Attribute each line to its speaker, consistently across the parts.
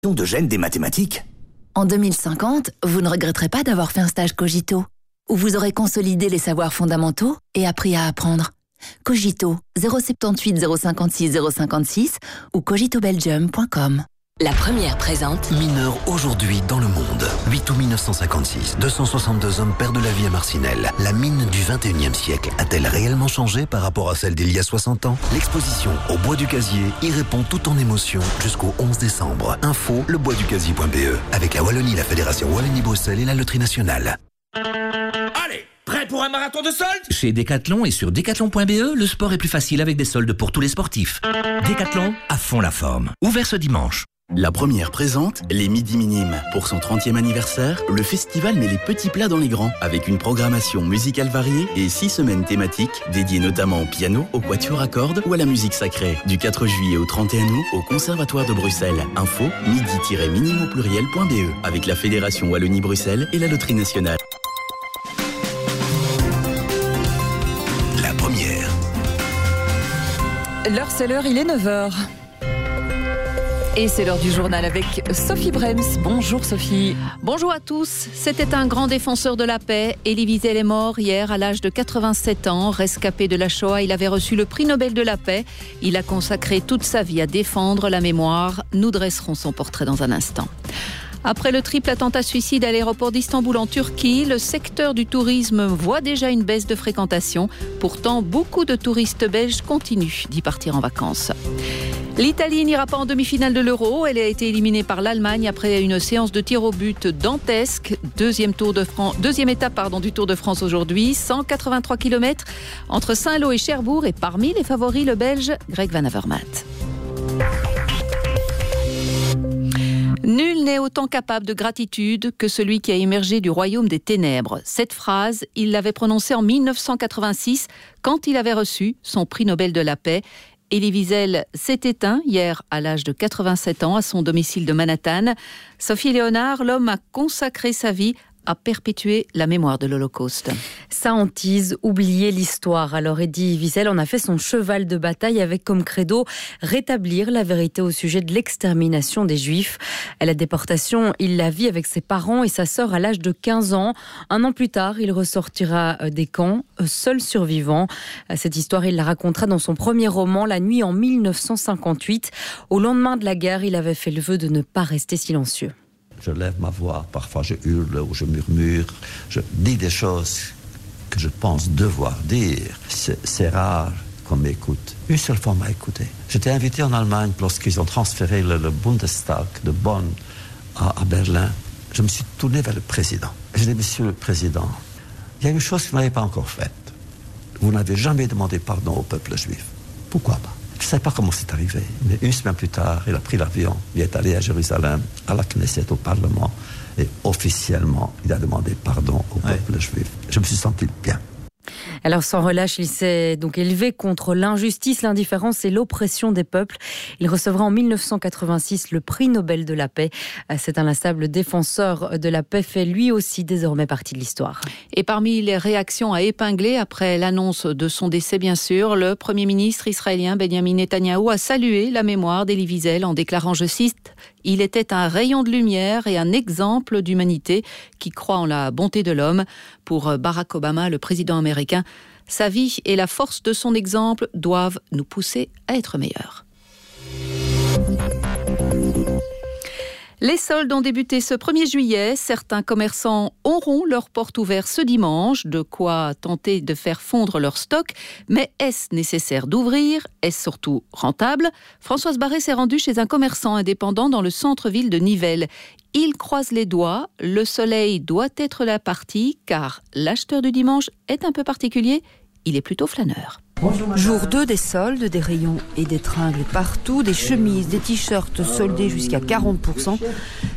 Speaker 1: de gènes des mathématiques.
Speaker 2: En 2050, vous ne regretterez pas d'avoir fait un stage Cogito, où vous aurez consolidé les savoirs fondamentaux et appris à apprendre. Cogito, 078 056 056 ou cogitobelgium.com.
Speaker 3: La première présente
Speaker 4: Mineurs aujourd'hui dans le monde. 8 août 1956, 262 hommes perdent la vie à Marcinelle. La mine du 21e siècle a-t-elle réellement changé par rapport à celle d'il y a 60 ans? L'exposition au Bois du Casier y répond tout en émotion jusqu'au 11 décembre. Info, leboisducasier.be. Avec la Wallonie, la Fédération Wallonie-Bruxelles et la Loterie Nationale.
Speaker 5: Allez, prêt pour un marathon de soldes?
Speaker 6: Chez Decathlon et sur decathlon.be, le sport est plus facile avec des soldes pour tous les sportifs. Decathlon, à fond la forme. Ouvert ce dimanche.
Speaker 7: La première présente les Midi Minimes. Pour son 30e anniversaire, le festival met les petits plats dans les grands, avec une programmation musicale variée et 6 semaines thématiques, dédiées notamment au piano, au quatuor à cordes ou à la musique sacrée. Du 4 juillet au 31 août, au Conservatoire de Bruxelles. Info, midi-minime.be, avec la Fédération Wallonie-Bruxelles et la Loterie Nationale.
Speaker 4: La première.
Speaker 8: L'heure, c'est l'heure, il est 9h. Et c'est l'heure du journal avec Sophie Brems. Bonjour Sophie.
Speaker 9: Bonjour à tous. C'était un grand défenseur de la paix. Elie Wiesel est mort hier à l'âge de 87 ans. Rescapé de la Shoah, il avait reçu le prix Nobel de la paix. Il a consacré toute sa vie à défendre la mémoire. Nous dresserons son portrait dans un instant. Après le triple attentat suicide à l'aéroport d'Istanbul en Turquie, le secteur du tourisme voit déjà une baisse de fréquentation. Pourtant, beaucoup de touristes belges continuent d'y partir en vacances. L'Italie n'ira pas en demi-finale de l'Euro. Elle a été éliminée par l'Allemagne après une séance de tir au but dantesque. Deuxième étape du Tour de France aujourd'hui. 183 km entre Saint-Lô et Cherbourg. Et parmi les favoris, le Belge Greg Van Avermaet. Nul n'est autant capable de gratitude que celui qui a émergé du royaume des ténèbres. Cette phrase, il l'avait prononcée en 1986 quand il avait reçu son prix Nobel de la paix. Elie Wiesel s'est éteint hier à l'âge de 87 ans à son domicile de Manhattan. Sophie Léonard, l'homme a consacré sa vie à perpétuer la mémoire de l'Holocauste.
Speaker 10: Ça hantise, oublier l'histoire. Alors Elie Wiesel en a fait son cheval de bataille avec comme credo rétablir la vérité au sujet de l'extermination des Juifs. À la déportation, il la vit avec ses parents et sa sœur à l'âge de 15 ans. Un an plus tard, il ressortira des camps, seul survivant. Cette histoire, il la racontera dans son premier roman, La Nuit en 1958. Au lendemain de la guerre, il avait fait le vœu de ne pas rester silencieux.
Speaker 11: Je lève ma voix, parfois je hurle ou je murmure, je dis des choses que je pense devoir dire. C'est rare qu'on m'écoute. Une seule fois on m'a écouté. J'étais invité en Allemagne lorsqu'ils ont transféré le Bundestag de Bonn à Berlin. Je me suis tourné vers le président. Je dis, Monsieur le Président, il y a une chose que vous n'avez pas encore faite. Vous n'avez jamais demandé pardon au peuple juif. Pourquoi pas? Je ne sais pas comment c'est arrivé, mais une semaine plus tard, il a pris l'avion, il est allé à Jérusalem, à la Knesset, au Parlement, et officiellement, il a demandé pardon au peuple juif. Je me suis senti bien.
Speaker 10: Alors sans relâche, il s'est donc élevé contre l'injustice, l'indifférence et l'oppression des peuples. Il recevra en 1986 le prix Nobel de la paix. C'est un inlassable défenseur de la paix, fait lui aussi désormais partie de l'histoire.
Speaker 9: Et parmi les réactions à épingler après l'annonce de son décès, bien sûr, le Premier ministre israélien Benjamin Netanyahou a salué la mémoire d'Elie Wiesel en déclarant, je cite, « Il était un rayon de lumière et un exemple d'humanité qui croit en la bonté de l'homme. » Pour Barack Obama, le président américain, sa vie et la force de son exemple doivent nous pousser à être meilleurs. Les soldes ont débuté ce 1er juillet. Certains commerçants auront leurs portes ouvertes ce dimanche, de quoi tenter de faire fondre leur stock. Mais est-ce nécessaire d'ouvrir? Est-ce surtout rentable? Françoise Barré s'est rendue chez un commerçant indépendant dans le centre-ville de Nivelles. Il croise les doigts, le soleil doit être la partie, car l'acheteur du dimanche est un peu particulier, il est plutôt flâneur.
Speaker 12: Jour 2 des soldes, des rayons et des tringles partout, des chemises, des t-shirts soldés jusqu'à 40%.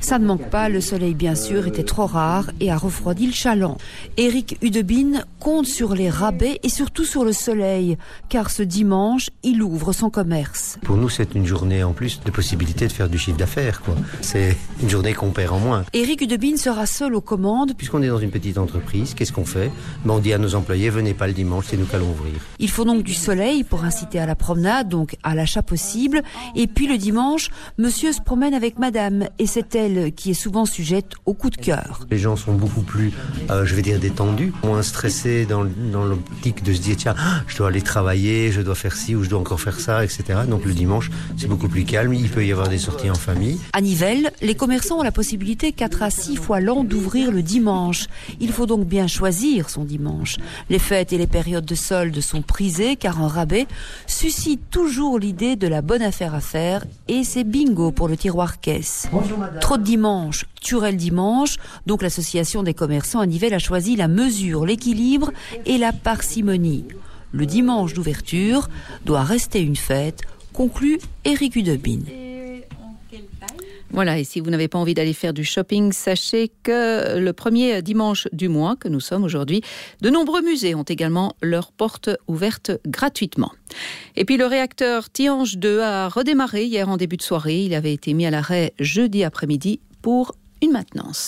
Speaker 12: Ça ne manque pas, le soleil bien sûr était trop rare et a refroidi le chaland. Éric Hudebine compte sur les rabais et surtout sur le soleil, car ce dimanche, il ouvre son commerce.
Speaker 1: Pour nous, c'est une journée en plus de possibilité de faire du chiffre d'affaires, quoi. C'est une journée qu'on perd en moins.
Speaker 12: Éric Hudebine sera seul aux commandes.
Speaker 1: Puisqu'on est dans une petite entreprise, qu'est-ce qu'on fait ? On dit à nos employés, venez pas le dimanche, c'est nous qui allons ouvrir.
Speaker 12: Il faut donc du soleil pour inciter à la promenade, donc à l'achat possible. Et puis le dimanche, monsieur se promène avec madame et c'est elle qui est souvent sujette au coup de cœur.
Speaker 1: Les gens sont beaucoup plus, je vais dire, détendus, moins stressés dans l'optique de se dire tiens, je dois aller travailler, je dois faire ci ou je dois encore faire ça, etc. Donc le dimanche, c'est beaucoup plus calme, il peut y avoir des sorties en famille.
Speaker 12: À Nivelles, les commerçants ont la possibilité 4 à 6 fois l'an d'ouvrir le dimanche. Il faut donc bien choisir son dimanche. Les fêtes et les périodes de soldes sont prisées car un rabais suscite toujours l'idée de la bonne affaire à faire et c'est bingo pour le tiroir caisse. Trop de dimanche, tuerait le dimanche, donc l'association des commerçants à Nivelles a choisi la mesure, l'équilibre et la parcimonie. Le dimanche d'ouverture doit rester une fête, conclut Éric Hudebine.
Speaker 9: Voilà, et si vous n'avez pas envie d'aller faire du shopping, sachez que le premier dimanche du mois, que nous sommes aujourd'hui, de nombreux musées ont également leurs portes ouvertes gratuitement. Et puis le réacteur Tihange 2 a redémarré hier en début de soirée. Il avait été mis à l'arrêt jeudi après-midi pour une maintenance.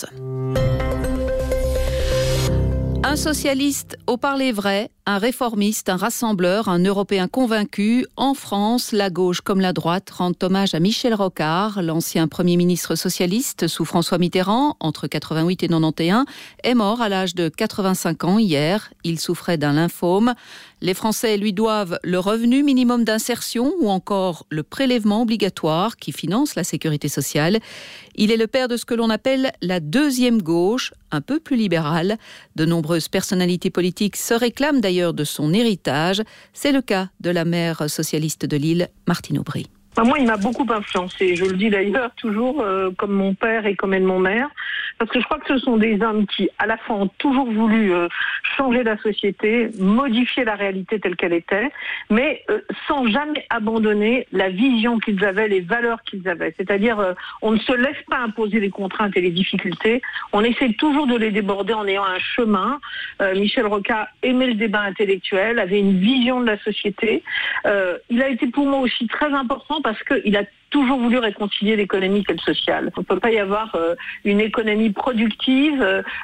Speaker 9: Un socialiste au parler vrai, un réformiste, un rassembleur, un Européen convaincu. En France, la gauche comme la droite rendent hommage à Michel Rocard, l'ancien Premier ministre socialiste sous François Mitterrand, entre 88 et 91, est mort à l'âge de 85 ans hier. Il souffrait d'un lymphome. Les Français lui doivent le revenu minimum d'insertion ou encore le prélèvement obligatoire qui finance la sécurité sociale. Il est le père de ce que l'on appelle la deuxième gauche, un peu plus libérale. De nombreuses personnalités politiques se réclament d'ailleurs de son héritage. C'est le cas de la maire socialiste de Lille, Martine Aubry.
Speaker 13: Moi, il m'a beaucoup influencé. Je le dis d'ailleurs toujours comme mon père et comme mon mère. Parce que je crois que ce sont des hommes qui, à la fois, ont toujours voulu changer la société, modifier la réalité telle qu'elle était, mais sans jamais abandonner la vision qu'ils avaient, les valeurs qu'ils avaient. C'est-à-dire, on ne se laisse pas imposer les contraintes et les difficultés. On essaie toujours de les déborder en ayant un chemin. Michel Rocard aimait le débat intellectuel, avait une vision de la société. Il a été pour moi aussi très important parce qu'il a toujours voulu réconcilier l'économique et le social. On ne peut pas y avoir une économie productive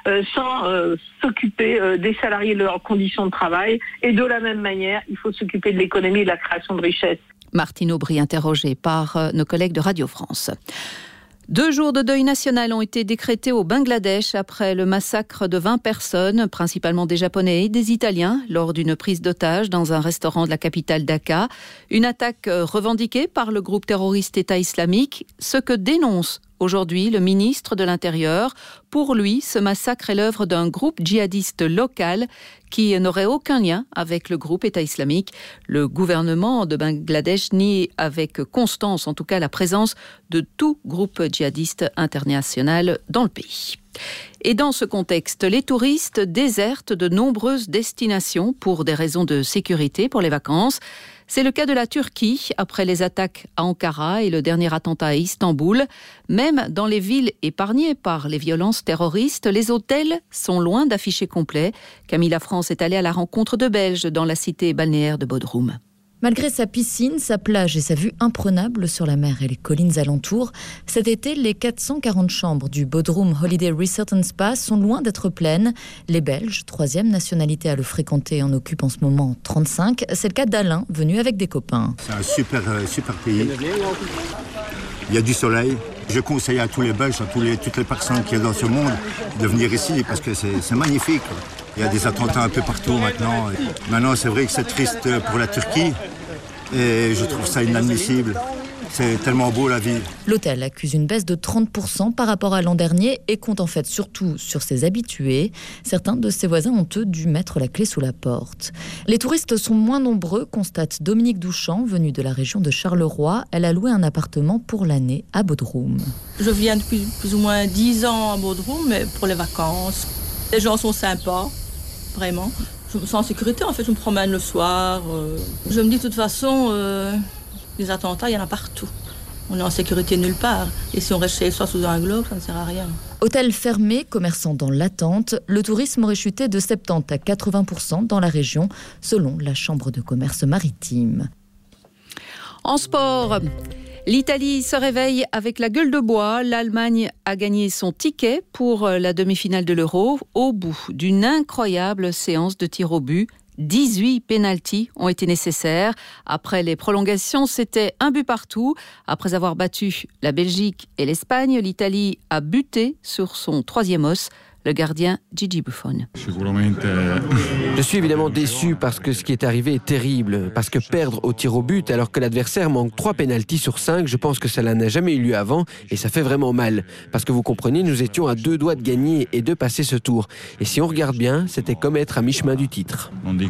Speaker 13: sans s'occuper des salariés et de leurs conditions de travail. Et de la même manière, il faut s'occuper de l'économie et de la création de richesses.
Speaker 9: Martine Aubry, interrogée par nos collègues de Radio France. 2 jours de deuil national ont été décrétés au Bangladesh après le massacre de 20 personnes, principalement des Japonais et des Italiens, lors d'une prise d'otage dans un restaurant de la capitale Dhaka. Une attaque revendiquée par le groupe terroriste État islamique, ce que dénonce aujourd'hui le ministre de l'Intérieur. Pour lui, ce massacre est l'œuvre d'un groupe djihadiste local qui n'aurait aucun lien avec le groupe État islamique. Le gouvernement de Bangladesh nie avec constance, en tout cas, la présence de tout groupe djihadiste international dans le pays. Et dans ce contexte, les touristes désertent de nombreuses destinations pour des raisons de sécurité pour les vacances. C'est le cas de la Turquie, après les attaques à Ankara et le dernier attentat à Istanbul. Même dans les villes épargnées par les violences terroristes, les hôtels sont loin d'afficher complet. Camille Lafrance est allée à la rencontre de Belges dans la cité balnéaire de Bodrum.
Speaker 14: Malgré sa piscine, sa plage et sa vue imprenable sur la mer et les collines alentours, cet été, les 440 chambres du Bodrum Holiday Resort & Spa sont loin d'être pleines. Les Belges, 3e nationalité à le fréquenter, en occupent en ce moment 35. C'est le cas d'Alain, venu avec des copains.
Speaker 15: C'est un super pays. Il y a du soleil. Je conseille à tous les Belges, à toutes les personnes qui sont dans ce monde, de venir ici parce que c'est magnifique. Il y a des attentats un peu partout maintenant. Maintenant, c'est vrai que c'est triste pour la Turquie et je trouve ça inadmissible. C'est tellement beau la vie.
Speaker 14: L'hôtel accuse une baisse de 30% par rapport à l'an dernier et compte en fait surtout sur ses habitués. Certains de ses voisins ont eux dû mettre la clé sous la porte. Les touristes sont moins nombreux, constate Dominique Douchamp, venue de la région de Charleroi. Elle a loué un appartement pour l'année à Bodrum.
Speaker 16: Je viens depuis plus ou moins 10 ans à Bodrum, mais pour les vacances. Les gens sont sympas, vraiment. Je me sens en sécurité, en fait, je me promène le soir. Je me dis de toute façon... Les attentats, il y en a partout. On est en sécurité nulle part. Et si on reste chez soi sous un globe, ça ne sert à rien.
Speaker 14: Hôtels fermés, commerçants dans l'attente, le tourisme aurait chuté de 70 à 80% dans la région, selon la Chambre de commerce maritime.
Speaker 9: En sport, l'Italie se réveille avec la gueule de bois. L'Allemagne a gagné son ticket pour la demi-finale de l'Euro au bout d'une incroyable séance de tir au but. 18 pénaltys ont été nécessaires. Après les prolongations, c'était un but partout. Après avoir battu la Belgique et l'Espagne, l'Italie a buté sur son troisième os, le gardien Gigi Buffon.
Speaker 17: Je suis évidemment déçu parce que ce qui est arrivé est terrible. Parce que perdre au tir au but alors que l'adversaire manque 3 pénaltys sur 5, je pense que cela n'a jamais eu lieu avant et ça fait vraiment mal. Parce que vous comprenez, nous étions à 2 doigts de gagner et de passer ce tour. Et si on regarde bien, c'était comme être à mi-chemin du titre.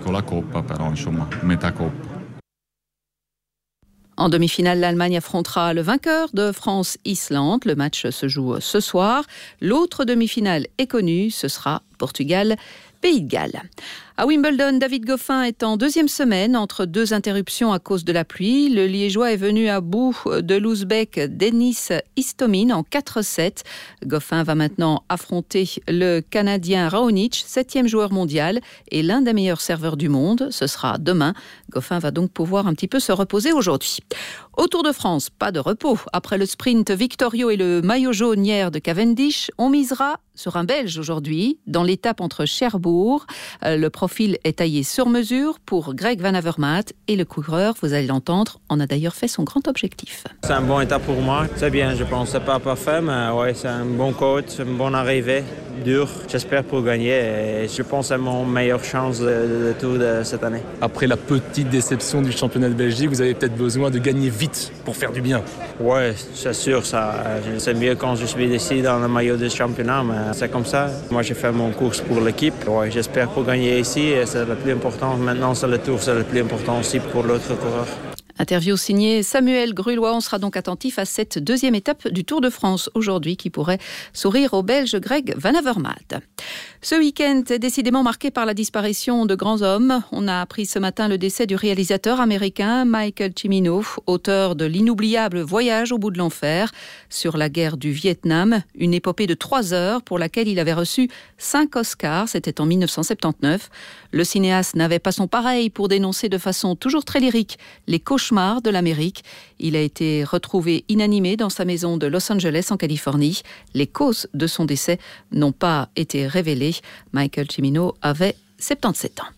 Speaker 9: En demi-finale, l'Allemagne affrontera le vainqueur de France-Islande. Le match se joue ce soir. L'autre demi-finale est connue, ce sera Portugal-Pays de Galles. À Wimbledon, David Goffin est en deuxième semaine entre 2 interruptions à cause de la pluie. Le Liégeois est venu à bout de l'Ouzbek Denis Istomin en 4-7. Goffin va maintenant affronter le Canadien Raonic, 7e joueur mondial et l'un des meilleurs serveurs du monde. Ce sera demain. Goffin va donc pouvoir un petit peu se reposer aujourd'hui. Au Tour de France, pas de repos. Après le sprint victorieux et le maillot jaune hier de Cavendish, on misera sur un Belge aujourd'hui dans l'étape entre Cherbourg. Le profil est taillé sur mesure pour Greg Van Avermaet et le coureur, vous allez l'entendre, en a d'ailleurs fait son grand objectif.
Speaker 18: C'est un bon étape pour moi, c'est bien, je pense, c'est pas parfait, mais ouais, c'est un bon coach, une bonne arrivée, dur, j'espère pour gagner et je pense que c'est mon meilleure chance de Tour de cette année.
Speaker 19: Après la petite déception du championnat de Belgique, vous avez peut-être besoin de gagner vite pour faire du bien.
Speaker 18: Ouais, c'est sûr, ça, c'est mieux quand je suis ici dans le maillot du championnat, mais c'est comme ça. Moi, j'ai fait mon course pour l'équipe, ouais, j'espère pour gagner ici et c'est le plus important. Maintenant, c'est le Tour, c'est le plus important aussi pour l'autre coureur.
Speaker 9: Interview signée Samuel Grulois. On sera donc attentif à cette deuxième étape du Tour de France aujourd'hui qui pourrait sourire au Belge Greg Van Avermaet. Ce week-end est décidément marqué par la disparition de grands hommes. On a appris ce matin le décès du réalisateur américain Michael Cimino, auteur de l'inoubliable Voyage au bout de l'enfer sur la guerre du Vietnam, une épopée de 3 heures pour laquelle il avait reçu 5 Oscars, c'était en 1979. Le cinéaste n'avait pas son pareil pour dénoncer de façon toujours très lyrique les cauchemars de l'Amérique. Il a été retrouvé inanimé dans sa maison de Los Angeles en Californie. Les causes de son décès n'ont pas été révélées. Michael Cimino avait 77 ans.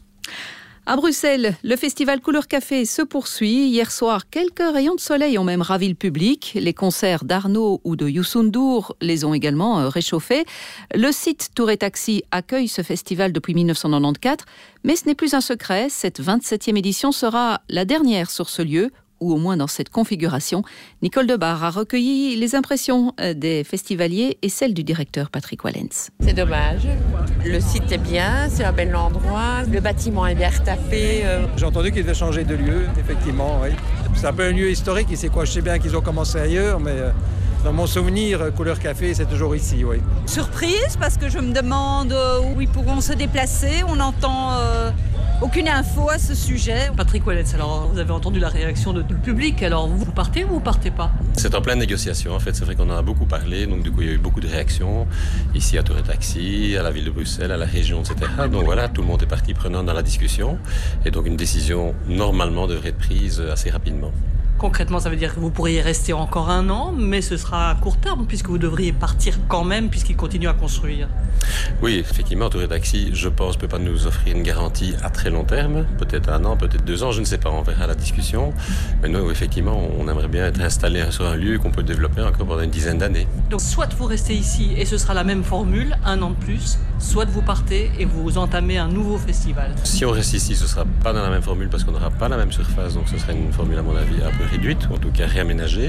Speaker 9: À Bruxelles, le festival Couleur Café se poursuit. Hier soir, quelques rayons de soleil ont même ravi le public. Les concerts d'Arnaud ou de Youssou N'Dour les ont également réchauffés. Le site Tour et Taxi accueille ce festival depuis 1994, mais ce n'est plus un secret. Cette 27e édition sera la dernière sur ce lieu, ou au moins dans cette configuration. Nicole Debar a recueilli les impressions des festivaliers et celles du directeur Patrick Wallens.
Speaker 20: C'est dommage. Le site est bien, c'est un bel endroit, le bâtiment est bien retapé.
Speaker 21: J'ai entendu qu'ils devaient changer de lieu, effectivement, oui. C'est un peu un lieu historique ici, quoi. Je sais bien qu'ils ont commencé ailleurs, mais dans mon souvenir, Couleur Café, c'est toujours ici, oui.
Speaker 22: Surprise, parce que je me demande où ils pourront se déplacer. On n'entend aucune info à ce sujet.
Speaker 23: Patrick Wallens, alors vous avez entendu la réaction du public, alors vous partez ou vous partez pas?
Speaker 24: C'est en pleine négociation, en fait, c'est vrai qu'on en a beaucoup parlé, donc du coup il y a eu beaucoup de réactions, ici à Tour et Taxi, à la ville de Bruxelles, à la région, etc. Donc voilà, tout le monde est partie prenante dans la discussion, et donc une décision normalement devrait être prise assez rapidement.
Speaker 23: Concrètement, ça veut dire que vous pourriez rester encore 1 an, mais ce sera à court terme, puisque vous devriez partir quand même, puisqu'ils continuent à construire.
Speaker 24: Oui, effectivement, Tour et Taxi, je pense, ne peut pas nous offrir une garantie à très long terme, peut-être 1 an, peut-être 2 ans, je ne sais pas, on verra la discussion. Mais nous, effectivement, on aimerait bien être installé sur un lieu qu'on peut développer encore pendant une dizaine d'années.
Speaker 23: Donc, soit vous restez ici et ce sera la même formule, 1 an de plus, soit vous partez et vous entamez un nouveau festival.
Speaker 24: Si on reste ici, ce ne sera pas dans la même formule parce qu'on n'aura pas la même surface, donc ce sera une formule, à mon avis, un peu réduite, ou en tout cas réaménagée.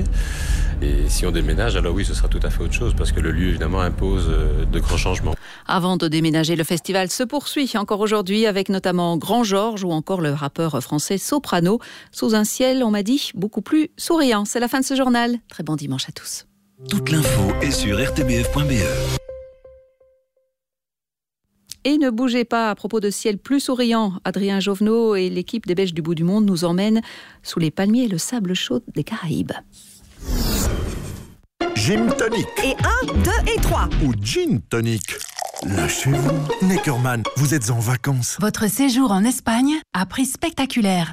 Speaker 24: Et si on déménage, alors oui, ce sera tout à fait autre chose parce que le lieu, évidemment, impose de grands changements.
Speaker 9: Avant de déménager, le festival se poursuit encore aujourd'hui avec notamment Grand Georges ou encore le rappeur français Soprano, sous un ciel, on m'a dit, beaucoup plus souriant. C'est la fin de ce journal. Très bon dimanche à tous.
Speaker 4: Toute l'info est sur rtbf.be.
Speaker 9: Et ne bougez pas, à propos de ciel plus souriant, Adrien Jovenot et l'équipe des Belges du bout du monde nous emmènent sous les palmiers et le sable chaud des Caraïbes.
Speaker 2: Gym Tonic.
Speaker 3: Et 1, 2 et 3.
Speaker 2: Ou Gin Tonic. Lâchez-vous. Neckerman, vous êtes en vacances.
Speaker 5: Votre séjour en Espagne a prix spectaculaire.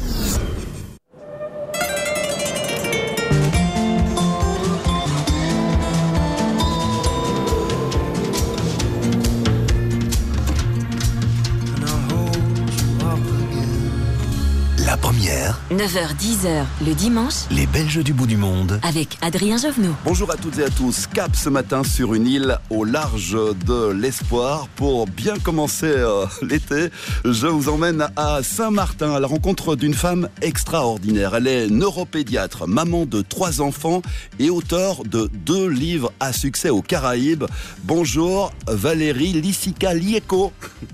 Speaker 4: La première,
Speaker 3: 9h-10h, le dimanche,
Speaker 4: les Belges du bout du monde.
Speaker 3: avec Adrien Jovenot.
Speaker 6: Bonjour à toutes et à tous. Cap ce matin sur une île au large de l'Espoir. Pour bien commencer l'été, je vous emmène à Saint-Martin à la rencontre d'une femme extraordinaire. Elle est neuropédiatre, maman de 3 enfants et auteure de 2 livres à succès aux Caraïbes. Bonjour Valérie Licica-Lieko.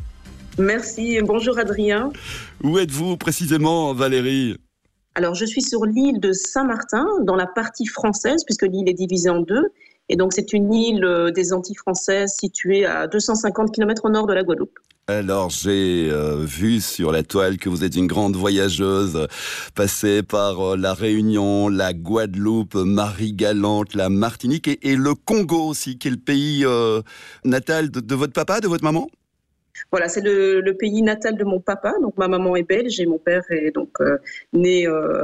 Speaker 25: Merci, bonjour Adrien.
Speaker 6: Où êtes-vous précisément, Valérie ?
Speaker 25: Alors, je suis sur l'île de Saint-Martin, dans la partie française, puisque l'île est divisée en 2. Et donc, c'est une île des Antilles françaises située à 250 km au nord de la Guadeloupe.
Speaker 6: Alors, j'ai vu sur la toile que vous êtes une grande voyageuse, passée par la Réunion, la Guadeloupe, Marie-Galante, la Martinique et le Congo aussi, qui est le pays natal de votre papa, de votre maman ?
Speaker 25: Voilà, c'est le pays natal de mon papa. Donc, ma maman est belge et mon père est donc né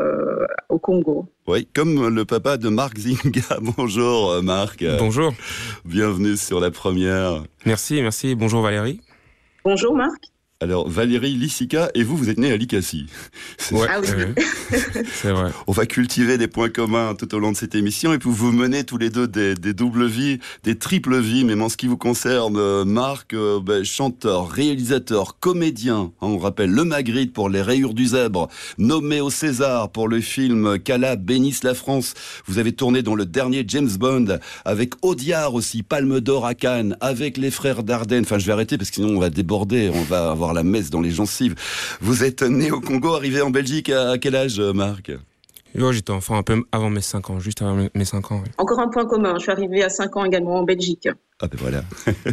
Speaker 25: au Congo.
Speaker 6: Oui, comme le papa de Marc Zinga. Bonjour Marc.
Speaker 26: Bonjour.
Speaker 6: Bienvenue sur la première.
Speaker 26: Merci. Bonjour Valérie.
Speaker 25: Bonjour Marc.
Speaker 6: Alors, Valérie Licica, et vous êtes née à Likassi.
Speaker 26: Ouais,
Speaker 25: ah oui.
Speaker 26: C'est vrai.
Speaker 6: On va cultiver des points communs tout au long de cette émission, et puis vous menez tous les deux des doubles vies, des triples vies, même en ce qui vous concerne, Marc, chanteur, réalisateur, comédien, on rappelle le Magritte pour Les Rayures du Zèbre, nommé au César pour le film Qu'Allah bénisse la France. Vous avez tourné dans le dernier James Bond, avec Audiard aussi, Palme d'Or à Cannes, avec les frères Dardenne. Enfin, je vais arrêter parce que sinon on va déborder, on va avoir la messe dans les gencives. Vous êtes né au Congo, arrivé en Belgique à quel âge, Marc ?
Speaker 26: J'étais enfant un peu avant mes 5 ans, juste avant mes 5 ans. Oui.
Speaker 25: Encore un point commun, je suis arrivée à 5 ans également en Belgique.
Speaker 6: Ah ben voilà.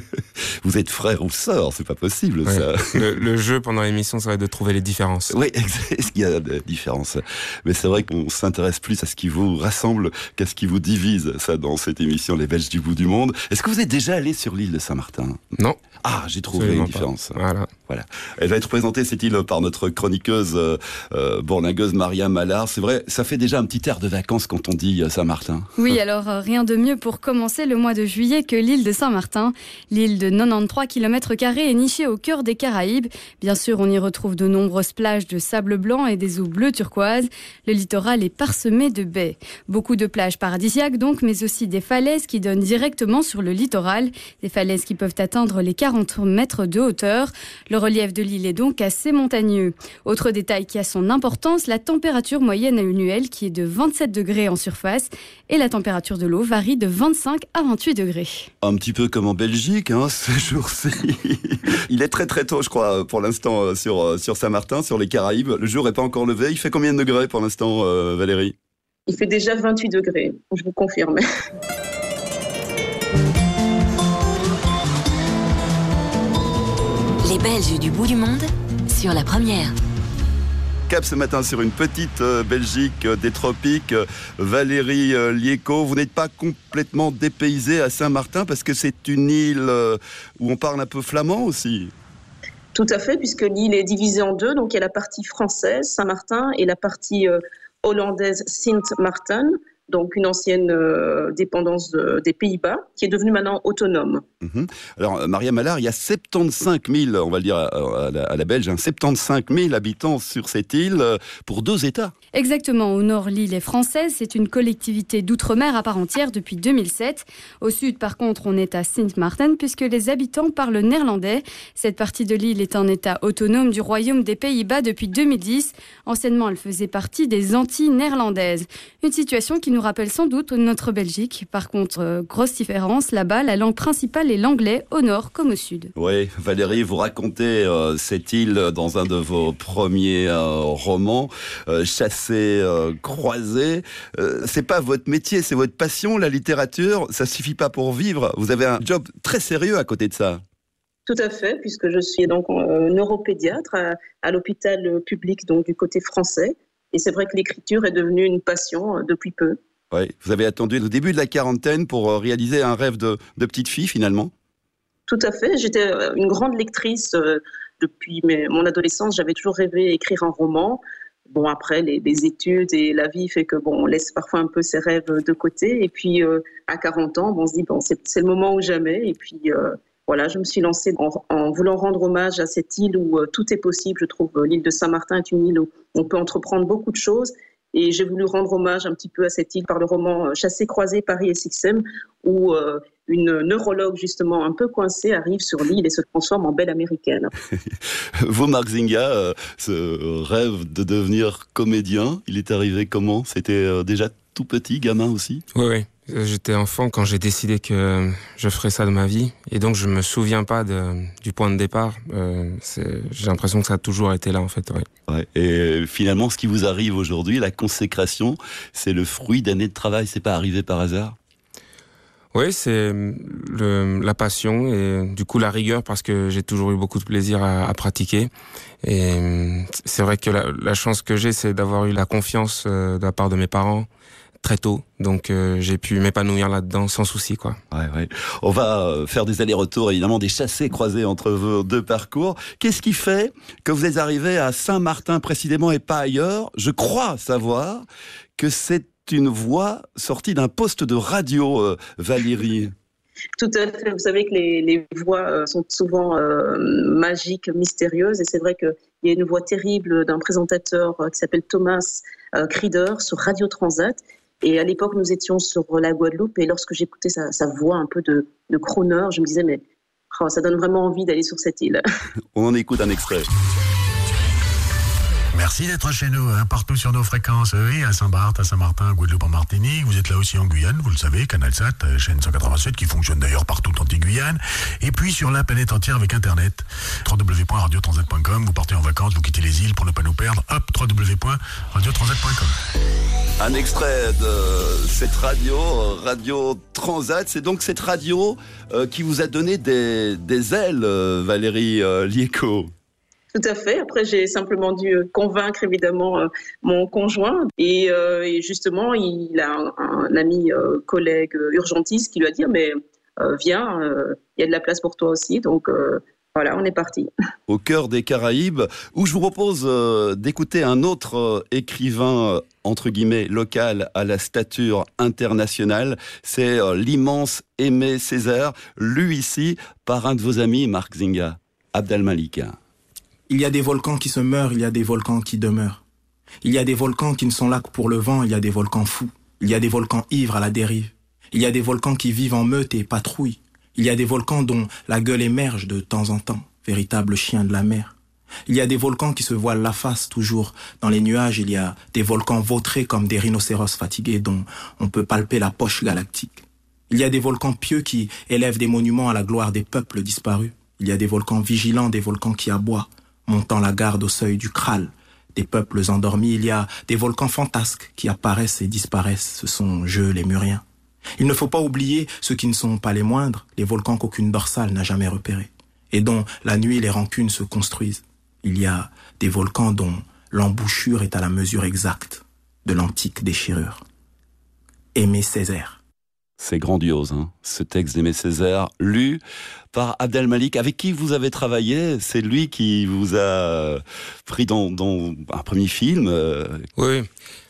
Speaker 6: Vous êtes frère ou sœur, c'est pas possible ça.
Speaker 26: Le jeu pendant l'émission, ça va être de trouver les différences.
Speaker 6: Oui, est-ce qu'il y a des différences ? Mais c'est vrai qu'on s'intéresse plus à ce qui vous rassemble qu'à ce qui vous divise, ça, dans cette émission Les Belges du bout du monde. Est-ce que vous êtes déjà allé sur l'île de Saint-Martin ?
Speaker 26: Non.
Speaker 6: Ah, j'ai trouvé
Speaker 26: Absolument
Speaker 6: une différence.
Speaker 26: Voilà.
Speaker 6: Elle va être présentée, cette île, par notre chroniqueuse bourlingueuse Maria Mallard. C'est vrai, ça fait déjà un petit air de vacances quand on dit Saint-Martin.
Speaker 27: Oui, alors rien de mieux pour commencer le mois de juillet que l'île de Saint-Martin. L'île de 93 km² est nichée au cœur des Caraïbes. Bien sûr, on y retrouve de nombreuses plages de sable blanc et des eaux bleues turquoises. Le littoral est parsemé de baies. Beaucoup de plages paradisiaques donc, mais aussi des falaises qui donnent directement sur le littoral. Des falaises qui peuvent atteindre les 40 mètres de hauteur. Le relief de l'île est donc assez montagneux. Autre détail qui a son importance, la température moyenne annuelle qui est de 27 degrés en surface et la température de l'eau varie de 25 à 28 degrés.
Speaker 6: Un petit peu comme en Belgique, ces jours-ci. Il est très très tôt, je crois, pour l'instant, sur Saint-Martin, sur les Caraïbes. Le jour n'est pas encore levé. Il fait combien de degrés pour l'instant, Valérie ?
Speaker 25: Il fait déjà 28 degrés, je vous confirme.
Speaker 3: Les Belges du bout du monde, sur la première.
Speaker 6: Cap ce matin sur une petite Belgique des tropiques. Valérie Lieko, vous n'êtes pas complètement dépaysée à Saint-Martin parce que c'est une île où on parle un peu flamand aussi.
Speaker 25: Tout à fait, puisque l'île est divisée en 2. Donc il y a la partie française, Saint-Martin, et la partie hollandaise, Sint-Maarten. Donc une ancienne dépendance des Pays-Bas, qui est devenue maintenant autonome.
Speaker 6: Alors, Maria Mallard, il y a 75 000, on va le dire à la Belge, 75 000 habitants sur cette île pour 2 États.
Speaker 27: Exactement, au nord, l'île est française, c'est une collectivité d'outre-mer à part entière depuis 2007. Au sud, par contre, on est à Sint-Maarten, puisque les habitants parlent néerlandais. Cette partie de l'île est un État autonome du Royaume des Pays-Bas depuis 2010. Anciennement, elle faisait partie des Antilles néerlandaises. Une situation qui nous rappelle sans doute notre Belgique. Par contre, grosse différence, là-bas, la langue principale est l'anglais, au nord comme au sud.
Speaker 6: Oui, Valérie, vous racontez cette île dans un de vos premiers romans, Chassé, croisé. C'est pas votre métier, c'est votre passion, la littérature. Ça suffit pas pour vivre. Vous avez un job très sérieux à côté de ça.
Speaker 25: Tout à fait, puisque je suis donc neuropédiatre à l'hôpital public donc, du côté français. Et c'est vrai que l'écriture est devenue une passion depuis peu.
Speaker 6: Ouais. Vous avez attendu le début de la quarantaine pour réaliser un rêve de petite fille, finalement?
Speaker 25: Tout à fait. J'étais une grande lectrice depuis mon adolescence. J'avais toujours rêvé d'écrire un roman. Bon, après, les études et la vie fait que on laisse parfois un peu ses rêves de côté. Et puis, à 40 ans, on se dit, c'est le moment ou jamais. Et puis, voilà, je me suis lancée en voulant rendre hommage à cette île où tout est possible. Je trouve l'île de Saint-Martin est une île où on peut entreprendre beaucoup de choses. Et j'ai voulu rendre hommage un petit peu à cette île par le roman Chassés-croisés, Paris et Sixem, où une neurologue justement un peu coincée arrive sur l'île et se transforme en belle américaine.
Speaker 6: Vous, Marc Zinga, ce rêve de devenir comédien, il est arrivé comment? C'était déjà tout petit, gamin aussi?
Speaker 26: Oui. J'étais enfant quand j'ai décidé que je ferais ça de ma vie. Et donc, je me souviens pas du point de départ. J'ai l'impression que ça a toujours été là, en fait.
Speaker 6: Ouais. Et finalement, ce qui vous arrive aujourd'hui, la consécration, c'est le fruit d'années de travail. C'est pas arrivé par hasard?
Speaker 26: Oui, c'est la passion et du coup la rigueur, parce que j'ai toujours eu beaucoup de plaisir à pratiquer. Et c'est vrai que la chance que j'ai, c'est d'avoir eu la confiance de la part de mes parents très tôt, donc j'ai pu m'épanouir là-dedans sans souci, quoi.
Speaker 6: Ouais. On va faire des allers-retours, évidemment, des chassés-croisés entre vos deux parcours. Qu'est-ce qui fait que vous êtes arrivé à Saint-Martin précisément et pas ailleurs? Je crois savoir que c'est une voix sortie d'un poste de radio, Valérie.
Speaker 25: Tout à fait. Vous savez que les voix sont souvent magiques, mystérieuses. Et c'est vrai qu'il y a une voix terrible d'un présentateur qui s'appelle Thomas Crider sur Radio Transat. Et à l'époque, nous étions sur la Guadeloupe. Et lorsque j'écoutais sa voix un peu de crooner, je me disais, mais ça donne vraiment envie d'aller sur cette île.
Speaker 6: On en écoute un extrait.
Speaker 2: Merci d'être chez nous, partout sur nos fréquences. Oui, à Saint-Barth, à Saint-Martin, à Guadeloupe, en Martinique. Vous êtes là aussi en Guyane, vous le savez, CanalSat, chaîne 187, qui fonctionne d'ailleurs partout en Guyane. Et puis sur la planète entière avec Internet, www.radiotransat.com. Vous partez en vacances, vous quittez les îles pour ne pas nous perdre. Hop, www.radiotransat.com.
Speaker 6: Un extrait de cette radio, Radio Transat. C'est donc cette radio qui vous a donné des ailes, Valérie Liéco.
Speaker 25: Tout à fait. Après, j'ai simplement dû convaincre évidemment mon conjoint. Et justement, il a un ami collègue urgentiste qui lui a dit « mais viens, il y a de la place pour toi aussi ». Donc voilà, on est parti.
Speaker 6: Au cœur des Caraïbes, où je vous propose d'écouter un autre écrivain, entre guillemets, local à la stature internationale. C'est l'immense Aimé Césaire, lu ici par un de vos amis, Marc Zinga, Abdelmalik.
Speaker 1: Il y a des volcans qui se meurent, il y a des volcans qui demeurent. Il y a des volcans qui ne sont là que pour le vent, il y a des volcans fous. Il y a des volcans ivres à la dérive. Il y a des volcans qui vivent en meute et patrouillent. Il y a des volcans dont la gueule émerge de temps en temps, véritable chien de la mer. Il y a des volcans qui se voilent la face toujours dans les nuages. Il y a des volcans vautrés comme des rhinocéros fatigués dont on peut palper la poche galactique. Il y a des volcans pieux qui élèvent des monuments à la gloire des peuples disparus. Il y a des volcans vigilants, des volcans qui aboient, montant la garde au seuil du Kral, des peuples endormis. Il y a des volcans fantasques qui apparaissent et disparaissent. Ce sont les Lémuriens. Il ne faut pas oublier ceux qui ne sont pas les moindres, les volcans qu'aucune dorsale n'a jamais repérés, et dont la nuit les rancunes se construisent. Il y a des volcans dont l'embouchure est à la mesure exacte de l'antique déchirure. Aimé Césaire.
Speaker 6: C'est grandiose, ce texte d'Aimé Césaire, lu par Abdelmalik, avec qui vous avez travaillé. C'est lui qui vous a pris dans un premier film.
Speaker 26: Oui,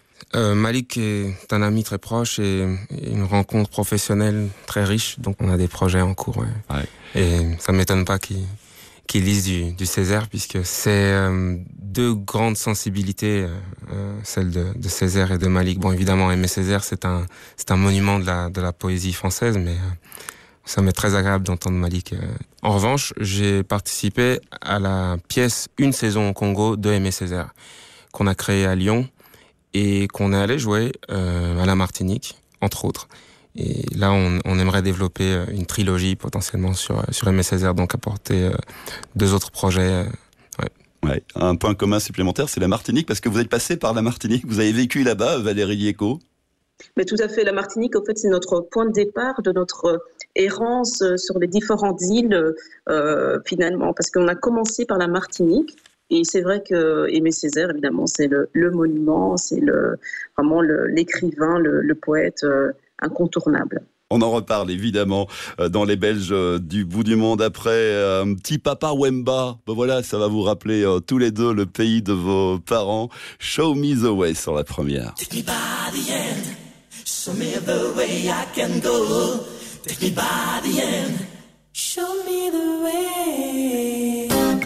Speaker 26: Malik est un ami très proche et une rencontre professionnelle très riche. Donc on a des projets en cours. Ouais. Et ça ne m'étonne pas qu'il lise du Césaire, puisque c'est deux grandes sensibilités, celle de Césaire et de Malik. Bon, évidemment, Aimé Césaire, c'est un monument de la poésie française, mais ça m'est très agréable d'entendre Malik. En revanche, j'ai participé à la pièce Une saison au Congo de Aimé Césaire, qu'on a créée à Lyon et qu'on est allé jouer à la Martinique, entre autres. Et là, on aimerait développer une trilogie potentiellement sur Aimé Césaire, donc apporter deux autres projets.
Speaker 6: Ouais. Un point commun supplémentaire, c'est la Martinique, parce que vous êtes passé par la Martinique, vous avez vécu là-bas, Valérie Liéco.
Speaker 25: Mais tout à fait, la Martinique, en fait, c'est notre point de départ de notre errance sur les différentes îles, finalement, parce qu'on a commencé par la Martinique. Et c'est vrai que Aimé Césaire, évidemment, c'est le monument, c'est vraiment l'écrivain, le poète incontournable.
Speaker 6: On en reparle évidemment dans les Belges du bout du monde après un petit Papa Wemba. Ben voilà, ça va vous rappeler tous les deux le pays de vos parents. Show me the way sur la première.
Speaker 7: Take me by the end, show me the way I can go. Take me by the end, show me the way.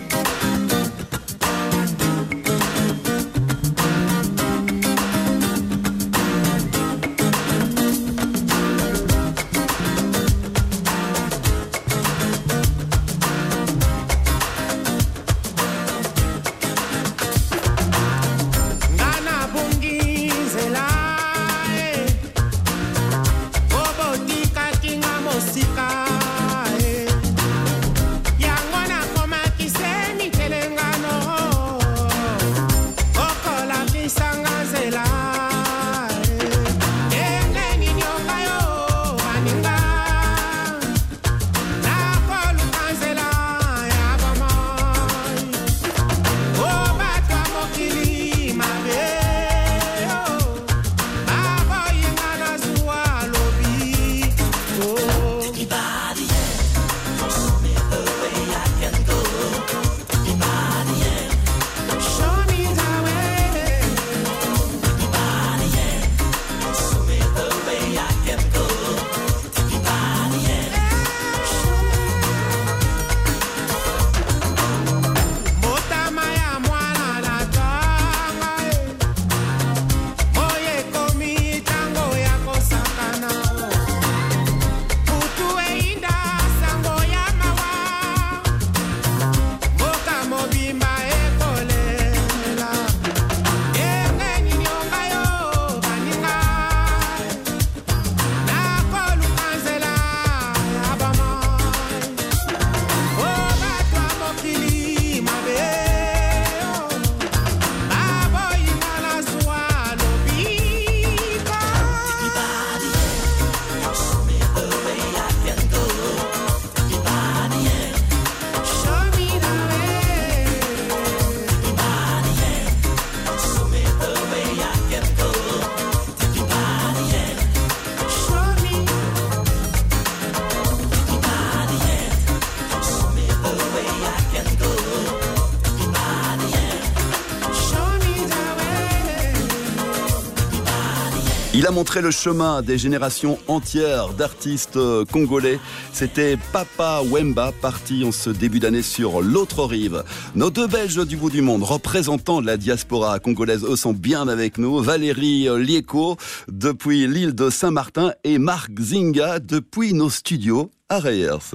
Speaker 6: Il a montré le chemin des générations entières d'artistes congolais. C'était Papa Wemba, parti en ce début d'année sur l'autre rive. Nos deux Belges du bout du monde, représentants de la diaspora congolaise, eux sont bien avec nous. Valérie Lieko, depuis l'île de Saint-Martin, et Marc Zinga, depuis nos studios à Reyers.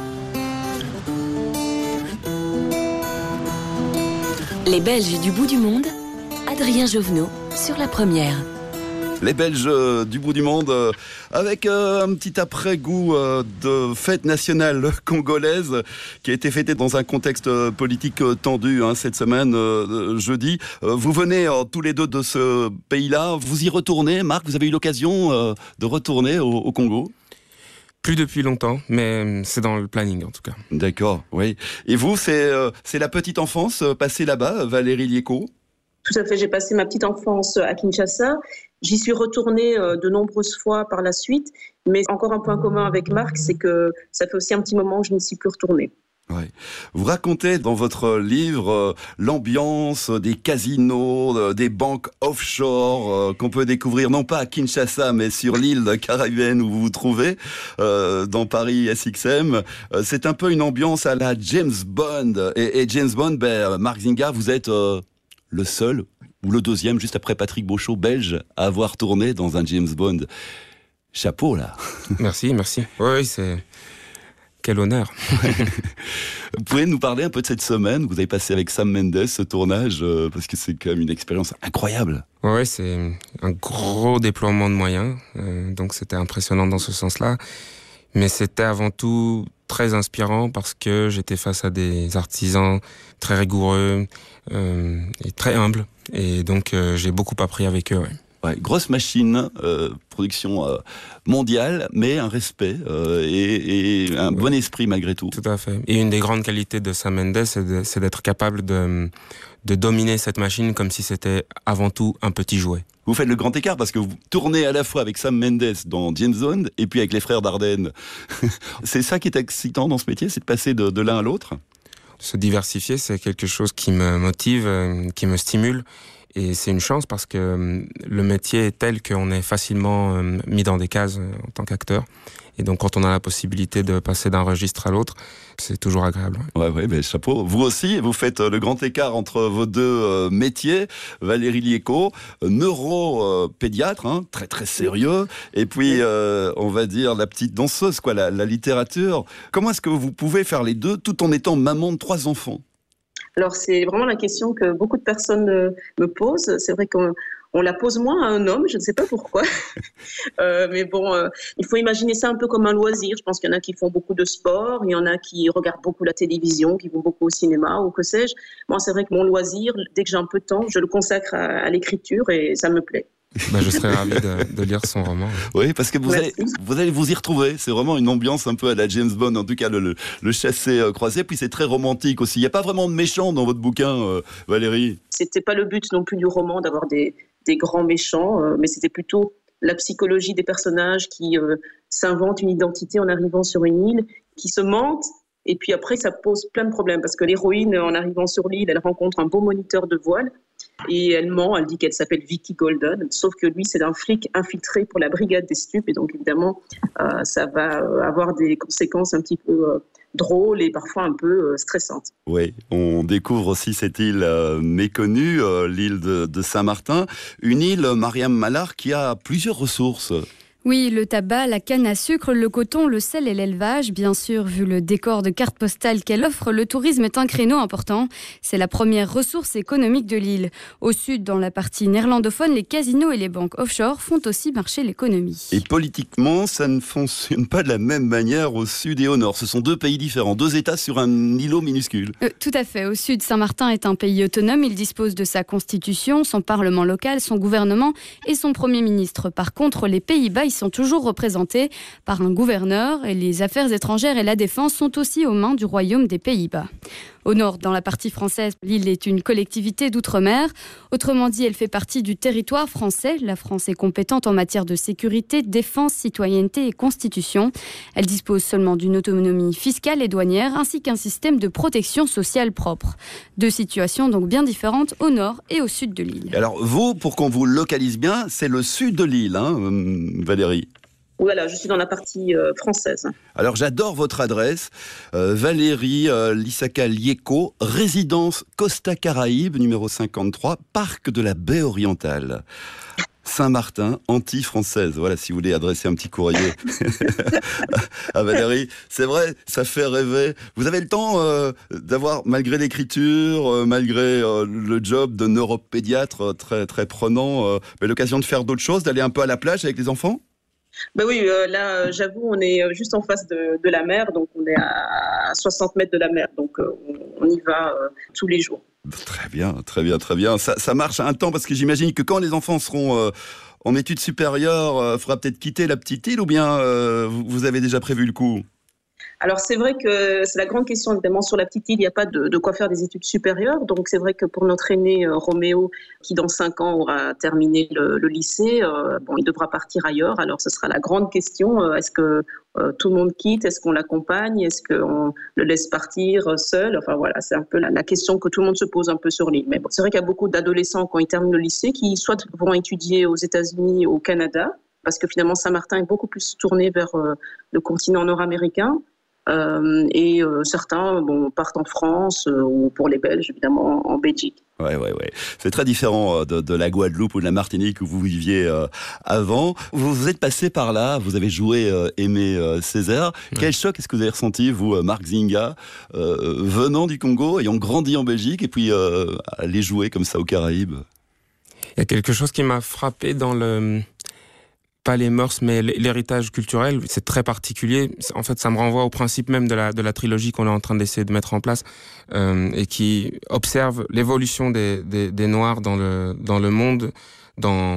Speaker 3: Les Belges du bout du monde, Adrien Jovenot sur la première.
Speaker 6: Les Belges du bout du monde, avec un petit après-goût de fête nationale congolaise qui a été fêtée dans un contexte politique tendu cette semaine, jeudi. Vous venez tous les deux de ce pays-là, vous y retournez, Marc, vous avez eu l'occasion de retourner au Congo ?
Speaker 26: Plus depuis longtemps, mais c'est dans le planning en tout cas.
Speaker 6: D'accord, oui. Et vous, c'est la petite enfance passée là-bas, Valérie Lieko ?
Speaker 25: Tout à fait, j'ai passé ma petite enfance à Kinshasa. J'y suis retournée de nombreuses fois par la suite, mais encore un point commun avec Marc, c'est que ça fait aussi un petit moment que je n'y suis plus retournée.
Speaker 6: Ouais. Vous racontez dans votre livre l'ambiance des casinos, des banques offshore qu'on peut découvrir non pas à Kinshasa mais sur l'île caribéenne où vous vous trouvez, dans Paris SXM. C'est un peu une ambiance à la James Bond. Et James Bond, Marc Zinga, vous êtes le seul ou le deuxième, juste après Patrick Beauchot, belge, à avoir tourné dans un James Bond. Chapeau, là.
Speaker 26: Merci. Oui, c'est... Quel honneur.
Speaker 6: Vous pouvez nous parler un peu de cette semaine que vous avez passé avec Sam Mendes, ce tournage, parce que c'est quand même une expérience incroyable.
Speaker 26: Oui, c'est un gros déploiement de moyens, donc c'était impressionnant dans ce sens-là. Mais c'était avant tout très inspirant parce que j'étais face à des artisans très rigoureux et très humbles. Et donc j'ai beaucoup appris avec eux. Ouais.
Speaker 6: Ouais, grosse machine, production mondiale, mais un respect et un bon esprit malgré tout.
Speaker 26: Tout à fait. Et une des grandes qualités de Sam Mendes, c'est d'être capable de dominer cette machine comme si c'était avant tout un petit jouet.
Speaker 6: Vous faites le grand écart parce que vous tournez à la fois avec Sam Mendes dans James Bond et puis avec les frères Dardenne. C'est ça qui est excitant dans ce métier, c'est de passer de l'un à l'autre.
Speaker 26: Se diversifier, c'est quelque chose qui me motive, qui me stimule. Et c'est une chance parce que le métier est tel qu'on est facilement mis dans des cases en tant qu'acteur. Et donc, quand on a la possibilité de passer d'un registre à l'autre, c'est toujours agréable.
Speaker 6: Ouais, mais chapeau. Vous aussi, vous faites le grand écart entre vos deux métiers. Valérie Liéco, neuropédiatre, très très sérieux. Et puis, on va dire la petite danseuse, quoi, la littérature. Comment est-ce que vous pouvez faire les deux tout en étant maman de 3 enfants ?
Speaker 25: Alors, c'est vraiment la question que beaucoup de personnes me posent. C'est vrai qu'on la pose moins à un homme, je ne sais pas pourquoi. Mais bon, il faut imaginer ça un peu comme un loisir. Je pense qu'il y en a qui font beaucoup de sport, il y en a qui regardent beaucoup la télévision, qui vont beaucoup au cinéma ou que sais-je. Moi, c'est vrai que mon loisir, dès que j'ai un peu de temps, je le consacre à l'écriture et ça me plaît.
Speaker 26: Je serais ravi de lire son roman.
Speaker 6: Oui, parce que vous allez vous y retrouver. C'est vraiment une ambiance un peu à la James Bond, en tout cas le chassé-croisé. Puis c'est très romantique aussi. Il n'y a pas vraiment de méchants dans votre bouquin, Valérie.
Speaker 25: C'était pas le but non plus du roman d'avoir des grands méchants, mais c'était plutôt la psychologie des personnages qui s'inventent une identité en arrivant sur une île, qui se mentent. Et puis après, ça pose plein de problèmes parce que l'héroïne, en arrivant sur l'île, elle rencontre un beau moniteur de voile et elle ment, elle dit qu'elle s'appelle Vicky Golden, sauf que lui, c'est un flic infiltré pour la brigade des stupes et donc évidemment, ça va avoir des conséquences un petit peu drôles et parfois un peu stressantes.
Speaker 6: Oui, on découvre aussi cette île méconnue, l'île de Saint-Martin, une île, Mariam Mallar, qui a plusieurs ressources.
Speaker 27: Oui, le tabac, la canne à sucre, le coton, le sel et l'élevage. Bien sûr, vu le décor de carte postale qu'elle offre, le tourisme est un créneau important. C'est la première ressource économique de l'île. Au sud, dans la partie néerlandophone, les casinos et les banques offshore font aussi marcher l'économie.
Speaker 6: Et politiquement, ça ne fonctionne pas de la même manière au sud et au nord. Ce sont 2 pays différents, 2 États sur un îlot minuscule.
Speaker 27: Tout à fait. Au sud, Saint-Martin est un pays autonome. Il dispose de sa constitution, son parlement local, son gouvernement et son premier ministre. Par contre, les Pays-Bas sont toujours représentés par un gouverneur et les affaires étrangères et la défense sont aussi aux mains du royaume des Pays-Bas. Au nord, dans la partie française, l'île est une collectivité d'outre-mer. Autrement dit, elle fait partie du territoire français. La France est compétente en matière de sécurité, défense, citoyenneté et constitution. Elle dispose seulement d'une autonomie fiscale et douanière ainsi qu'un système de protection sociale propre. 2 situations donc bien différentes au nord et au sud de l'île.
Speaker 6: Alors vous, pour qu'on vous localise bien, c'est le sud de l'île, Valérie.
Speaker 25: Voilà, je suis dans la partie française.
Speaker 6: Alors j'adore votre adresse, Valérie Lissaka Liéco, résidence Costa Caraïbes, numéro 53, parc de la baie orientale. Saint-Martin, anti-française. Voilà, si vous voulez adresser un petit courrier à Valérie. C'est vrai, ça fait rêver. Vous avez le temps d'avoir, malgré l'écriture, malgré le job de neuropédiatre très, très prenant, l'occasion de faire d'autres choses, d'aller un peu à la plage avec les enfants ?
Speaker 25: Ben oui, là, j'avoue, on est juste en face de la mer, donc on est à 60 mètres de la mer, donc on y va tous les jours.
Speaker 6: Très bien, très bien, très bien. Ça marche un temps, parce que j'imagine que quand les enfants seront en études supérieures, il faudra peut-être quitter la petite île, ou bien vous avez déjà prévu le coup ?
Speaker 25: Alors c'est vrai que c'est la grande question évidemment sur la petite île, il n'y a pas de quoi faire des études supérieures, donc c'est vrai que pour notre aîné Roméo qui dans 5 ans aura terminé le lycée, il devra partir ailleurs, alors ce sera la grande question, est-ce que tout le monde quitte, est-ce qu'on l'accompagne, est-ce qu'on le laisse partir seul, enfin voilà, c'est un peu la question que tout le monde se pose un peu sur l'île. Mais bon, c'est vrai qu'il y a beaucoup d'adolescents quand ils terminent le lycée qui soit vont étudier aux États-Unis, au Canada, parce que finalement Saint-Martin est beaucoup plus tourné vers le continent nord-américain. Et certains partent en France ou pour les Belges évidemment en Belgique.
Speaker 6: Ouais. C'est très différent de la Guadeloupe ou de la Martinique où vous viviez avant. Vous êtes passé par là, vous avez joué Aimé Césaire. Ouais. Quel choc est-ce que vous avez ressenti, vous, Marc Zinga, venant du Congo, ayant grandi en Belgique et puis aller jouer comme ça aux Caraïbes ?
Speaker 26: Il y a quelque chose qui m'a frappé dans pas les mœurs, mais l'héritage culturel, c'est très particulier. En fait, ça me renvoie au principe même de la trilogie qu'on est en train d'essayer de mettre en place et qui observe l'évolution des Noirs dans le monde dans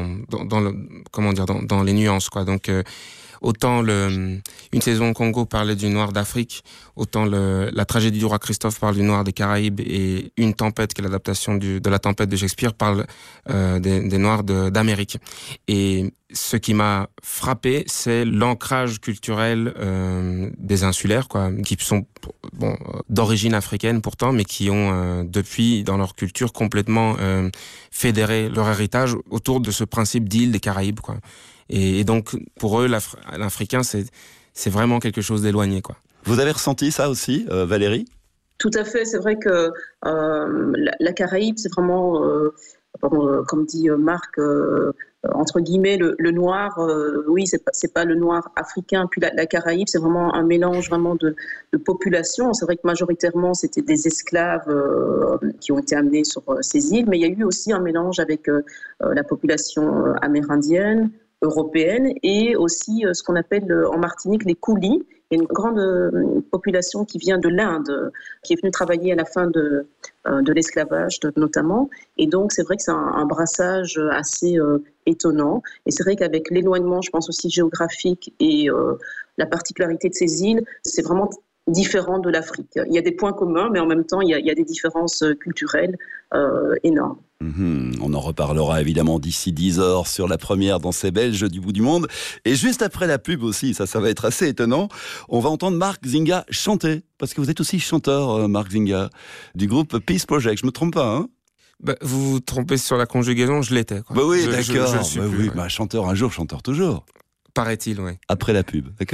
Speaker 26: les nuances, quoi. Donc autant une saison au Congo parlait du noir d'Afrique, autant la tragédie du roi Christophe parle du noir des Caraïbes, et Une tempête, qui est l'adaptation de la tempête de Shakespeare, parle des noirs d'Amérique. Et ce qui m'a frappé, c'est l'ancrage culturel des insulaires, quoi, qui sont d'origine africaine pourtant, mais qui ont depuis dans leur culture complètement fédéré leur héritage autour de ce principe d'île des Caraïbes, quoi. Et donc, pour eux, l'Africain, c'est vraiment quelque chose d'éloigné, quoi.
Speaker 6: Vous avez ressenti ça aussi, Valérie ?
Speaker 25: Tout à fait. C'est vrai que la Caraïbe, c'est vraiment, comme dit Marc, entre guillemets, le noir. Oui, c'est pas le noir africain. Puis la Caraïbe, c'est vraiment un mélange vraiment de populations. C'est vrai que majoritairement, c'était des esclaves qui ont été amenés sur ces îles, mais il y a eu aussi un mélange avec la population amérindienne, européenne, et aussi ce qu'on appelle en Martinique les coulis. Il y a une grande population qui vient de l'Inde, qui est venue travailler à la fin de l'esclavage notamment. Et donc c'est vrai que c'est un brassage assez étonnant. Et c'est vrai qu'avec l'éloignement, je pense aussi géographique, et la particularité de ces îles, c'est vraiment différent de l'Afrique. Il y a des points communs, mais en même temps, il y a des différences culturelles énormes.
Speaker 6: On en reparlera évidemment d'ici 10 heures sur la première dans ces Belges du bout du monde. Et juste après la pub aussi, ça va être assez étonnant, on va entendre Marc Zinga chanter. Parce que vous êtes aussi chanteur, Marc Zinga, du groupe Peace Project. Je me trompe pas, hein ?
Speaker 26: Vous vous trompez sur la conjugaison, je l'étais, quoi.
Speaker 6: Oui, d'accord.
Speaker 26: Je suis plus,
Speaker 6: oui. Chanteur un jour, chanteur toujours.
Speaker 26: Paraît-il, oui.
Speaker 6: Après la pub, d'accord ?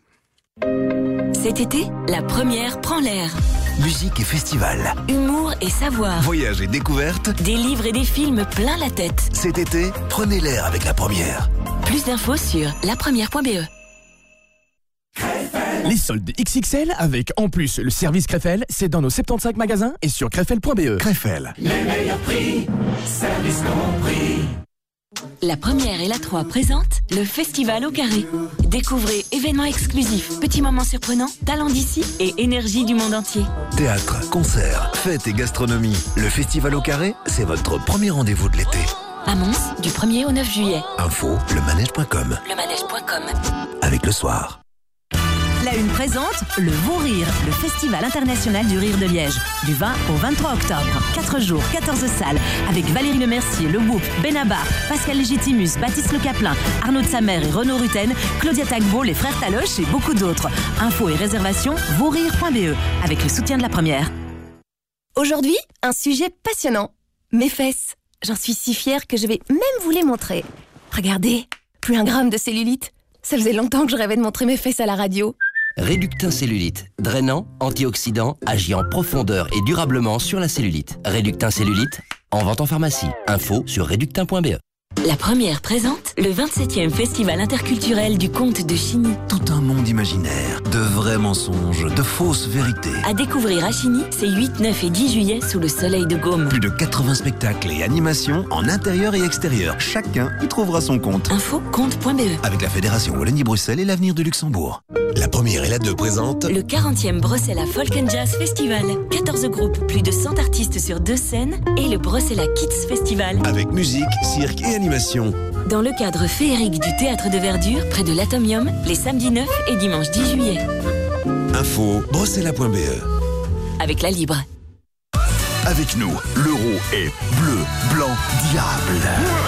Speaker 3: Cet été, la première prend l'air.
Speaker 4: Musique et festival.
Speaker 3: Humour et savoir.
Speaker 4: Voyage et découverte.
Speaker 3: Des livres et des films plein la tête.
Speaker 4: Cet été, prenez l'air avec La Première.
Speaker 3: Plus d'infos sur lapremière.be.
Speaker 8: Les soldes XXL avec en plus le service Krefel, c'est dans nos 75 magasins et sur krefel.be.
Speaker 4: Krefel.
Speaker 7: Les meilleurs prix, service compris.
Speaker 3: La Première et la 3 présentent le Festival au Carré. Découvrez événements exclusifs, petits moments surprenants, talents d'ici et énergie du monde entier.
Speaker 4: Théâtre, concerts, fêtes et gastronomie. Le Festival au Carré, c'est votre premier rendez-vous de l'été.
Speaker 3: À Mons, du 1er au 9 juillet.
Speaker 4: Info, lemanège.com.
Speaker 3: Lemanège.com.
Speaker 4: Avec le soir.
Speaker 10: La Une présente le Vont Rire, le Festival international du rire de Liège. Du 20 au 23 octobre. 4 jours, 14 salles. Avec Valérie Lemercier, Le Whoop, Benabar, Pascal Légitimus, Baptiste Le Caplin, Arnaud de Samer et Renaud Rutten, Claudia Tagbo, les frères Taloche et beaucoup d'autres. Infos et réservations, vonrire.be. Avec le soutien de La Première.
Speaker 11: Aujourd'hui, un sujet passionnant. Mes fesses. J'en suis si fière que je vais même vous les montrer. Regardez, plus 1 gramme de cellulite. Ça faisait longtemps que je rêvais de montrer mes fesses à la radio.
Speaker 12: Réductin Cellulite. Drainant, antioxydant, agit en profondeur et durablement sur la cellulite. Réductin Cellulite, en vente en pharmacie. Info sur réductin.be.
Speaker 3: La Première présente le 27e Festival interculturel du conte de Chigny.
Speaker 4: Tout un monde imaginaire, de vrais mensonges, de fausses vérités.
Speaker 3: À découvrir à Chigny, c'est 8, 9 et 10 juillet sous le soleil de Gaume.
Speaker 4: Plus de 80 spectacles et animations en intérieur et extérieur. Chacun y trouvera son compte.
Speaker 3: Info compte.be.
Speaker 4: Avec la Fédération Wallonie-Bruxelles et l'avenir de Luxembourg. La Première et la 2 présentent
Speaker 3: le 40e Bruxelles Folk and Jazz Festival. 14 groupes, plus de 100 artistes sur 2 scènes et le Bruxelles Kids Festival.
Speaker 4: Avec musique, cirque et animation.
Speaker 3: Dans le cadre féerique du Théâtre de Verdure, près de l'Atomium, les samedis 9 et dimanche 10 juillet.
Speaker 4: Info, bruxelles.be.
Speaker 3: Avec la Libre.
Speaker 13: Avec nous, l'euro est bleu, blanc, diable.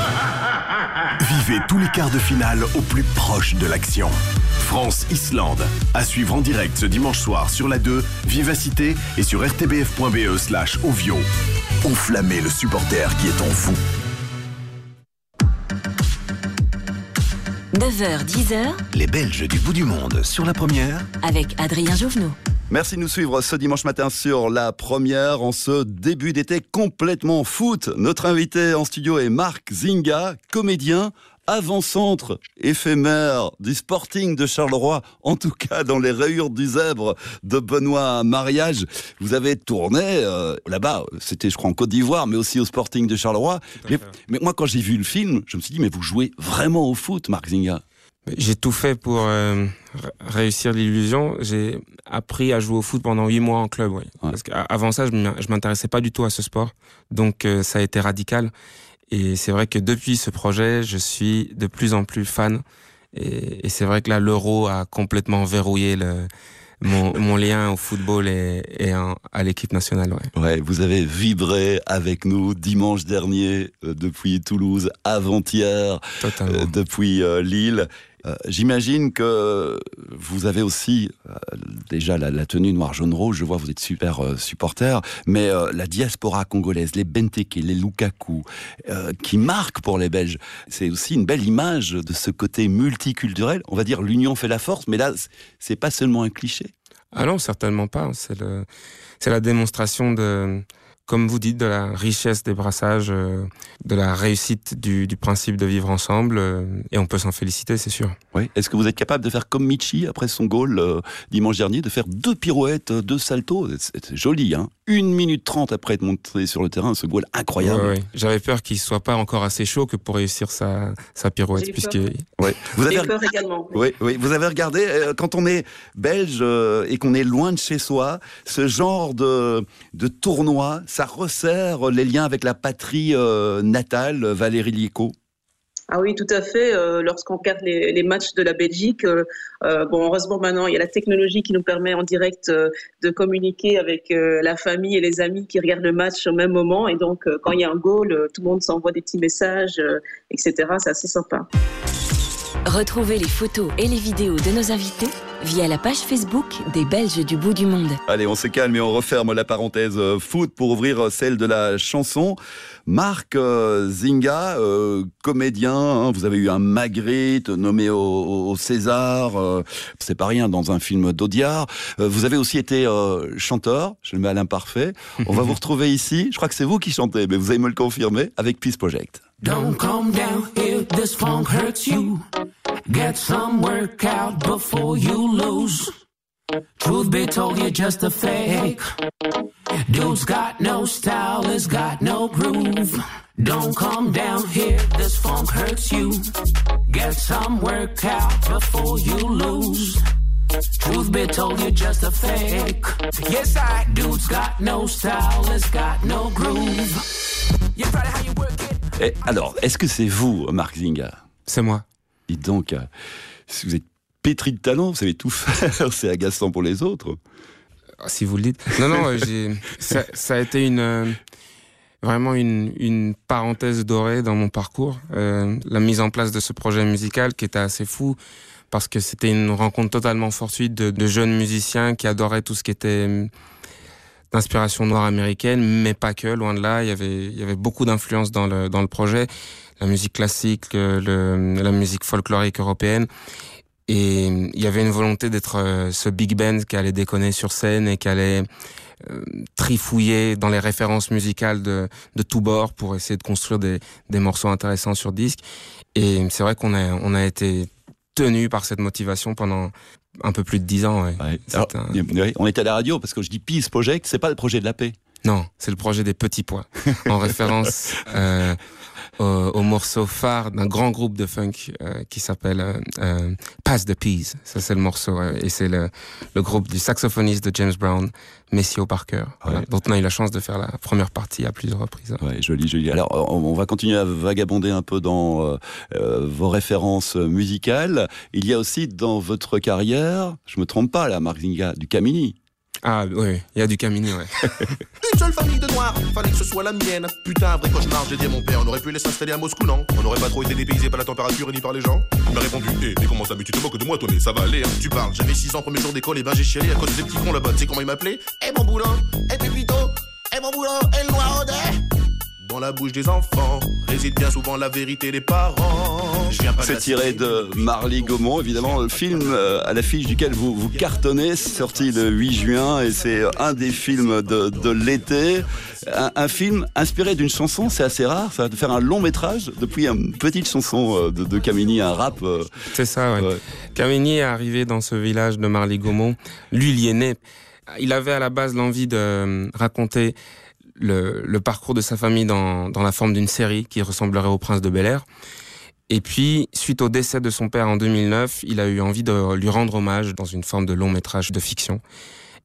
Speaker 13: Vivez tous les quarts de finale au plus proche de l'action. France-Islande. À suivre en direct ce dimanche soir sur la 2, Vivacité et sur rtbf.be/ovio. Enflammez le supporter qui est en vous.
Speaker 3: 9h, 10h.
Speaker 4: Les Belges du bout du monde sur La Première.
Speaker 3: Avec Adrien Jouvenot.
Speaker 6: Merci de nous suivre ce dimanche matin sur La Première, en ce début d'été complètement foot. Notre invité en studio est Marc Zinga, comédien, avant-centre éphémère du Sporting de Charleroi, en tout cas dans les rayures du zèbre de Benoît Mariage. Vous avez tourné là-bas, c'était je crois en Côte d'Ivoire, mais aussi au Sporting de Charleroi. Mais moi quand j'ai vu le film, je me suis dit mais vous jouez vraiment au foot, Marc Zinga.
Speaker 26: J'ai tout fait pour réussir l'illusion. J'ai appris à jouer au foot pendant 8 mois en club. Ouais. Parce qu'avant ça, je m'intéressais pas du tout à ce sport. Donc ça a été radical. Et c'est vrai que depuis ce projet, je suis de plus en plus fan. Et c'est vrai que là, l'Euro a complètement verrouillé mon lien au football et à l'équipe nationale.
Speaker 6: Ouais, vous avez vibré avec nous dimanche dernier depuis Toulouse, avant-hier depuis Lille. J'imagine que vous avez aussi déjà la tenue noir-jaune-rouge, je vois vous êtes super supporter, mais la diaspora congolaise, les Benteke, les Lukaku, qui marquent pour les Belges, c'est aussi une belle image de ce côté multiculturel. On va dire l'union fait la force, mais là, c'est pas seulement un cliché.
Speaker 26: Ah non, certainement pas. C'est la démonstration de, comme vous dites, de la richesse des brassages, de la réussite du principe de vivre ensemble, et on peut s'en féliciter, c'est sûr.
Speaker 6: Oui. Est-ce que vous êtes capable de faire comme Michi après son goal dimanche dernier, de faire 2 pirouettes, 2 saltos? C'est joli, hein. 1 minute 30 après être monté sur le terrain, ce goal incroyable.
Speaker 26: Ouais. J'avais peur qu'il soit pas encore assez chaud que pour réussir sa pirouette, puisque.
Speaker 6: Ouais. Vous avez
Speaker 25: peur également.
Speaker 6: Oui. Vous avez regardé quand on est belge et qu'on est loin de chez soi, ce genre de tournoi, ça resserre les liens avec la patrie natale, Valérie Liéco.
Speaker 25: Ah oui, tout à fait. Lorsqu'on regarde les matchs de la Belgique, heureusement maintenant il y a la technologie qui nous permet en direct de communiquer avec la famille et les amis qui regardent le match au même moment. Et donc quand il y a un goal, tout le monde s'envoie des petits messages, etc. C'est assez sympa.
Speaker 3: Retrouvez les photos et les vidéos de nos invités via la page Facebook des Belges du bout du monde.
Speaker 6: Allez, on se calme et on referme la parenthèse foot pour ouvrir celle de la chanson. Marc Zinga, comédien, hein, vous avez eu un Magritte nommé au César, c'est pas rien dans un film d'Audiard. Vous avez aussi été chanteur, je le mets à l'imparfait. On va vous retrouver ici, je crois que c'est vous qui chantez, mais vous allez me le confirmer, avec Peace Project.
Speaker 7: Don't come down if this funk hurts you. Get some workout before you lose. Truth be told, you're just a fake. Dude's got no style, he's got no groove. Don't come down here, this funk hurts you. Get some workout before you lose. Truth be told, you're just a fake. Yes, dude's got no style, he's got no groove. You try how you work it.
Speaker 6: Et alors, est-ce que c'est vous, Marc Zinga?
Speaker 26: C'est moi.
Speaker 6: Dites donc, si vous êtes pétri de talent, vous savez tout faire, c'est agaçant pour les autres.
Speaker 26: Si vous le dites. Non, ça a été vraiment une parenthèse dorée dans mon parcours. La mise en place de ce projet musical qui était assez fou, parce que c'était une rencontre totalement fortuite de jeunes musiciens qui adoraient tout ce qui était d'inspiration noire américaine, mais pas que, loin de là. Il y avait beaucoup d'influence dans le projet, la musique classique, la musique folklorique européenne. Et il y avait une volonté d'être ce big band qui allait déconner sur scène et qui allait trifouiller dans les références musicales de tous bords pour essayer de construire des morceaux intéressants sur disque. Et c'est vrai qu'on a été tenu par cette motivation pendant un peu plus de 10 ans. Ouais.
Speaker 6: Alors, on était à la radio parce que je dis Peace Project, c'est pas le projet de la paix.
Speaker 26: Non, c'est le projet des petits pois, en référence au morceau phare d'un grand groupe de funk qui s'appelle Pass the Peas. Ça, c'est le morceau, et c'est le groupe du saxophoniste de James Brown, Maceo Parker, voilà, dont on a eu la chance de faire la première partie à plusieurs reprises.
Speaker 6: Ouais, joli. Alors, on va continuer à vagabonder un peu dans vos références musicales. Il y a aussi dans votre carrière, je me trompe pas là, Marc Zinga, du Camini.
Speaker 26: Ah oui, il y a du Camini, ouais.
Speaker 14: Une seule famille de noirs, fallait que ce soit la mienne. Putain, un vrai cauchemar, j'ai dit à mon père, on aurait pu les s'installer à Moscou, non? On n'aurait pas trop été dépaysé par la température ni par les gens. Il m'a répondu, mais comment ça, mais tu te moques de moi, Tony, ça va aller, hein. Tu parles, j'avais 6 ans, premier jour d'école, et ben j'ai chialé à cause des petits cons là-bas. Tu sais comment ils m'appelaient? Mon boulot, Pépito, mon boulot, le noir dans la bouche des enfants réside bien souvent la vérité des parents.
Speaker 6: C'est tiré de Marly Gaumont, évidemment, le film à l'affiche duquel vous cartonnez, sorti le 8 juin, et c'est un des films de l'été. Un film inspiré d'une chanson, c'est assez rare, ça, de faire un long métrage depuis une petite chanson de Camini, un rap.
Speaker 26: C'est ça, ouais. Camini est arrivé dans ce village de Marly Gaumont. Lui, il y est né. Il avait à la base l'envie de raconter le parcours de sa famille dans la forme d'une série qui ressemblerait au Prince de Bel-Air. Et puis, suite au décès de son père en 2009, il a eu envie de lui rendre hommage dans une forme de long métrage de fiction.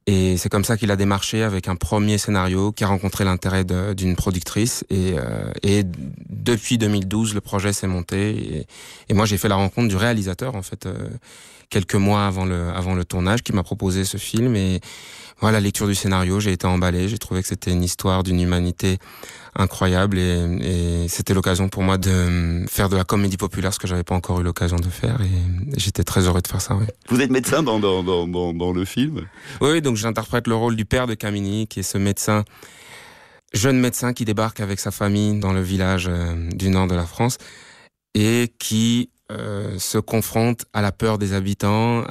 Speaker 26: Et c'est comme ça qu'il a démarché avec un premier scénario qui a rencontré l'intérêt d'une productrice. Et depuis 2012, le projet s'est monté. Et moi, j'ai fait la rencontre du réalisateur, en fait, quelques mois avant le tournage, qui m'a proposé ce film. Et voilà, la lecture du scénario, j'ai été emballé. J'ai trouvé que c'était une histoire d'une humanité incroyable. Et c'était l'occasion pour moi de faire de la comédie populaire, ce que j'avais pas encore eu l'occasion de faire. Et j'étais très heureux de faire ça, oui.
Speaker 6: Vous êtes médecin dans le film ?
Speaker 26: Oui, donc j'interprète le rôle du père de Camini, qui est ce médecin, jeune médecin qui débarque avec sa famille dans le village du nord de la France et qui se confronte à la peur des habitants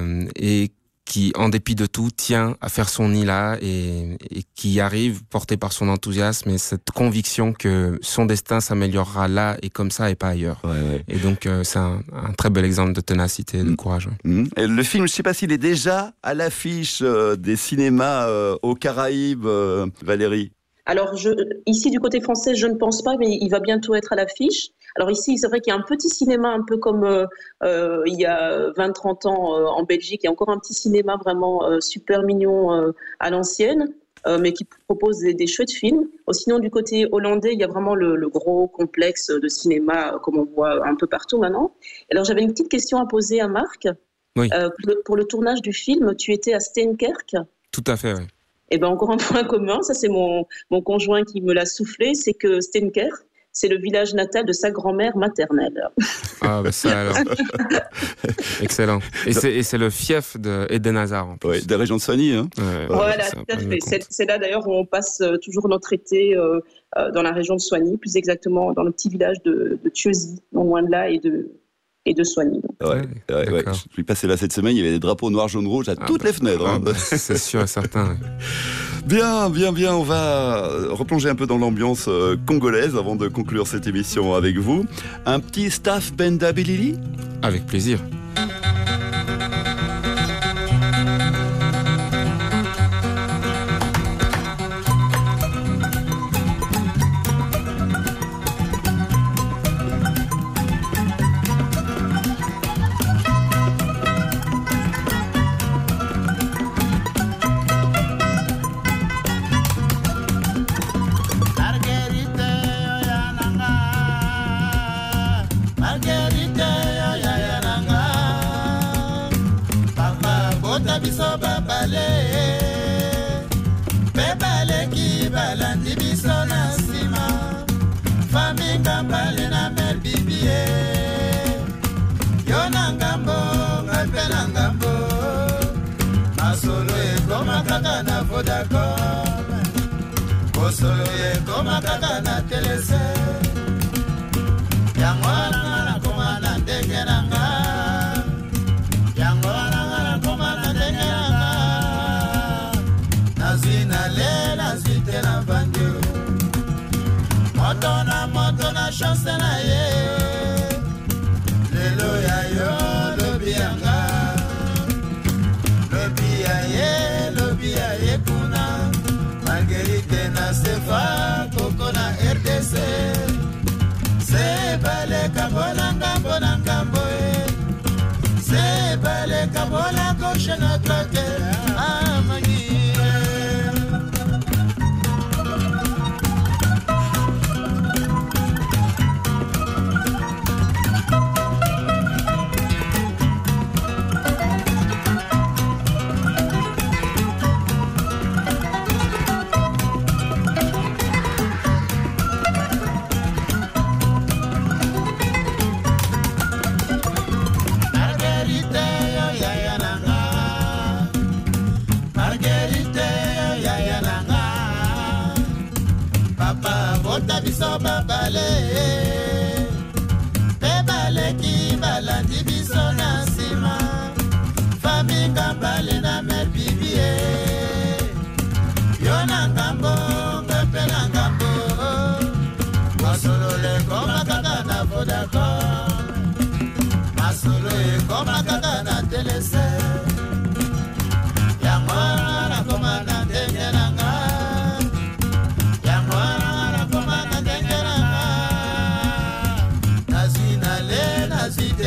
Speaker 26: et qui, en dépit de tout, tient à faire son nid là et qui arrive, porté par son enthousiasme et cette conviction que son destin s'améliorera là et comme ça et pas ailleurs. Ouais. Et donc, c'est un très bel exemple de ténacité et de courage. Ouais.
Speaker 6: Et le film, je ne sais pas s'il est déjà à l'affiche des cinémas aux Caraïbes, Valérie.
Speaker 25: Alors, ici, du côté français, je ne pense pas, mais il va bientôt être à l'affiche. Alors ici, c'est vrai qu'il y a un petit cinéma, un peu comme il y a 20-30 ans en Belgique. Il y a encore un petit cinéma vraiment super mignon à l'ancienne, mais qui propose des chouettes films. Sinon, du côté hollandais, il y a vraiment le gros complexe de cinéma, comme on voit un peu partout maintenant. Alors, j'avais une petite question à poser à Marc.
Speaker 26: Oui.
Speaker 25: Pour le tournage du film, tu étais à Steenkerk ?
Speaker 26: Tout à fait, oui.
Speaker 25: Eh bien, encore un point commun, ça c'est mon conjoint qui me l'a soufflé, c'est que Steenkerk, c'est le village natal de sa grand-mère maternelle.
Speaker 26: Ah, bah ça alors. Excellent. Et c'est le fief d'Eden Hazard. En plus.
Speaker 6: Oui, des régions de Soigny. Hein.
Speaker 25: Voilà, tout à fait. C'est là d'ailleurs où on passe toujours notre été dans la région de Soigny, plus exactement dans le petit village de Thieuzy, non loin de là, et de Soigny.
Speaker 6: Ouais. Je suis passé là cette semaine, il y avait des drapeaux noirs, jaune, rouge à toutes les fenêtres. Hein.
Speaker 26: C'est sûr et certain.
Speaker 6: Bien, on va replonger un peu dans l'ambiance congolaise avant de conclure cette émission avec vous. Un petit staff Benda Bilili ?
Speaker 26: Avec plaisir.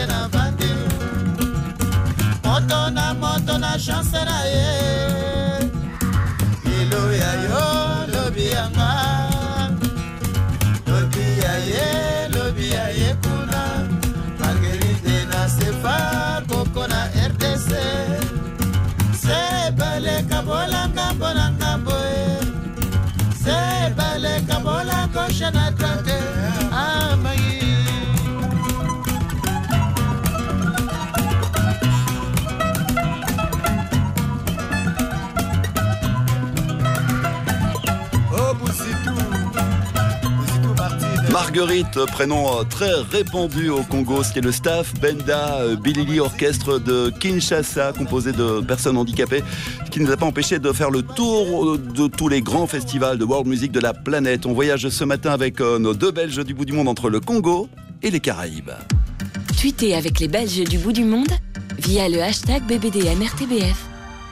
Speaker 15: Chance na ye kabolanga bolanga boe sebale kabola koshana trante amayi
Speaker 6: Marguerite, prénom très répandu au Congo, ce qui est le staff Benda Bilili Orchestre de Kinshasa, composé de personnes handicapées, ce qui ne nous a pas empêché de faire le tour de tous les grands festivals de world music de la planète. On voyage ce matin avec nos deux Belges du bout du monde entre le Congo et les Caraïbes.
Speaker 3: Tweetez avec les Belges du bout du monde via le hashtag BBDMRTBF.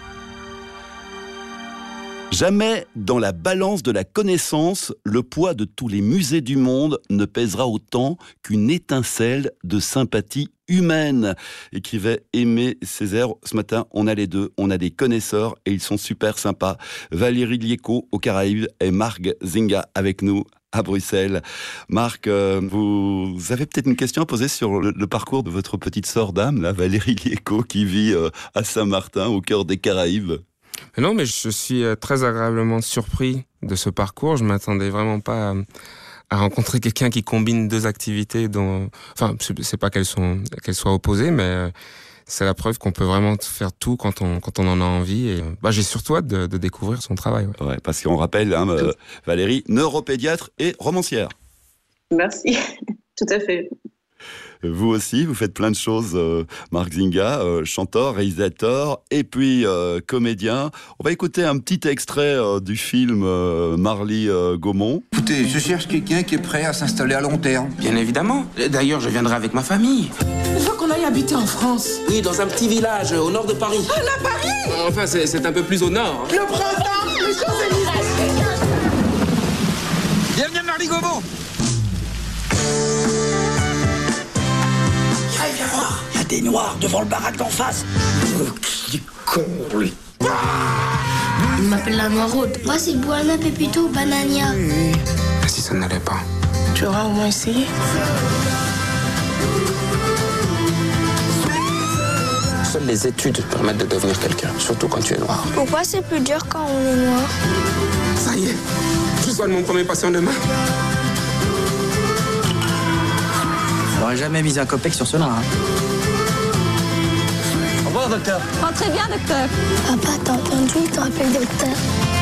Speaker 6: Jamais dans la balance de la connaissance, le poids de tous les musées du monde ne pèsera autant qu'une étincelle de sympathie humaine, écrivait Aimé Césaire. Ce matin, on a les deux, on a des connaisseurs et ils sont super sympas. Valérie Liéco aux Caraïbes et Marc Zinga avec nous à Bruxelles. Marc, vous avez peut-être une question à poser sur le parcours de votre petite sœur d'âme, là, Valérie Liéco, qui vit à Saint-Martin, au cœur des Caraïbes.
Speaker 26: Non, mais je suis très agréablement surpris de ce parcours. Je m'attendais vraiment pas à rencontrer quelqu'un qui combine deux activités dont, enfin, c'est pas qu'elles soient opposées, mais c'est la preuve qu'on peut vraiment faire tout quand on en a envie. Et j'ai surtout hâte de découvrir son travail.
Speaker 6: Ouais, parce qu'on rappelle, Valérie, neuropédiatre et romancière.
Speaker 25: Merci, tout à fait.
Speaker 6: Vous aussi, vous faites plein de choses, Marc Zinga, chanteur, réalisateur et puis comédien. On va écouter un petit extrait du film Marly Gaumont.
Speaker 16: Écoutez, je cherche quelqu'un qui est prêt à s'installer à long terme.
Speaker 17: Bien évidemment. D'ailleurs, je viendrai avec ma famille.
Speaker 18: Je veux qu'on aille habiter en France.
Speaker 17: Oui, dans un petit village au nord de Paris.
Speaker 18: Ah, là, Paris!
Speaker 17: Enfin, c'est un peu plus au nord.
Speaker 18: Le printemps, les Champs-Élysées.
Speaker 17: Bienvenue à Marly Gaumont.
Speaker 18: Viens voir, il y a des noirs devant le baraque d'en face.
Speaker 17: Qui est con, lui.
Speaker 19: Il m'appelle la noiraude. Moi, c'est Buana Pepito Banania.
Speaker 17: Et si ça n'allait pas?
Speaker 18: Tu auras au moins essayé.
Speaker 17: Seules les études permettent de devenir quelqu'un, surtout quand tu es noir.
Speaker 19: Pourquoi c'est plus dur quand on est noir?
Speaker 17: Ça y est, je soigne mon premier patient demain.
Speaker 18: J'aurais jamais mis un copec sur ce nain. Au revoir, docteur.
Speaker 19: Rentrez bien, docteur. Papa, t'as entendu? Il te rappelle docteur.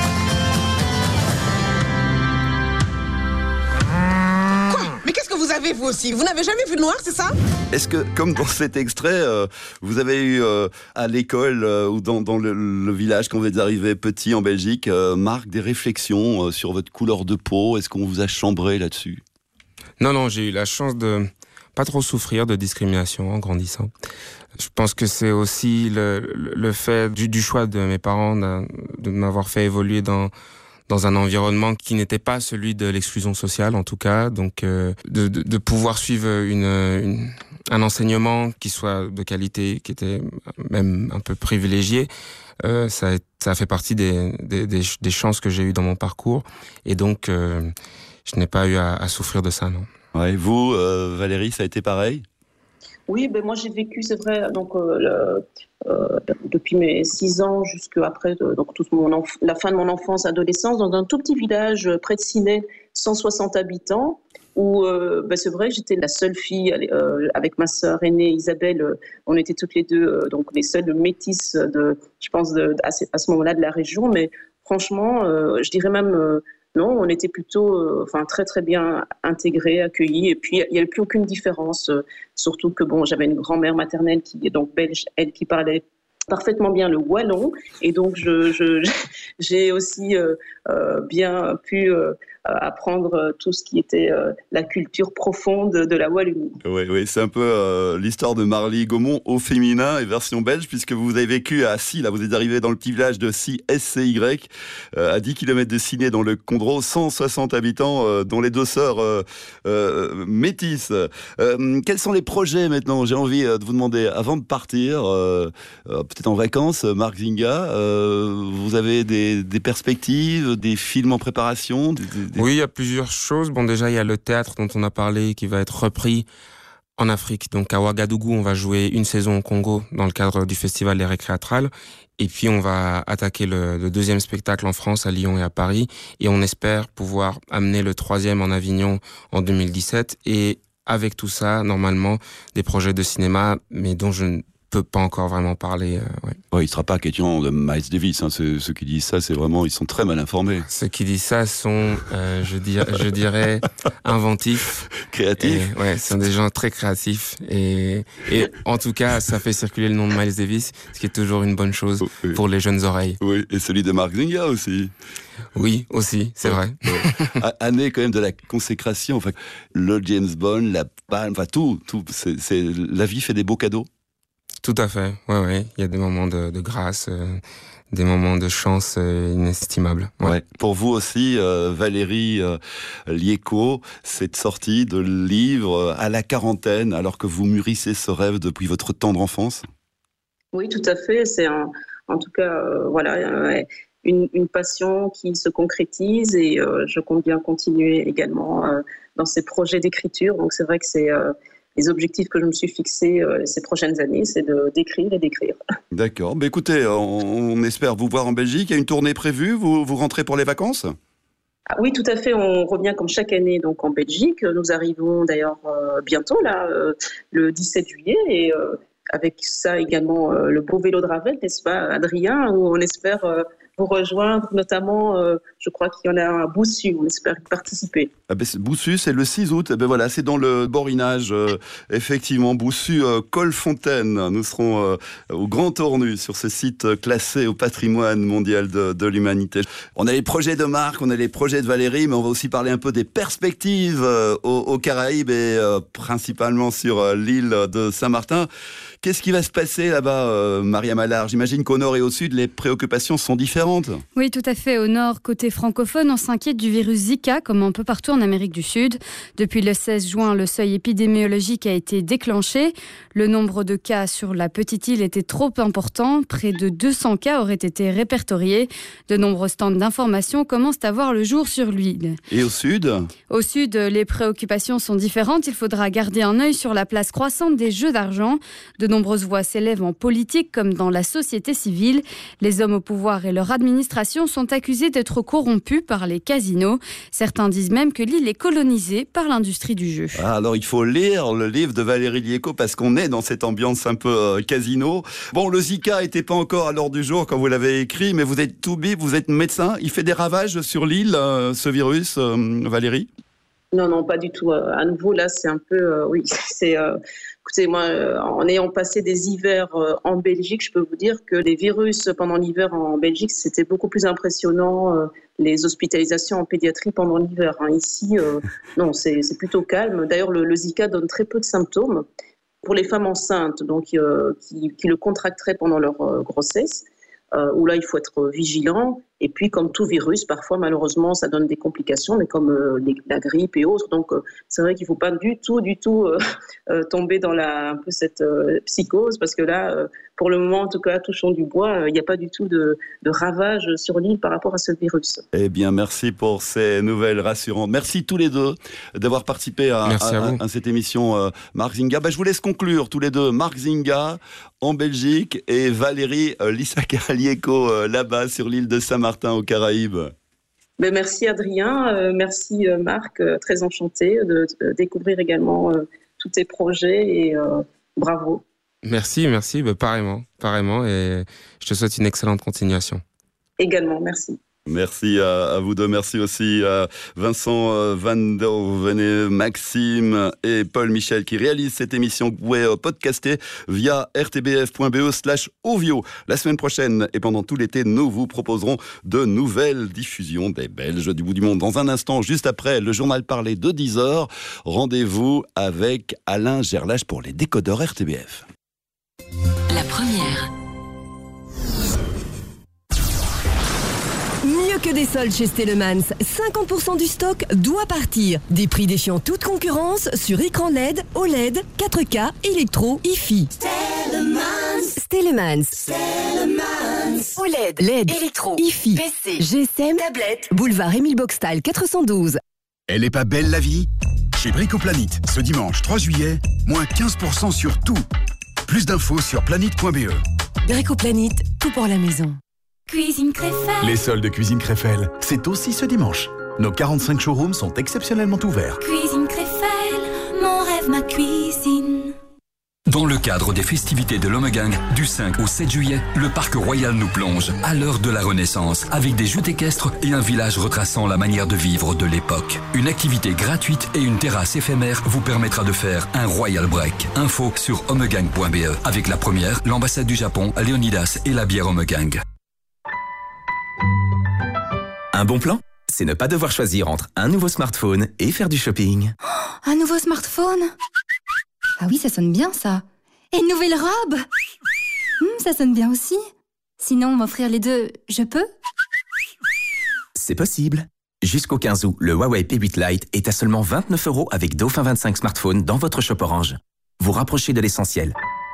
Speaker 18: Quoi? Mais qu'est-ce que vous avez, vous aussi? Vous n'avez jamais vu le noir, c'est ça?
Speaker 6: Est-ce que, comme dans cet extrait, vous avez eu à l'école ou dans le village quand vous êtes arrivé petit en Belgique, Marc, des réflexions sur votre couleur de peau? Est-ce qu'on vous a chambré là-dessus?
Speaker 26: Non, j'ai eu la chance de pas trop souffrir de discrimination en grandissant. Je pense que c'est aussi le fait du choix de mes parents de m'avoir fait évoluer dans un environnement qui n'était pas celui de l'exclusion sociale, en tout cas. Donc, de pouvoir suivre un enseignement qui soit de qualité, qui était même un peu privilégié, ça a fait partie des chances que j'ai eues dans mon parcours. Et donc, je n'ai pas eu à souffrir de ça, non.
Speaker 6: Ouais, vous, Valérie, ça a été pareil?
Speaker 25: Oui, moi j'ai vécu, c'est vrai, donc depuis mes 6 ans jusqu'après donc la fin de mon enfance, adolescence, dans un tout petit village près de Ciney, 160 habitants, où c'est vrai que j'étais la seule fille avec ma sœur aînée Isabelle. On était toutes les deux donc les seules métisses à ce moment-là de la région, mais franchement, je dirais même non, on était plutôt très très bien intégrés, accueillis, et puis il n'y avait plus aucune différence, surtout que j'avais une grand-mère maternelle qui est donc belge, elle qui parlait parfaitement bien le wallon, et donc j'ai aussi bien pu apprendre tout ce qui était la culture profonde de la Wallonie.
Speaker 6: Oui, c'est un peu l'histoire de Marly Gaumont au féminin et version belge, puisque vous avez vécu à Scy, là vous êtes arrivé dans le petit village de Scy, SCY, à 10 km de Ciney dans le Condro, 160 habitants, dont les deux sœurs métisses. Quels sont les projets maintenant? J'ai envie de vous demander, avant de partir, peut-être en vacances, Marc Zinga, vous avez des perspectives, des films en préparation?
Speaker 26: Oui, il y a plusieurs choses. Déjà, il y a le théâtre dont on a parlé qui va être repris en Afrique. Donc à Ouagadougou, on va jouer une saison au Congo dans le cadre du festival Les Récréatrales. Et puis on va attaquer le deuxième spectacle en France, à Lyon et à Paris. Et on espère pouvoir amener le troisième en Avignon en 2017. Et avec tout ça, normalement, des projets de cinéma, mais dont je ne peux pas encore vraiment parler.
Speaker 6: Il ne sera pas question de Miles Davis. Ceux qui disent ça, c'est vraiment, ils sont très mal informés.
Speaker 26: Ceux qui disent ça sont, je dirais, inventifs.
Speaker 6: Créatifs.
Speaker 26: Ce sont des gens très créatifs. Et en tout cas, ça fait circuler le nom de Miles Davis, ce qui est toujours une bonne chose pour les jeunes oreilles.
Speaker 6: Oui, et celui de Marc Zinga aussi.
Speaker 26: Oui, aussi, c'est vrai.
Speaker 6: Année quand même de la consécration. Enfin, le James Bond, la palme, enfin tout. La vie fait des beaux cadeaux.
Speaker 26: Tout à fait, ouais. Il y a des moments de grâce, des moments de chance inestimables.
Speaker 6: Ouais. Pour vous aussi, Valérie Liéco, cette sortie de livre à la quarantaine, alors que vous mûrissez ce rêve depuis votre tendre enfance.
Speaker 25: Oui, tout à fait. C'est en tout cas, une passion qui se concrétise et je compte bien continuer également dans ces projets d'écriture. Donc c'est vrai que c'est les objectifs que je me suis fixés ces prochaines années, c'est d'écrire et d'écrire.
Speaker 6: D'accord. Mais écoutez, on espère vous voir en Belgique. Il y a une tournée prévue. Vous rentrez pour les vacances ?
Speaker 25: Oui, tout à fait. On revient comme chaque année donc en Belgique. Nous arrivons d'ailleurs bientôt, le 17 juillet. Et avec ça également le beau vélo de Ravel, n'est-ce pas, Adrien, où on espère vous rejoindre, notamment, je crois qu'il y en a un à Boussu, on espère y participer.
Speaker 6: Boussu, c'est le 6 août, voilà, c'est dans le Borinage, effectivement, Boussu, Colfontaine. Nous serons au Grand Tournu, sur ce site classé au patrimoine mondial de l'humanité. On a les projets de Marc, on a les projets de Valérie, mais on va aussi parler un peu des perspectives aux Caraïbes et principalement sur l'île de Saint-Martin. Qu'est-ce qui va se passer là-bas, Maria Mallard ? J'imagine qu'au nord et au sud, les préoccupations sont différentes.
Speaker 27: Oui, tout à fait. Au nord, côté francophone, on s'inquiète du virus Zika, comme un peu partout en Amérique du Sud. Depuis le 16 juin, le seuil épidémiologique a été déclenché. Le nombre de cas sur la petite île était trop important. Près de 200 cas auraient été répertoriés. De nombreux stands d'information commencent à voir le jour sur l'île.
Speaker 6: Et au sud ?
Speaker 27: Au sud, les préoccupations sont différentes. Il faudra garder un œil sur la place croissante des jeux d'argent. De nombreuses voix s'élèvent en politique comme dans la société civile. Les hommes au pouvoir et leur administration sont accusés d'être corrompus par les casinos. Certains disent même que l'île est colonisée par l'industrie du jeu.
Speaker 6: Alors il faut lire le livre de Valérie Liéco parce qu'on est dans cette ambiance un peu casino. Bon, le Zika n'était pas encore à l'ordre du jour quand vous l'avez écrit, mais vous êtes toubib, vous êtes médecin. Il fait des ravages sur l'île, ce virus, Valérie ?
Speaker 25: Non, pas du tout. À nouveau, là, c'est un peu... Écoutez, moi, en ayant passé des hivers en Belgique, je peux vous dire que les virus pendant l'hiver en Belgique, c'était beaucoup plus impressionnant, les hospitalisations en pédiatrie pendant l'hiver. Ici, non, c'est plutôt calme. D'ailleurs, le Zika donne très peu de symptômes. Pour les femmes enceintes, donc, qui le contracteraient pendant leur grossesse, où là, il faut être vigilant. Et puis, comme tout virus, parfois, malheureusement, ça donne des complications, mais comme la grippe et autres. Donc, c'est vrai qu'il ne faut pas du tout tomber dans un peu cette psychose, parce que là, pour le moment, en tout cas, touchons du bois, il n'y a pas du tout de ravage sur l'île par rapport à ce virus.
Speaker 6: Eh bien, merci pour ces nouvelles rassurantes. Merci tous les deux d'avoir participé à cette émission, Marc Zinga. Je vous laisse conclure tous les deux. Marc Zinga en Belgique et Valérie Liéco là-bas sur l'île de Saint-Martin aux Caraïbes.
Speaker 25: Merci Adrien, merci Marc, très enchanté de découvrir également tous tes projets et bravo.
Speaker 26: Merci, pareillement et je te souhaite une excellente continuation.
Speaker 25: Également, merci.
Speaker 6: Merci à vous deux, merci aussi à Vincent Van der Venne, Maxime et Paul Michel qui réalisent cette émission que vous pouvez podcaster via rtbf.be/ovio. La semaine prochaine et pendant tout l'été, nous vous proposerons de nouvelles diffusions des Belges du bout du monde. Dans un instant, juste après le journal parlé de 10h, rendez-vous avec Alain Gerlache pour les décodeurs RTBF.
Speaker 3: La première.
Speaker 10: Mieux que des soldes chez Stellemans, 50% du stock doit partir. Des prix défiant toute concurrence sur écran LED, OLED, 4K, électro, hi-fi. Stellemans. OLED, LED, électro, hi-fi, PC, GSM, tablette, boulevard Émile Boxtal 412.
Speaker 13: Elle est pas belle la vie ?
Speaker 5: Chez Bricoplanète, ce dimanche 3 juillet, moins 15% sur tout. Plus d'infos sur planète.be.
Speaker 9: Bricoplanète, tout pour la maison.
Speaker 20: Cuisine Créfelle.
Speaker 13: Les soldes de Cuisine Créfelle, c'est aussi ce dimanche. Nos 45 showrooms sont exceptionnellement ouverts.
Speaker 20: Cuisine Créfelle, mon rêve, ma cuisine.
Speaker 21: Dans le cadre des festivités de l'Homegang, du 5 au 7 juillet, le Parc Royal nous plonge à l'heure de la Renaissance avec des joutes équestres et un village retraçant la manière de vivre de l'époque. Une activité gratuite et une terrasse éphémère vous permettra de faire un Royal Break. Info sur homegang.be. Avec la première, l'ambassade du Japon, Léonidas et la bière Homegang.
Speaker 22: Un bon plan ? C'est ne pas devoir choisir entre un nouveau smartphone et faire du shopping.
Speaker 20: Un nouveau smartphone? Ah oui, ça sonne bien ça. Et une nouvelle robe? Ça sonne bien aussi. Sinon, m'offrir les deux, je peux?
Speaker 22: C'est possible. Jusqu'au 15 août, le Huawei P8 Lite est à seulement 29 € avec Dauphin 25 smartphone dans votre shop Orange. Vous rapprochez de l'essentiel.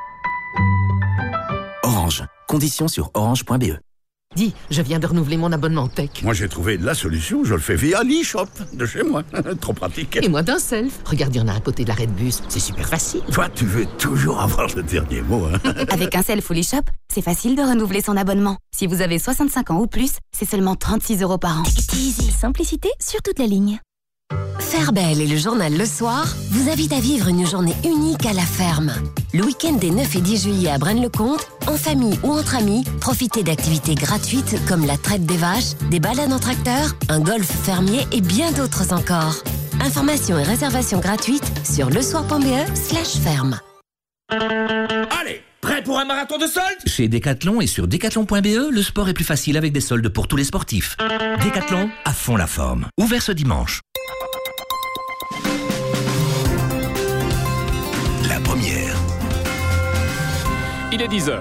Speaker 22: Orange. Conditions sur orange.be.
Speaker 23: Dis, je viens de renouveler mon abonnement tech.
Speaker 24: Moi, j'ai trouvé la solution. Je le fais via l'e-shop de chez moi. Trop pratique.
Speaker 23: Et moi d'un self. Regarde, il y en a à côté de l'arrêt de bus. C'est super facile.
Speaker 24: Toi, tu veux toujours avoir le dernier mot. Hein.
Speaker 20: Avec un self ou l'e-shop, c'est facile de renouveler son abonnement. Si vous avez 65 ans ou plus, c'est seulement 36 € par an.
Speaker 10: Easy. Simplicité sur toute la ligne. Ferbel et le journal Le Soir vous invitent à vivre une journée unique à la ferme. Le week-end des 9 et 10 juillet à Braine-le-Comte, en famille ou entre amis, profitez d'activités gratuites comme la traite des vaches, des balades en tracteur, un golf fermier et bien d'autres encore. Informations et réservations gratuites sur lesoir.be/ferme.
Speaker 28: Allez, prêt pour un marathon de soldes?
Speaker 12: Chez Decathlon et sur decathlon.be, le sport est plus facile avec des soldes pour tous les sportifs. Decathlon, à fond la forme. Ouvert ce dimanche.
Speaker 13: La première.
Speaker 29: Il est 10h.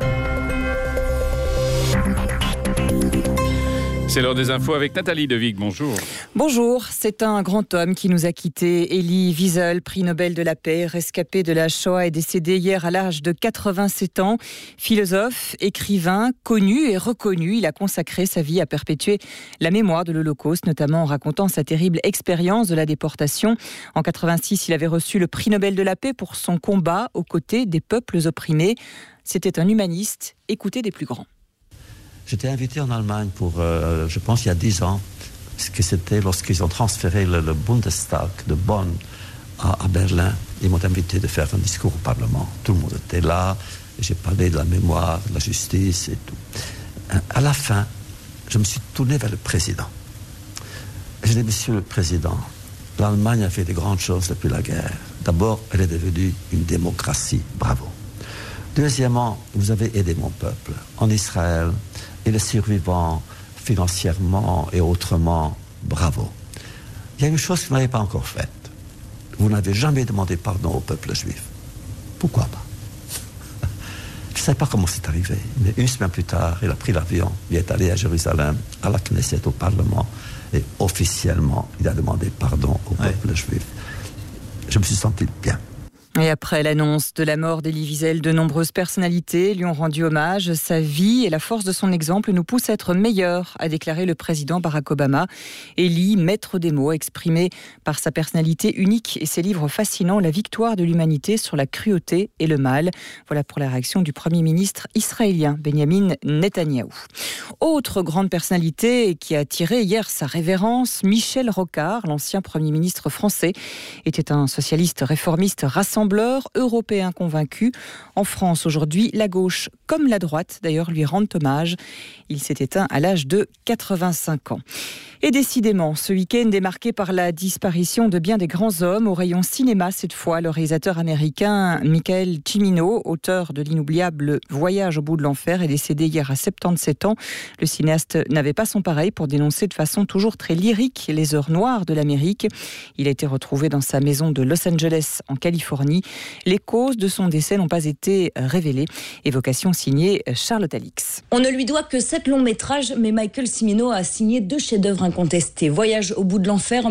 Speaker 29: C'est l'heure des infos avec Nathalie Devic. Bonjour.
Speaker 30: Bonjour. C'est un grand homme qui nous a quittés. Elie Wiesel, prix Nobel de la paix, rescapé de la Shoah, est décédé hier à l'âge de 87 ans. Philosophe, écrivain, connu et reconnu, il a consacré sa vie à perpétuer la mémoire de l'Holocauste, notamment en racontant sa terrible expérience de la déportation. En 86, il avait reçu le prix Nobel de la paix pour son combat aux côtés des peuples opprimés. C'était un humaniste, écouté des plus grands.
Speaker 31: J'étais invité en Allemagne pour, je pense, il y a 10 ans, parce que c'était lorsqu'ils ont transféré le Bundestag de Bonn à Berlin. Ils m'ont invité de faire un discours au Parlement. Tout le monde était là, et j'ai parlé de la mémoire, de la justice et tout. À la fin, je me suis tourné vers le président. Et j'ai dit, Monsieur le Président, l'Allemagne a fait de grandes choses depuis la guerre. D'abord, elle est devenue une démocratie. Bravo. Deuxièmement, vous avez aidé mon peuple en Israël et les survivants financièrement et autrement. Bravo. Il y a une chose que vous n'avez pas encore faite. Vous n'avez jamais demandé pardon au peuple juif. Pourquoi pas? Je ne sais pas comment c'est arrivé, mais une semaine plus tard, il a pris l'avion, il est allé à Jérusalem, à la Knesset, au Parlement, et officiellement, il a demandé pardon au peuple juif. Je me suis senti bien.
Speaker 30: Et après l'annonce de la mort d'Elie Wiesel, de nombreuses personnalités lui ont rendu hommage. Sa vie et la force de son exemple nous poussent à être meilleurs, a déclaré le président Barack Obama. Elie, maître des mots, exprimé par sa personnalité unique et ses livres fascinants, la victoire de l'humanité sur la cruauté et le mal. Voilà pour la réaction du Premier ministre israélien, Benjamin Netanyahou. Autre grande personnalité qui a attiré hier sa révérence, Michel Rocard, l'ancien Premier ministre français, était un socialiste réformiste rassembleur, européen convaincu. En France, aujourd'hui, la gauche comme la droite, d'ailleurs, lui rendent hommage. Il s'est éteint à l'âge de 85 ans. Et décidément, ce week-end est marqué par la disparition de bien des grands hommes. Au rayon cinéma, cette fois, le réalisateur américain Michael Cimino, auteur de l'inoubliable Voyage au bout de l'enfer, est décédé hier à 77 ans. Le cinéaste n'avait pas son pareil pour dénoncer de façon toujours très lyrique les heures noires de l'Amérique. Il a été retrouvé dans sa maison de Los Angeles, en Californie. pneumonie. Les causes de son décès n'ont pas été révélées. Évocation signée Charlotte Alix.
Speaker 1: On ne lui doit que 7 longs métrages, mais Michael Cimino a signé 2 chefs-d'œuvre incontestés. Voyage au bout de l'enfer en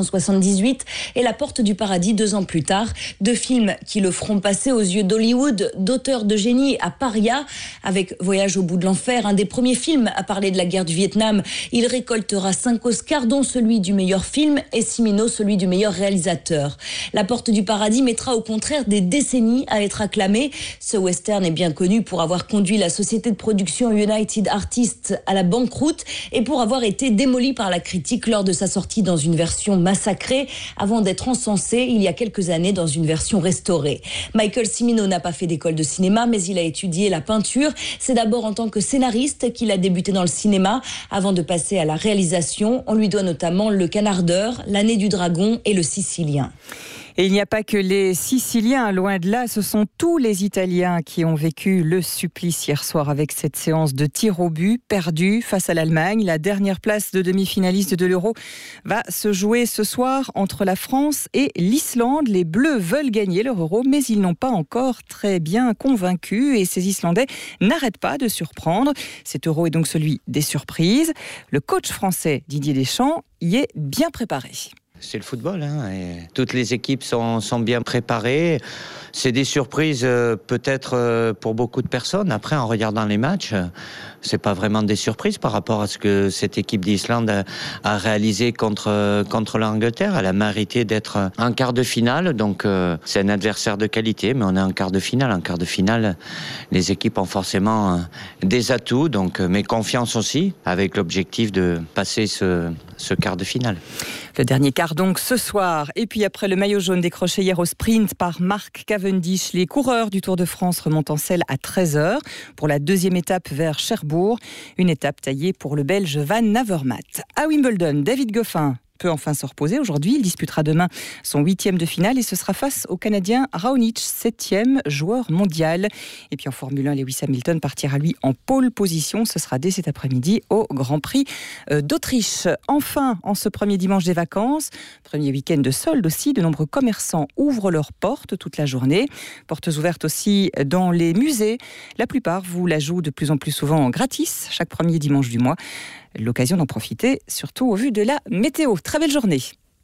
Speaker 1: 1978 et La porte du paradis 2 ans plus tard. 2 films qui le feront passer aux yeux d'Hollywood, d'auteur de génie à paria. Avec Voyage au bout de l'enfer, un des premiers films à parler de la guerre du Vietnam, il récoltera 5 Oscars, dont celui du meilleur film et Cimino celui du meilleur réalisateur. La porte du paradis mettra au contraire des décennies à être acclamé. Ce western est bien connu pour avoir conduit la société de production United Artists à la banqueroute et pour avoir été démoli par la critique lors de sa sortie dans une version massacrée avant d'être encensé il y a quelques années dans une version restaurée. Michael Cimino n'a pas fait d'école de cinéma, mais il a étudié la peinture. C'est d'abord en tant que scénariste qu'il a débuté dans le cinéma avant de passer à la réalisation. On lui doit notamment Le Canardeur, L'année du dragon et Le Sicilien.
Speaker 30: Et il n'y a pas que les Siciliens, loin de là, ce sont tous les Italiens qui ont vécu le supplice hier soir avec cette séance de tir au but perdue face à l'Allemagne. La dernière place de demi-finaliste de l'Euro va se jouer ce soir entre la France et l'Islande. Les Bleus veulent gagner leur Euro, mais ils n'ont pas encore très bien convaincu et ces Islandais n'arrêtent pas de surprendre. Cet Euro est donc celui des surprises. Le coach français Didier Deschamps y est bien préparé.
Speaker 2: C'est le football, et toutes les équipes sont bien préparées. C'est des surprises peut-être pour beaucoup de personnes. Après, en regardant les matchs, c'est pas vraiment des surprises par rapport à ce que cette équipe d'Islande a réalisé contre l'Angleterre. Elle a mérité d'être en quart de finale, donc c'est un adversaire de qualité, mais on est en quart de finale. En quart de finale, les équipes ont forcément des atouts, donc mais confiance aussi, avec l'objectif de passer ce quart de finale.
Speaker 30: Le dernier quart donc ce soir. Et puis après le maillot jaune décroché hier au sprint par Mark Cavendish, les coureurs du Tour de France remontent en selle à 13h pour la deuxième étape vers Cherbourg. Une étape taillée pour le Belge Van Avermaet. À Wimbledon, David Goffin peut enfin se reposer. Aujourd'hui, il disputera demain son 8e de finale et ce sera face au Canadien Raonic, 7e joueur mondial. Et puis en Formule 1, Lewis Hamilton partira lui en pole position. Ce sera dès cet après-midi au Grand Prix d'Autriche. Enfin, en ce premier dimanche des vacances, premier week-end de solde aussi, de nombreux commerçants ouvrent leurs portes toute la journée. Portes ouvertes aussi dans les musées. La plupart vous la jouent de plus en plus souvent gratis, chaque premier dimanche du mois. L'occasion d'en profiter, surtout au vu de la météo. Très belle journée.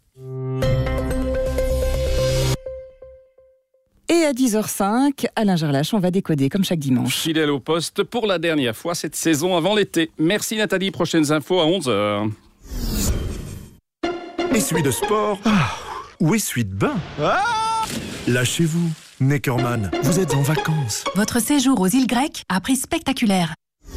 Speaker 30: Et à 10h05, Alain Gerlache, on va décoder comme chaque dimanche.
Speaker 29: Fidèle au poste pour la dernière fois cette saison avant l'été. Merci Nathalie, prochaines infos à 11h.
Speaker 4: Essuie de sport ou essuie de bain. Lâchez-vous, Neckerman, vous êtes en vacances.
Speaker 7: Votre séjour aux îles grecques a prix spectaculaire.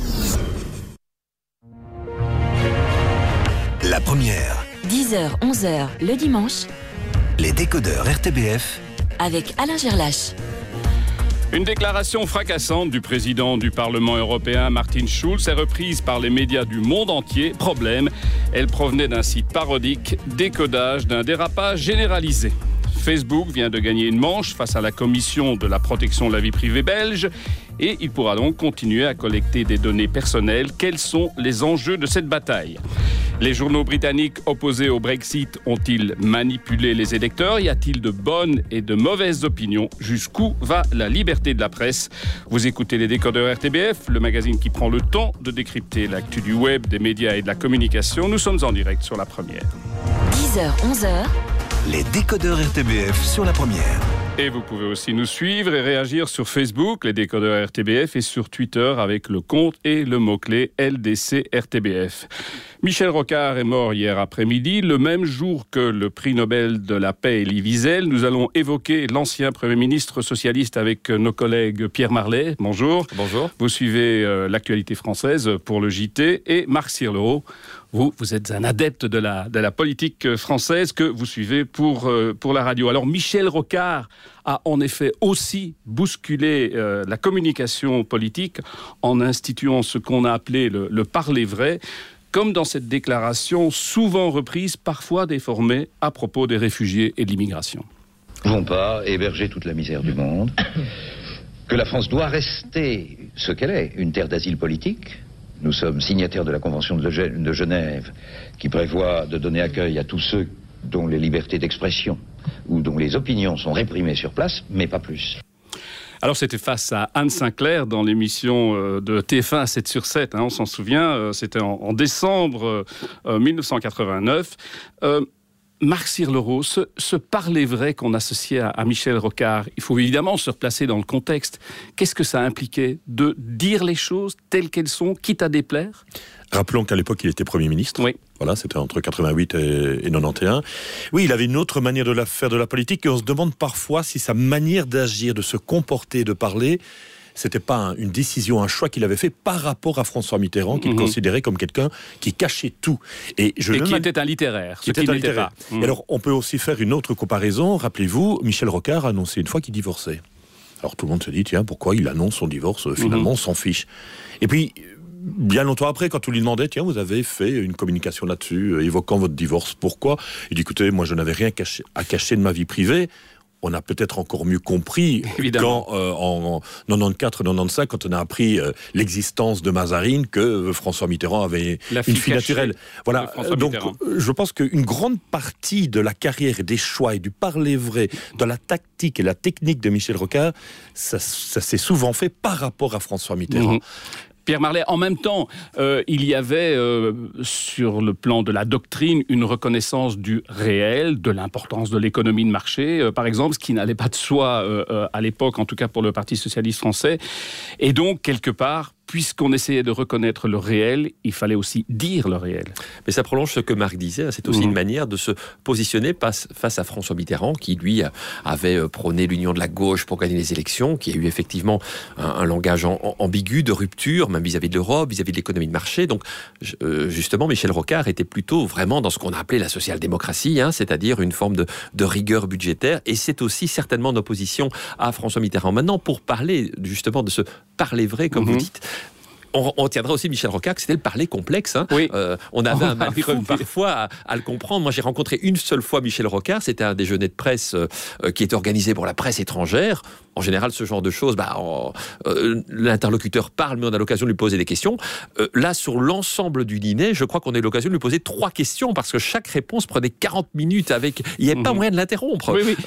Speaker 13: La première.
Speaker 3: 10h, 11h, le dimanche.
Speaker 13: Les décodeurs RTBF.
Speaker 3: Avec Alain Gerlache.
Speaker 29: Une déclaration fracassante du président du Parlement européen, Martin Schulz, est reprise par les médias du monde entier. Problème, elle provenait d'un site parodique, décodage d'un dérapage généralisé. Facebook vient de gagner une manche face à la Commission de la protection de la vie privée belge et il pourra donc continuer à collecter des données personnelles. Quels sont les enjeux de cette bataille ? Les journaux britanniques opposés au Brexit ont-ils manipulé les électeurs ? Y a-t-il de bonnes et de mauvaises opinions ? Jusqu'où va la liberté de la presse ? Vous écoutez les décodeurs RTBF, le magazine qui prend le temps de décrypter l'actu du web, des médias et de la communication. Nous sommes en direct sur la première.
Speaker 3: 10h, 11h.
Speaker 13: Les décodeurs RTBF sur la première.
Speaker 29: Et vous pouvez aussi nous suivre et réagir sur Facebook, les décodeurs RTBF, et sur Twitter avec le compte et le mot-clé LDC RTBF. Michel Rocard est mort hier après-midi, le même jour que le prix Nobel de la paix Elie Wiesel. Nous allons évoquer l'ancien Premier ministre socialiste avec nos collègues Pierre Marlet. Bonjour.
Speaker 8: Bonjour.
Speaker 29: Vous suivez l'actualité française pour le JT. Et Marc Sirleau, vous êtes un adepte de la politique française que vous suivez pour la radio. Alors Michel Rocard a en effet aussi bousculé la communication politique en instituant ce qu'on a appelé le parler vrai, comme dans cette déclaration souvent reprise, parfois déformée, à propos des réfugiés et de l'immigration.
Speaker 11: Nous ne pouvons pas héberger toute la misère du monde, que la France doit rester ce qu'elle est, une terre d'asile politique. Nous sommes signataires de la Convention de Genève, qui prévoit de donner accueil à tous ceux dont les libertés d'expression ou dont les opinions sont réprimées sur place, mais pas plus.
Speaker 29: Alors c'était face à Anne Sinclair dans l'émission de TF1 à 7 sur 7, on s'en souvient, c'était en décembre 1989. Marc Cirlereau, ce parler vrai qu'on associait à Michel Rocard, il faut évidemment se replacer dans le contexte. Qu'est-ce que ça impliquait de dire les choses telles qu'elles sont, quitte à déplaire ?
Speaker 6: Rappelons qu'à l'époque, il était Premier ministre.
Speaker 29: Oui.
Speaker 6: Voilà, c'était entre 88 et 91. Oui, il avait une autre manière de faire de la politique et on se demande parfois si sa manière d'agir, de se comporter, de parler, c'était pas une décision, un choix qu'il avait fait par rapport à François Mitterrand, qu'il considérait comme quelqu'un qui cachait tout. Et qui
Speaker 29: était un littéraire.
Speaker 6: Qui était un littéraire. Et alors, on peut aussi faire une autre comparaison. Rappelez-vous, Michel Rocard a annoncé une fois qu'il divorçait. Alors tout le monde se dit, tiens, pourquoi il annonce son divorce ? Finalement, on s'en fiche. Et puis, bien longtemps après, quand on lui demandait, tiens, vous avez fait une communication là-dessus, évoquant votre divorce, pourquoi ? Il dit, écoutez, moi je n'avais rien à cacher de ma vie privée. On a peut-être encore mieux compris quand, en 94-95, quand on a appris l'existence de Mazarine, que François Mitterrand avait une fille naturelle. Voilà. Donc, je pense qu'une grande partie de la carrière et des choix et du parler vrai, de la tactique et la technique de Michel Rocard, ça s'est souvent fait par rapport à François Mitterrand.
Speaker 29: Pierre Marlet, en même temps, il y avait sur le plan de la doctrine une reconnaissance du réel, de l'importance de l'économie de marché, par exemple, ce qui n'allait pas de soi à l'époque, en tout cas pour le Parti socialiste français. Et donc, quelque part, puisqu'on essayait de reconnaître le réel, il fallait aussi dire le réel.
Speaker 8: Mais ça prolonge ce que Marc disait, c'est aussi une manière de se positionner face à François Mitterrand, qui lui avait prôné l'union de la gauche pour gagner les élections, qui a eu effectivement un langage ambigu, de rupture, même vis-à-vis de l'Europe, vis-à-vis de l'économie de marché. Donc justement, Michel Rocard était plutôt vraiment dans ce qu'on a appelé la social-démocratie, c'est-à-dire une forme de rigueur budgétaire, et c'est aussi certainement en opposition à François Mitterrand. Maintenant, pour parler justement de ce parler vrai, comme vous dites, on tiendra aussi Michel Rocard que c'était le parler complexe.
Speaker 29: Oui.
Speaker 8: On avait un mal fou parfois à le comprendre. Moi, j'ai rencontré une seule fois Michel Rocard. C'était un déjeuner de presse qui était organisé pour la presse étrangère. En général, ce genre de choses, l'interlocuteur parle, mais on a l'occasion de lui poser des questions. Là, sur l'ensemble du dîner, je crois qu'on a eu l'occasion de lui poser 3 questions, parce que chaque réponse prenait 40 minutes il n'y avait pas moyen de l'interrompre.
Speaker 29: Oui.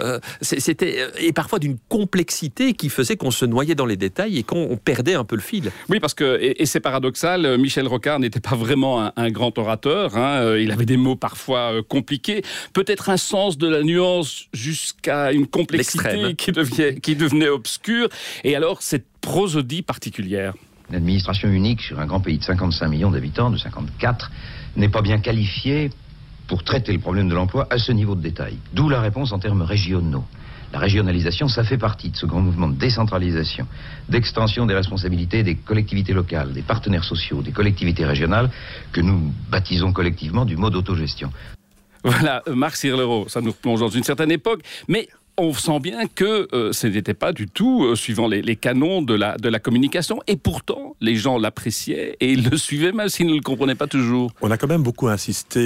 Speaker 8: Et parfois d'une complexité qui faisait qu'on se noyait dans les détails et qu'on perdait un peu le fil.
Speaker 29: Oui, parce que, et c'est paradoxal, Michel Rocard n'était pas vraiment un grand orateur. Il avait des mots parfois compliqués. Peut-être un sens de la nuance jusqu'à une complexité qui devenait obscure. Et alors, cette prosodie particulière.
Speaker 11: Une administration unique sur un grand pays de 55 millions d'habitants, de 54, n'est pas bien qualifiée pour traiter le problème de l'emploi à ce niveau de détail. D'où la réponse en termes régionaux. La régionalisation, ça fait partie de ce grand mouvement de décentralisation, d'extension des responsabilités des collectivités locales, des partenaires sociaux, des collectivités régionales, que nous baptisons collectivement du mode autogestion.
Speaker 29: Voilà, Marc Cirlereau, ça nous replonge dans une certaine époque, mais on sent bien que ce n'était pas du tout suivant les canons de la communication, et pourtant les gens l'appréciaient et ils le suivaient même s'ils ne le comprenaient pas toujours.
Speaker 6: On a quand même beaucoup insisté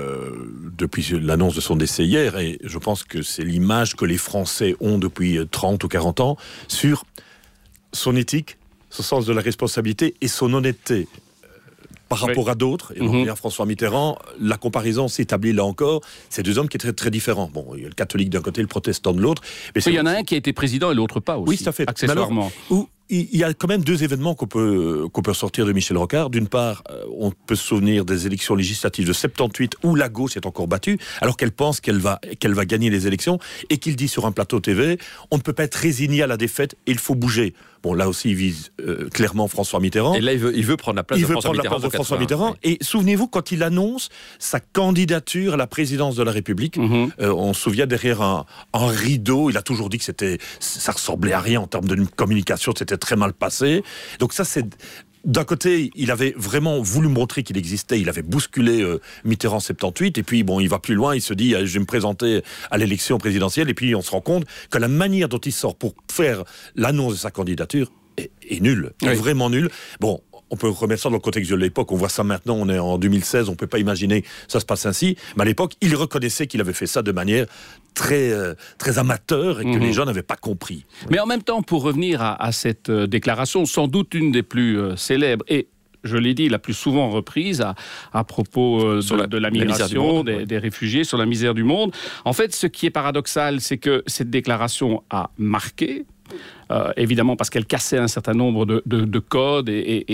Speaker 6: depuis l'annonce de son décès hier, et je pense que c'est l'image que les Français ont depuis 30 ou 40 ans sur son éthique, son sens de la responsabilité et son honnêteté. Par rapport à d'autres, et donc à François Mitterrand, la comparaison s'établit là encore. C'est 2 hommes qui étaient très différents. Bon, il y a le catholique d'un côté, le protestant de l'autre.
Speaker 29: Mais il y en a un qui a été président et l'autre pas aussi.
Speaker 6: Oui, ça fait.
Speaker 29: Accessoirement.
Speaker 6: Il y a quand même 2 événements qu'on peut sortir de Michel Rocard. D'une part, on peut se souvenir des élections législatives de 78 où la gauche est encore battue, alors qu'elle pense qu'elle va gagner les élections, et qu'il dit sur un plateau TV, on ne peut pas être résigné à la défaite et il faut bouger. Bon, là aussi, il vise clairement François Mitterrand.
Speaker 8: Et là, il veut prendre la place de François Mitterrand.
Speaker 6: Et souvenez-vous, quand il annonce sa candidature à la présidence de la République, on se souvient derrière un rideau, il a toujours dit que ça ressemblait à rien en termes de communication, c'était très mal passé. Donc ça, c'est... D'un côté, il avait vraiment voulu montrer qu'il existait, il avait bousculé Mitterrand 78, et puis bon, il va plus loin, il se dit, je vais me présenter à l'élection présidentielle, et puis on se rend compte que la manière dont il sort pour faire l'annonce de sa candidature est nulle, est vraiment nulle. Bon, on peut remettre ça dans le contexte de l'époque, on voit ça maintenant, on est en 2016, on ne peut pas imaginer que ça se passe ainsi, mais à l'époque, il reconnaissait qu'il avait fait ça de manière très, très amateur et que les gens n'avaient pas compris.
Speaker 29: Mais en même temps, pour revenir à cette déclaration, sans doute une des plus célèbres, et je l'ai dit, la plus souvent reprise à propos de la migration, des réfugiés, sur la misère du monde. En fait, ce qui est paradoxal, c'est que cette déclaration a marqué, évidemment parce qu'elle cassait un certain nombre de codes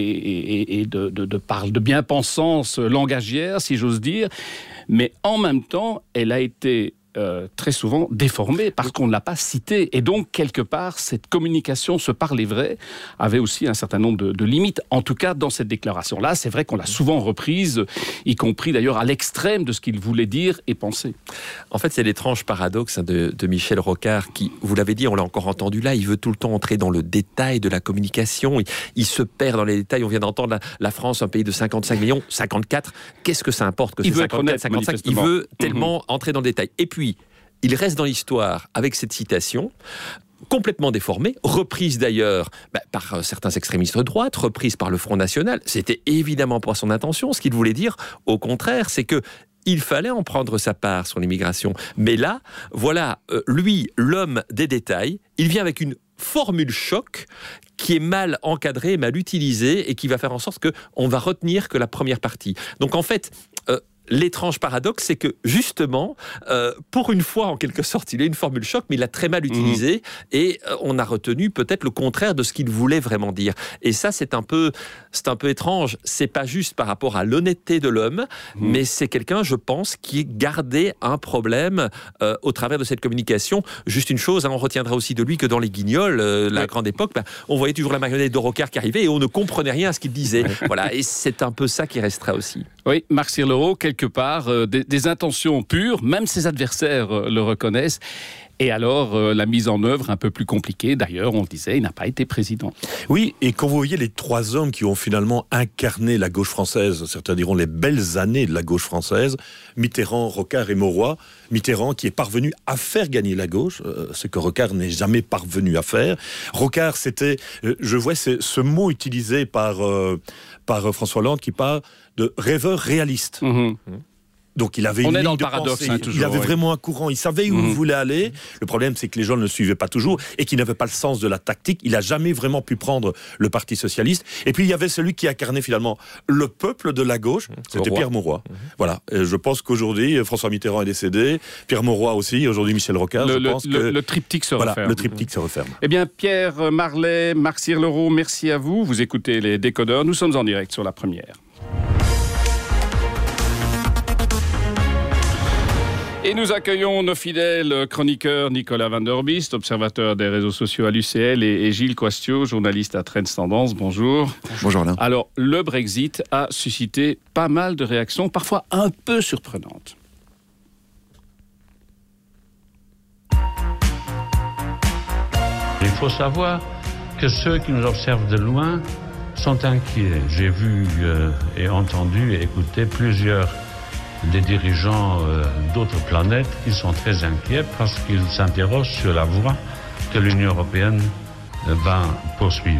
Speaker 29: et de bien-pensance langagière, si j'ose dire, mais en même temps, elle a été très souvent déformée parce qu'on ne l'a pas citée. Et donc, quelque part, cette communication, ce parler vrai, avait aussi un certain nombre de limites. En tout cas, dans cette déclaration-là, c'est vrai qu'on l'a souvent reprise, y compris d'ailleurs à l'extrême de ce qu'il voulait dire et penser.
Speaker 8: En fait, c'est l'étrange paradoxe de Michel Rocard qui, vous l'avez dit, on l'a encore entendu là, il veut tout le temps entrer dans le détail de la communication. Il se perd dans les détails. On vient d'entendre la France, un pays de 55 millions, 54. Qu'est-ce que ça importe que c'est 54, 55 ? Il veut tellement entrer dans le détail. Et puis, il reste dans l'histoire avec cette citation, complètement déformée, reprise d'ailleurs par certains extrémistes de droite, reprise par le Front National. C'était évidemment pas son intention. Ce qu'il voulait dire, au contraire, c'est que il fallait en prendre sa part sur l'immigration. Mais là, voilà, lui, l'homme des détails, il vient avec une formule choc qui est mal encadrée, mal utilisée et qui va faire en sorte qu'on va retenir que la première partie. Donc en fait, l'étrange paradoxe, c'est que justement, pour une fois, en quelque sorte, il a une formule choc, mais il l'a très mal utilisée et on a retenu peut-être le contraire de ce qu'il voulait vraiment dire. Et ça, c'est un peu étrange. C'est pas juste par rapport à l'honnêteté de l'homme, mais c'est quelqu'un, je pense, qui gardait un problème au travers de cette communication. Juste une chose, on retiendra aussi de lui que dans les Guignols, la grande époque, on voyait toujours la marionnette de Rocard qui arrivait et on ne comprenait rien à ce qu'il disait. Voilà, et c'est un peu ça qui restera aussi.
Speaker 29: Oui, Marc Cirlereau, quelque part, des intentions pures, même ses adversaires le reconnaissent. Et alors, la mise en œuvre un peu plus compliquée. D'ailleurs, on le disait, il n'a pas été président.
Speaker 6: Oui, et quand vous voyez les trois hommes qui ont finalement incarné la gauche française, certains diront les belles années de la gauche française, Mitterrand, Rocard et Mauroy. Mitterrand qui est parvenu à faire gagner la gauche, ce que Rocard n'est jamais parvenu à faire. Rocard, c'était, je vois ce mot utilisé par François Hollande qui parle de rêveur réaliste. Donc il avait une ligne de pensée, il avait vraiment un courant, il savait où il voulait aller. Le problème, c'est que les gens ne le suivaient pas toujours et qu'il n'avait pas le sens de la tactique. Il n'a jamais vraiment pu prendre le Parti socialiste. Et puis il y avait celui qui incarnait finalement le peuple de la gauche, c'était Pierre Mauroy. Voilà, et je pense qu'aujourd'hui, François Mitterrand est décédé, Pierre Mauroy aussi, aujourd'hui Michel Rocard.
Speaker 29: Le triptyque se referme.
Speaker 6: Voilà, le triptyque se referme.
Speaker 29: Eh bien, Pierre Marlet, Marc Cirlereau, merci à vous. Vous écoutez les Décodeurs. Nous sommes en direct sur la première. Et nous accueillons nos fidèles chroniqueurs Nicolas Van Der Biest, observateur des réseaux sociaux à l'UCL, et Gilles Coistiot, journaliste à Trends Tendance. Bonjour.
Speaker 5: Bonjour Alain.
Speaker 29: Alors, le Brexit a suscité pas mal de réactions, parfois un peu surprenantes.
Speaker 9: Il faut savoir que ceux qui nous observent de loin sont inquiets. J'ai vu et entendu et écouté plusieurs des dirigeants d'autres planètes qui sont très inquiets parce qu'ils s'interrogent sur la voie que l'Union européenne va poursuivre.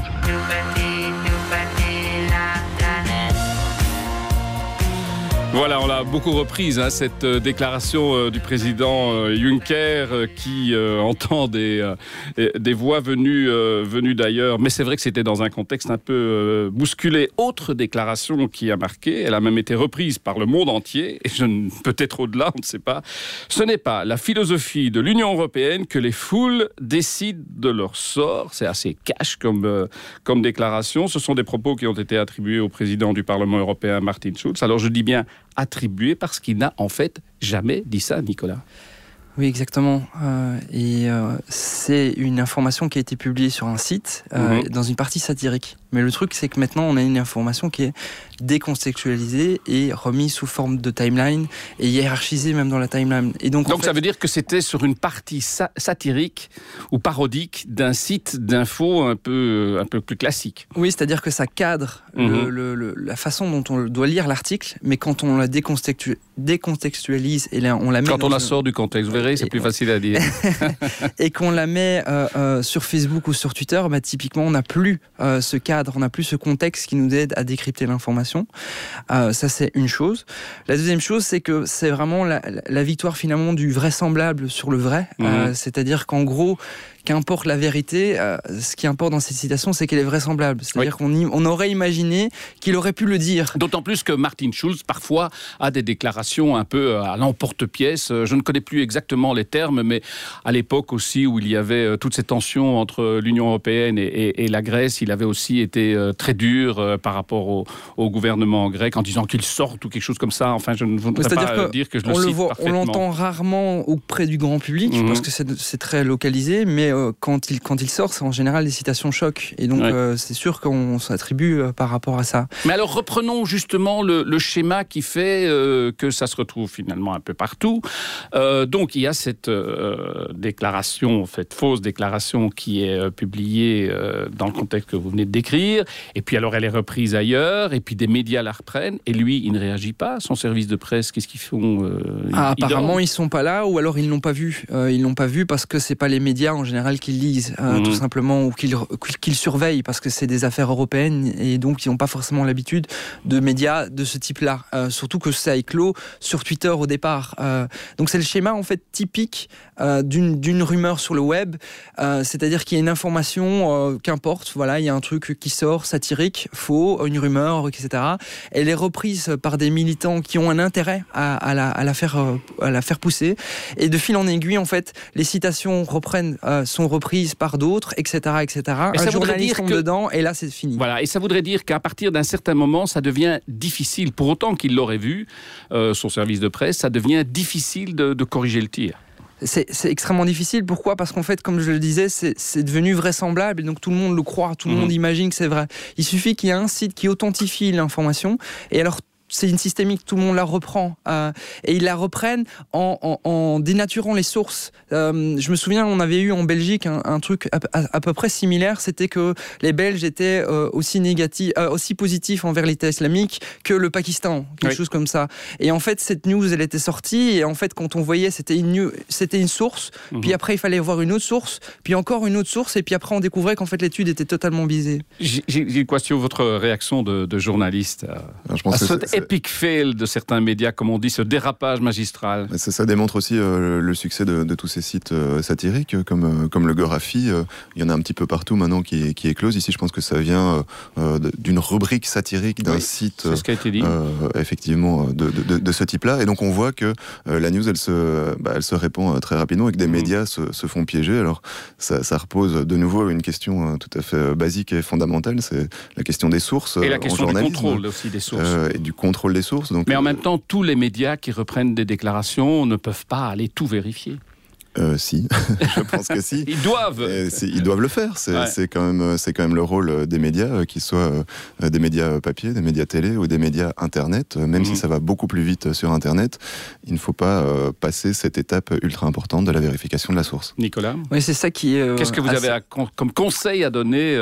Speaker 29: Voilà, on l'a beaucoup reprise, cette déclaration du président Juncker qui entend des voix venues d'ailleurs. Mais c'est vrai que c'était dans un contexte un peu bousculé. Autre déclaration qui a marqué, elle a même été reprise par le monde entier, et peut-être au-delà, on ne sait pas. Ce n'est pas la philosophie de l'Union européenne que les foules décident de leur sort. C'est assez cash comme déclaration. Ce sont des propos qui ont été attribués au président du Parlement européen, Martin Schulz. Alors je dis bien attribué parce qu'il n'a en fait jamais dit ça, Nicolas.
Speaker 14: Oui, exactement. C'est une information qui a été publiée sur un site dans une partie satirique. Mais le truc, c'est que maintenant, on a une information qui est décontextualisée et remise sous forme de timeline et hiérarchisée même dans la timeline. Et donc
Speaker 29: ça veut dire que c'était sur une partie satirique ou parodique d'un site d'info un peu plus classique.
Speaker 14: Oui, c'est-à-dire que ça cadre la façon dont on doit lire l'article, mais quand on la décontextualise et on la met
Speaker 29: quand on la sort du contexte, vous verrez, c'est plus facile à dire.
Speaker 14: Et qu'on la met sur Facebook ou sur Twitter, typiquement, on n'a plus ce cadre, on n'a plus ce contexte qui nous aide à décrypter l'information. Ça, c'est une chose. La deuxième chose, c'est que c'est vraiment la victoire finalement du vraisemblable sur le vrai. C'est-à-dire qu'en gros, qu'importe la vérité, ce qui importe dans cette citation, c'est qu'elle est vraisemblable. C'est-à-dire qu'on aurait imaginé qu'il aurait pu le dire.
Speaker 29: D'autant plus que Martin Schulz, parfois, a des déclarations un peu à l'emporte-pièce. Je ne connais plus exactement les termes, mais à l'époque aussi où il y avait toutes ces tensions entre l'Union européenne et la Grèce, il avait aussi été très dur par rapport au gouvernement grec en disant qu'il sorte ou quelque chose comme ça. Enfin, je ne voudrais pas dire que je le cite parfaitement.
Speaker 14: On l'entend rarement auprès du grand public parce que c'est très localisé, mais quand il sort, c'est en général des citations choc. Et donc, c'est sûr qu'on s'attribue par rapport à ça.
Speaker 29: Mais alors, reprenons justement le schéma qui fait que ça se retrouve finalement un peu partout. Donc, il y a cette déclaration, cette fausse déclaration qui est publiée dans le contexte que vous venez de décrire. Et puis, alors, elle est reprise ailleurs. Et puis, des médias la reprennent. Et lui, il ne réagit pas. Son service de presse, qu'est-ce qu'ils font
Speaker 14: apparemment, ils sont pas là, ou alors ils l'ont pas vu. Ils l'ont pas vu parce que c'est pas les médias en général qui lisent, tout simplement, ou qu'ils surveillent parce que c'est des affaires européennes et donc ils n'ont pas forcément l'habitude de médias de ce type-là. Surtout que ça a éclos sur Twitter au départ. Donc c'est le schéma en fait typique d'une rumeur sur le web, c'est-à-dire qu'il y a une information, qu'importe, voilà, il y a un truc qui sort, satirique, faux, une rumeur, etc. Elle est reprise par des militants qui ont un intérêt à la faire pousser, et de fil en aiguille en fait les citations sont reprises par d'autres, etc. Un journaliste tombe dedans et là c'est fini.
Speaker 29: Voilà, et ça voudrait dire qu'à partir d'un certain moment ça devient difficile, pour autant qu'il l'aurait vu, son service de presse, ça devient difficile de corriger le tir.
Speaker 14: C'est extrêmement difficile. Pourquoi ? Parce qu'en fait, comme je le disais, c'est devenu vraisemblable et donc tout le monde le croit, tout le monde imagine que c'est vrai. Il suffit qu'il y ait un site qui authentifie l'information et alors c'est une systémique, tout le monde la reprend et ils la reprennent en dénaturant les sources. Je me souviens, on avait eu en Belgique un truc à peu près similaire, c'était que les Belges étaient aussi positifs envers l'État islamique que le Pakistan, quelque chose comme ça. Et en fait, cette news, elle était sortie et en fait, quand on voyait, c'était une source, puis après, il fallait voir une autre source, puis encore une autre source, et puis après, on découvrait qu'en fait, l'étude était totalement biaisée.
Speaker 29: J'ai une question, votre réaction de journaliste
Speaker 5: je pense que
Speaker 29: epic fail de certains médias, comme on dit, ce dérapage magistral.
Speaker 5: Ça démontre aussi le succès de tous ces sites satiriques, comme le Gorafi. Il y en a un petit peu partout maintenant qui éclosent. Ici, je pense que ça vient d'une rubrique satirique d'un site,
Speaker 29: c'est ce qui a été dit.
Speaker 5: Effectivement, de ce type-là. Et donc, on voit que la news, elle se répand très rapidement et que des médias se font piéger. Alors, ça repose de nouveau une question tout à fait basique et fondamentale, c'est la question des sources.
Speaker 29: Et la question du contrôle aussi des sources.
Speaker 5: Et du contrôle des sources. Donc,
Speaker 29: mais en même temps, tous les médias qui reprennent des déclarations ne peuvent pas aller tout vérifier.
Speaker 5: Si, je pense que si.
Speaker 29: Ils doivent.
Speaker 5: Ils doivent le faire. C'est quand même le rôle des médias, qu'ils soient des médias papier, des médias télé ou des médias Internet. Même si ça va beaucoup plus vite sur Internet, il ne faut pas passer cette étape ultra importante de la vérification de la source.
Speaker 29: Nicolas ?
Speaker 14: Oui, c'est ça qui est...
Speaker 29: Qu'est-ce que vous avez comme conseil à donner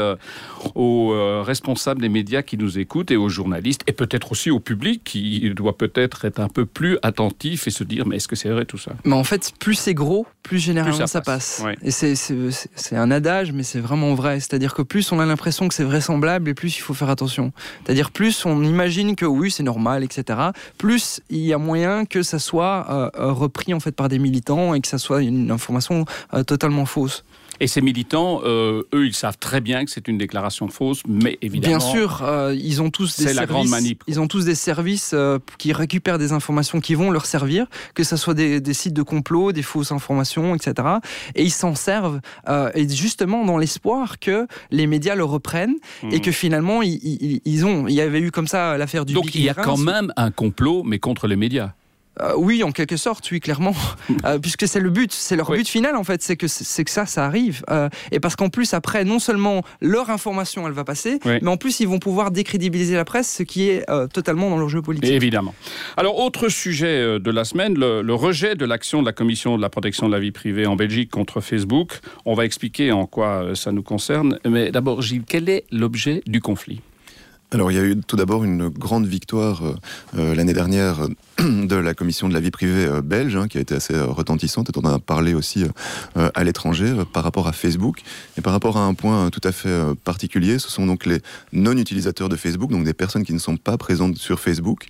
Speaker 29: aux responsables des médias qui nous écoutent et aux journalistes, et peut-être aussi au public qui doit peut-être être un peu plus attentif et se dire, mais est-ce que c'est vrai tout ça ?
Speaker 14: Mais en fait, plus c'est gros, plus généralement ça passe.
Speaker 29: Ouais.
Speaker 14: Et c'est un adage, mais c'est vraiment vrai. C'est-à-dire que plus on a l'impression que c'est vraisemblable, et plus il faut faire attention. C'est-à-dire plus on imagine que oui, c'est normal, etc. Plus il y a moyen que ça soit repris en fait par des militants et que ça soit une information totalement fausse.
Speaker 29: Et ces militants, eux, ils savent très bien que c'est une déclaration fausse, mais évidemment...
Speaker 14: Bien sûr, ils ont tous des services. Ils ont tous des services qui récupèrent des informations qui vont leur servir, que ce soit des sites de complot, des fausses informations, etc. Et ils s'en servent, et justement dans l'espoir que les médias le reprennent et que finalement, il y avait eu comme ça l'affaire du
Speaker 29: Donc il y a quand même un complot, mais contre les médias.
Speaker 14: Oui, en quelque sorte, oui, clairement. Puisque c'est le but, c'est leur but final, en fait, c'est que ça arrive. Et parce qu'en plus, après, non seulement leur information, elle va passer, mais en plus, ils vont pouvoir décrédibiliser la presse, ce qui est totalement dans leur jeu politique.
Speaker 29: Évidemment. Alors, autre sujet de la semaine, le rejet de l'action de la Commission de la protection de la vie privée en Belgique contre Facebook. On va expliquer en quoi ça nous concerne. Mais d'abord, Gilles, quel est l'objet du conflit ?
Speaker 5: Alors, il y a eu tout d'abord une grande victoire l'année dernière de la Commission de la vie privée belge, qui a été assez retentissante, et on en a parlé aussi à l'étranger par rapport à Facebook, et par rapport à un point tout à fait particulier. Ce sont donc les non-utilisateurs de Facebook, donc des personnes qui ne sont pas présentes sur Facebook,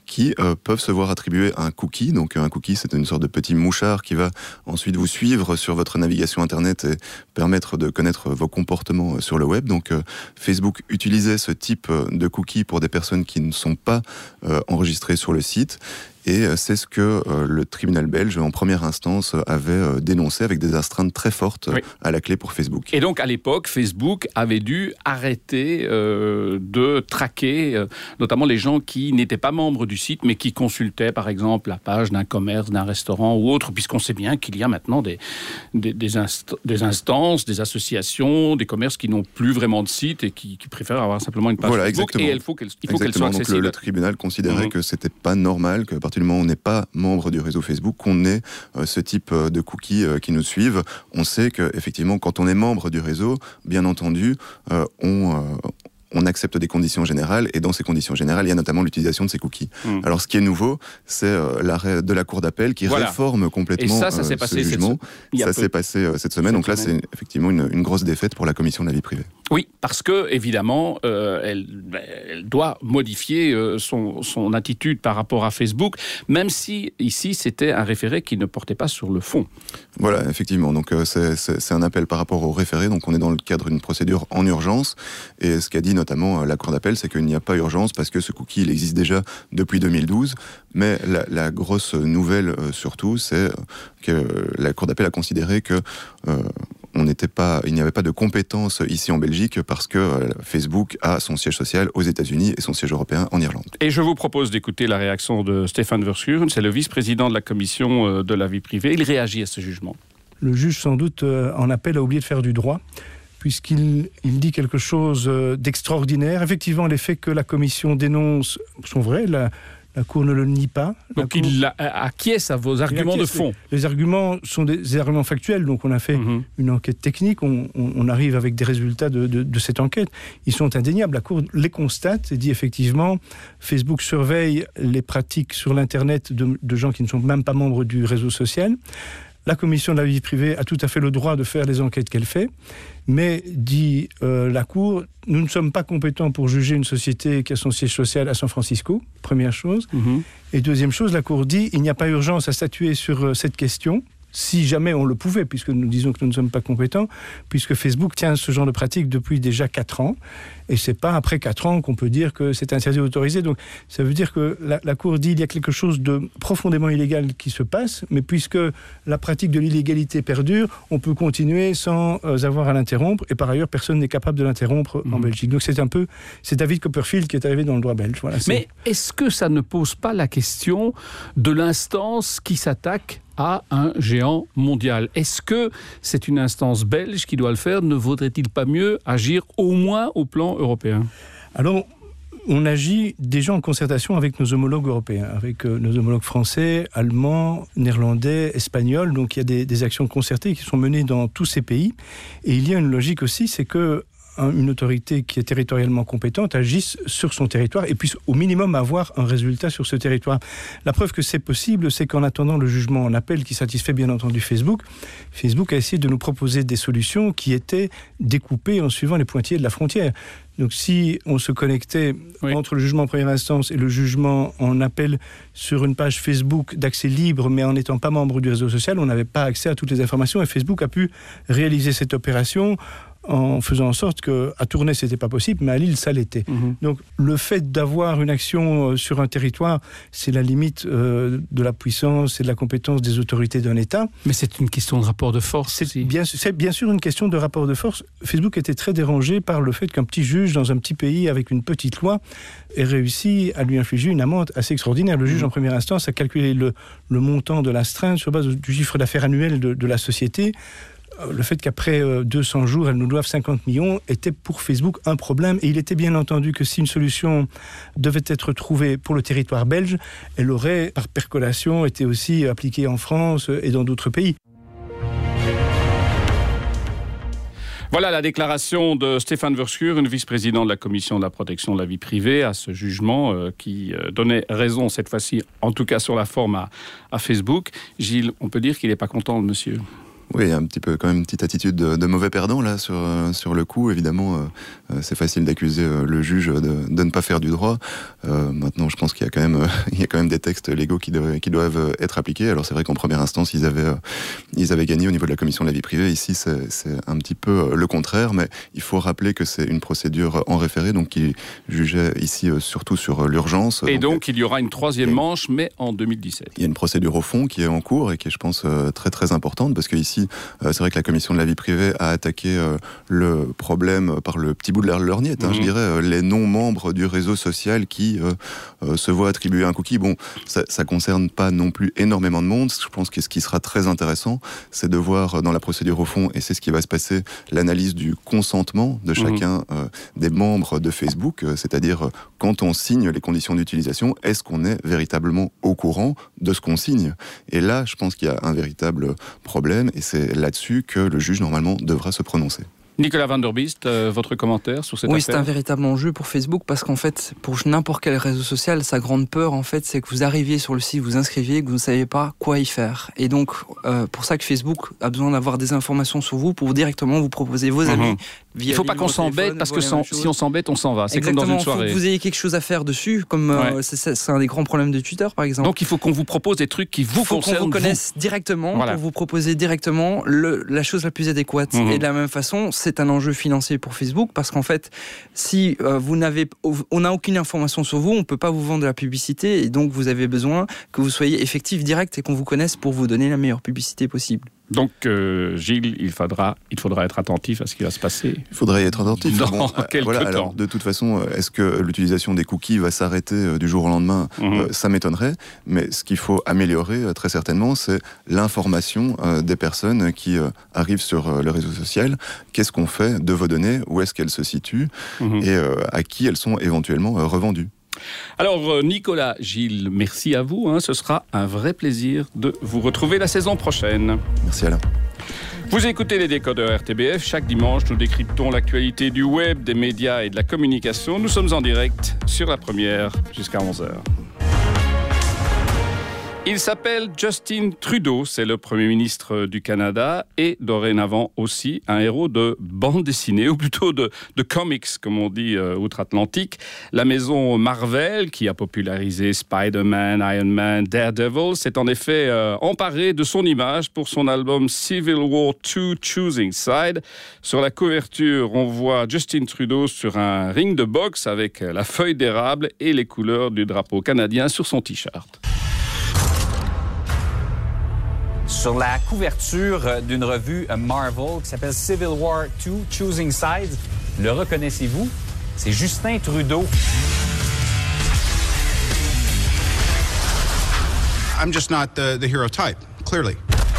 Speaker 5: qui peuvent se voir attribuer un cookie. Donc un cookie, c'est une sorte de petit mouchard qui va ensuite vous suivre sur votre navigation Internet et permettre de connaître vos comportements sur le web. Donc Facebook utilisait ce type de cookie pour des personnes qui ne sont pas enregistrées sur le site. Et c'est ce que le tribunal belge, en première instance, avait dénoncé avec des astreintes très fortes à la clé pour Facebook.
Speaker 29: Et donc, à l'époque, Facebook avait dû arrêter de traquer, notamment les gens qui n'étaient pas membres du site, mais qui consultaient, par exemple, la page d'un commerce, d'un restaurant ou autre, puisqu'on sait bien qu'il y a maintenant des instances, des associations, des commerces qui n'ont plus vraiment de site et qui préfèrent avoir simplement une page Facebook.
Speaker 5: Exactement.
Speaker 29: Et il faut qu'elle soit accessible.
Speaker 5: Donc le tribunal considérait que c'était pas normal que partir du moment où on n'est pas membre du réseau Facebook, qu'on ait ce type de cookies qui nous suivent. On sait qu'effectivement, quand on est membre du réseau, bien entendu, on accepte des conditions générales, et dans ces conditions générales, il y a notamment l'utilisation de ces cookies. Alors, ce qui est nouveau, c'est l'arrêt de la Cour d'appel qui réforme complètement ce jugement. Ça s'est passé cette semaine, donc là, c'est effectivement une grosse défaite pour la Commission de la vie privée.
Speaker 29: Oui, parce que, évidemment, elle doit modifier son attitude par rapport à Facebook, même si, ici, c'était un référé qui ne portait pas sur le fond.
Speaker 5: Voilà, effectivement. Donc, c'est un appel par rapport au référé, donc on est dans le cadre d'une procédure en urgence, et ce qu'a dit notamment la Cour d'appel, c'est qu'il n'y a pas urgence parce que ce cookie, il existe déjà depuis 2012. Mais la grosse nouvelle, surtout, c'est que la Cour d'appel a considéré que il n'y avait pas de compétence ici en Belgique parce que Facebook a son siège social aux États-Unis et son siège européen en Irlande.
Speaker 29: Et je vous propose d'écouter la réaction de Stefan Verschuren, c'est le vice-président de la Commission de la vie privée. Il réagit à ce jugement.
Speaker 15: Le juge, sans doute, en appel, a oublié de faire du droit, puisqu'il dit quelque chose d'extraordinaire. Effectivement, les faits que la Commission dénonce sont vrais, la Cour ne le nie pas.
Speaker 29: Donc il acquiesce à vos arguments de fond.
Speaker 15: Les arguments sont des arguments factuels, donc on a fait une enquête technique, on arrive avec des résultats de cette enquête. Ils sont indéniables, la Cour les constate et dit effectivement, Facebook surveille les pratiques sur l'Internet de gens qui ne sont même pas membres du réseau social. La Commission de la vie privée a tout à fait le droit de faire les enquêtes qu'elle fait, mais, dit la Cour, nous ne sommes pas compétents pour juger une société qui a son siège social à San Francisco, première chose. Et deuxième chose, la Cour dit, il n'y a pas urgence à statuer sur cette question, si jamais on le pouvait, puisque nous disons que nous ne sommes pas compétents, puisque Facebook tient ce genre de pratique depuis déjà 4 ans, et c'est pas après 4 ans qu'on peut dire que c'est interdit ou autorisé. Donc ça veut dire que la Cour dit qu'il y a quelque chose de profondément illégal qui se passe, mais puisque la pratique de l'illégalité perdure, on peut continuer sans avoir à l'interrompre, et par ailleurs personne n'est capable de l'interrompre en Belgique. Donc c'est David Copperfield qui est arrivé dans le droit belge. Voilà,
Speaker 29: mais est-ce que ça ne pose pas la question de l'instance qui s'attaque à un géant mondial? Est-ce que c'est une instance belge qui doit le faire? Ne vaudrait-il pas mieux agir au moins au plan européen?
Speaker 15: Alors, on agit déjà en concertation avec nos homologues européens, avec nos homologues français, allemands, néerlandais, espagnols. Donc il y a des actions concertées qui sont menées dans tous ces pays. Et il y a une logique aussi, c'est que une autorité qui est territorialement compétente agisse sur son territoire et puisse au minimum avoir un résultat sur ce territoire. La preuve que c'est possible, c'est qu'en attendant le jugement en appel qui satisfait bien entendu Facebook a essayé de nous proposer des solutions qui étaient découpées en suivant les pointillés de la frontière. Donc si on se connectait entre le jugement en première instance et le jugement en appel sur une page Facebook d'accès libre, mais en n'étant pas membre du réseau social, on n'avait pas accès à toutes les informations et Facebook a pu réaliser cette opération en faisant en sorte qu'à Tournai, c'était pas possible, mais à Lille, ça l'était. Donc, le fait d'avoir une action sur un territoire, c'est la limite de la puissance et de la compétence des autorités d'un État.
Speaker 29: Mais c'est une question de rapport de force.
Speaker 15: C'est bien sûr une question de rapport de force. Facebook était très dérangé par le fait qu'un petit juge dans un petit pays avec une petite loi ait réussi à lui infliger une amende assez extraordinaire. Le juge, en première instance, a calculé le montant de l'astreinte sur base du chiffre d'affaires annuel de la société. Le fait qu'après 200 jours, elle nous doive 50 millions était pour Facebook un problème. Et il était bien entendu que si une solution devait être trouvée pour le territoire belge, elle aurait, par percolation, été aussi appliquée en France et dans d'autres pays.
Speaker 29: Voilà la déclaration de Stefan Verschuren, vice-président de la Commission de la protection de la vie privée, à ce jugement qui donnait raison cette fois-ci, en tout cas sur la forme à Facebook. Gilles, on peut dire qu'il n'est pas content, le monsieur?
Speaker 5: Oui, il y a un petit peu quand même une petite attitude de mauvais perdant là sur le coup. Évidemment, c'est facile d'accuser le juge de ne pas faire du droit. Maintenant, je pense qu'il y a quand même des textes légaux qui doivent être appliqués. Alors c'est vrai qu'en première instance, ils avaient gagné au niveau de la commission de la vie privée. Ici, c'est un petit peu le contraire, mais il faut rappeler que c'est une procédure en référé, donc qui jugeait ici surtout sur l'urgence.
Speaker 29: Et donc il y aura une troisième manche, mais en 2017.
Speaker 5: Il y a une procédure au fond qui est en cours et qui est, je pense, très très importante, parce que ici, c'est vrai que la commission de la vie privée a attaqué le problème par le petit bout de la lorgnette, je dirais, les non-membres du réseau social qui se voient attribuer un cookie. Bon, ça concerne pas non plus énormément de monde. Je pense que ce qui sera très intéressant, c'est de voir dans la procédure au fond, et c'est ce qui va se passer, l'analyse du consentement de chacun des membres de Facebook, c'est-à-dire quand on signe les conditions d'utilisation, est-ce qu'on est véritablement au courant de ce qu'on signe? Et là, je pense qu'il y a un véritable problème, et c'est là-dessus que le juge, normalement, devra se prononcer.
Speaker 29: Nicolas Van der Biest, votre commentaire sur cette affaire?
Speaker 14: Oui, c'est un véritable enjeu pour Facebook, parce qu'en fait, pour n'importe quel réseau social, sa grande peur, en fait, c'est que vous arriviez sur le site, vous inscriviez, que vous ne savez pas quoi y faire. Et donc, pour ça que Facebook a besoin d'avoir des informations sur vous pour directement vous proposer vos amis.
Speaker 29: Il ne faut pas qu'on s'embête, parce que si on s'embête, on s'en va. C'est
Speaker 14: exactement,
Speaker 29: comme dans une soirée.
Speaker 14: Il faut que vous ayez quelque chose à faire dessus, comme c'est un des grands problèmes de Twitter, par exemple.
Speaker 29: Donc il faut qu'on vous propose des trucs qui vous concernent.
Speaker 14: Il faut qu'on vous connaisse directement, pour vous proposer directement la chose la plus adéquate. Et de la même façon, c'est un enjeu financier pour Facebook, parce qu'en fait, si on n'a aucune information sur vous, on ne peut pas vous vendre de la publicité, et donc vous avez besoin que vous soyez effectif, direct, et qu'on vous connaisse pour vous donner la meilleure publicité possible.
Speaker 29: Donc, Gilles, il faudra être attentif à ce qui va se passer.
Speaker 5: Il faudra y être attentif.
Speaker 29: Dans quelques temps.
Speaker 5: Alors, de toute façon, est-ce que l'utilisation des cookies va s'arrêter du jour au lendemain? Ça m'étonnerait. Mais ce qu'il faut améliorer, très certainement, c'est l'information des personnes qui arrivent sur le réseau social. Qu'est-ce qu'on fait de vos données? Où est-ce qu'elles se situent? Et à qui elles sont éventuellement revendues?
Speaker 29: Alors, Nicolas, Gilles, merci à vous. Ce sera un vrai plaisir de vous retrouver la saison prochaine.
Speaker 5: Merci Alain.
Speaker 29: Vous écoutez les décodeurs RTBF. Chaque dimanche, nous décryptons l'actualité du web, des médias et de la communication. Nous sommes en direct sur la première jusqu'à 11h. Il s'appelle Justin Trudeau, c'est le Premier ministre du Canada et dorénavant aussi un héros de bande dessinée, ou plutôt de comics, comme on dit outre-Atlantique. La maison Marvel, qui a popularisé Spider-Man, Iron Man, Daredevil, s'est en effet emparée de son image pour son album Civil War II Choosing Side. Sur la couverture, on voit Justin Trudeau sur un ring de boxe avec la feuille d'érable et les couleurs du drapeau canadien sur son t-shirt.
Speaker 16: Sur la couverture d'une revue Marvel qui s'appelle Civil War II Choosing Sides, le reconnaissez-vous? C'est Justin Trudeau.
Speaker 17: I'm just not the hero type, clearly.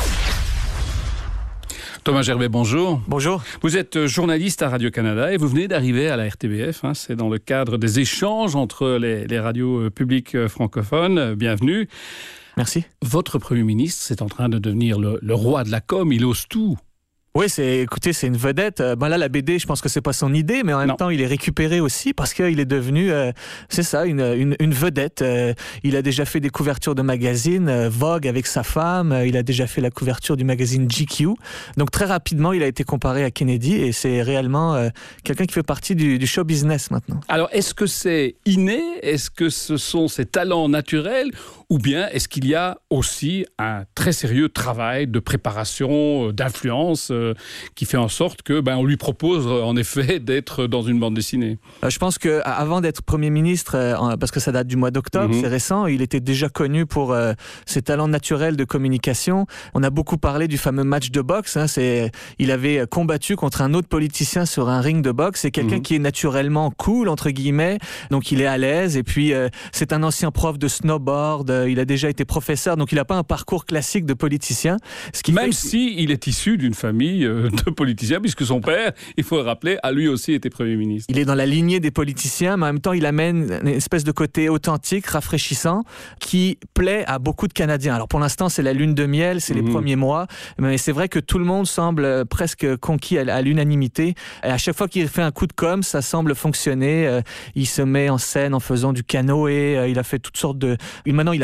Speaker 29: Thomas Gerbet, bonjour.
Speaker 18: Bonjour.
Speaker 29: Vous êtes journaliste à Radio-Canada et vous venez d'arriver à la RTBF. C'est dans le cadre des échanges entre les radios publiques francophones. Bienvenue.
Speaker 18: Merci.
Speaker 29: Votre Premier ministre, c'est en train de devenir le roi de la com, il ose tout.
Speaker 18: Oui, c'est une vedette. Là, la BD, je pense que c'est pas son idée, mais en même temps, il est récupéré aussi parce qu'il est devenu, une vedette. Il a déjà fait des couvertures de magazines, Vogue avec sa femme. Il a déjà fait la couverture du magazine GQ. Donc très rapidement, il a été comparé à Kennedy et c'est réellement quelqu'un qui fait partie du show business maintenant.
Speaker 29: Alors, est-ce que c'est inné? Est-ce que ce sont ses talents naturels? Ou bien est-ce qu'il y a aussi un très sérieux travail de préparation, d'influence qui fait en sorte que on lui propose en effet d'être dans une bande dessinée?
Speaker 18: Je pense qu'avant d'être Premier ministre, parce que ça date du mois d'octobre, c'est récent, il était déjà connu pour ses talents naturels de communication. On a beaucoup parlé du fameux match de boxe. Il avait combattu contre un autre politicien sur un ring de boxe. C'est quelqu'un qui est naturellement cool, entre guillemets, donc il est à l'aise. Et puis, c'est un ancien prof de snowboard. Il a déjà été professeur, donc il n'a pas un parcours classique de politicien.
Speaker 29: Même s'il est issu d'une famille de politiciens, puisque son père, il faut le rappeler, a lui aussi été Premier ministre.
Speaker 18: Il est dans la lignée des politiciens, mais en même temps, il amène une espèce de côté authentique, rafraîchissant, qui plaît à beaucoup de Canadiens. Alors pour l'instant, c'est la lune de miel, c'est les premiers mois, mais c'est vrai que tout le monde semble presque conquis à l'unanimité. Et à chaque fois qu'il fait un coup de com', ça semble fonctionner. Il se met en scène en faisant du canoë, il a fait toutes sortes de... Maintenant, il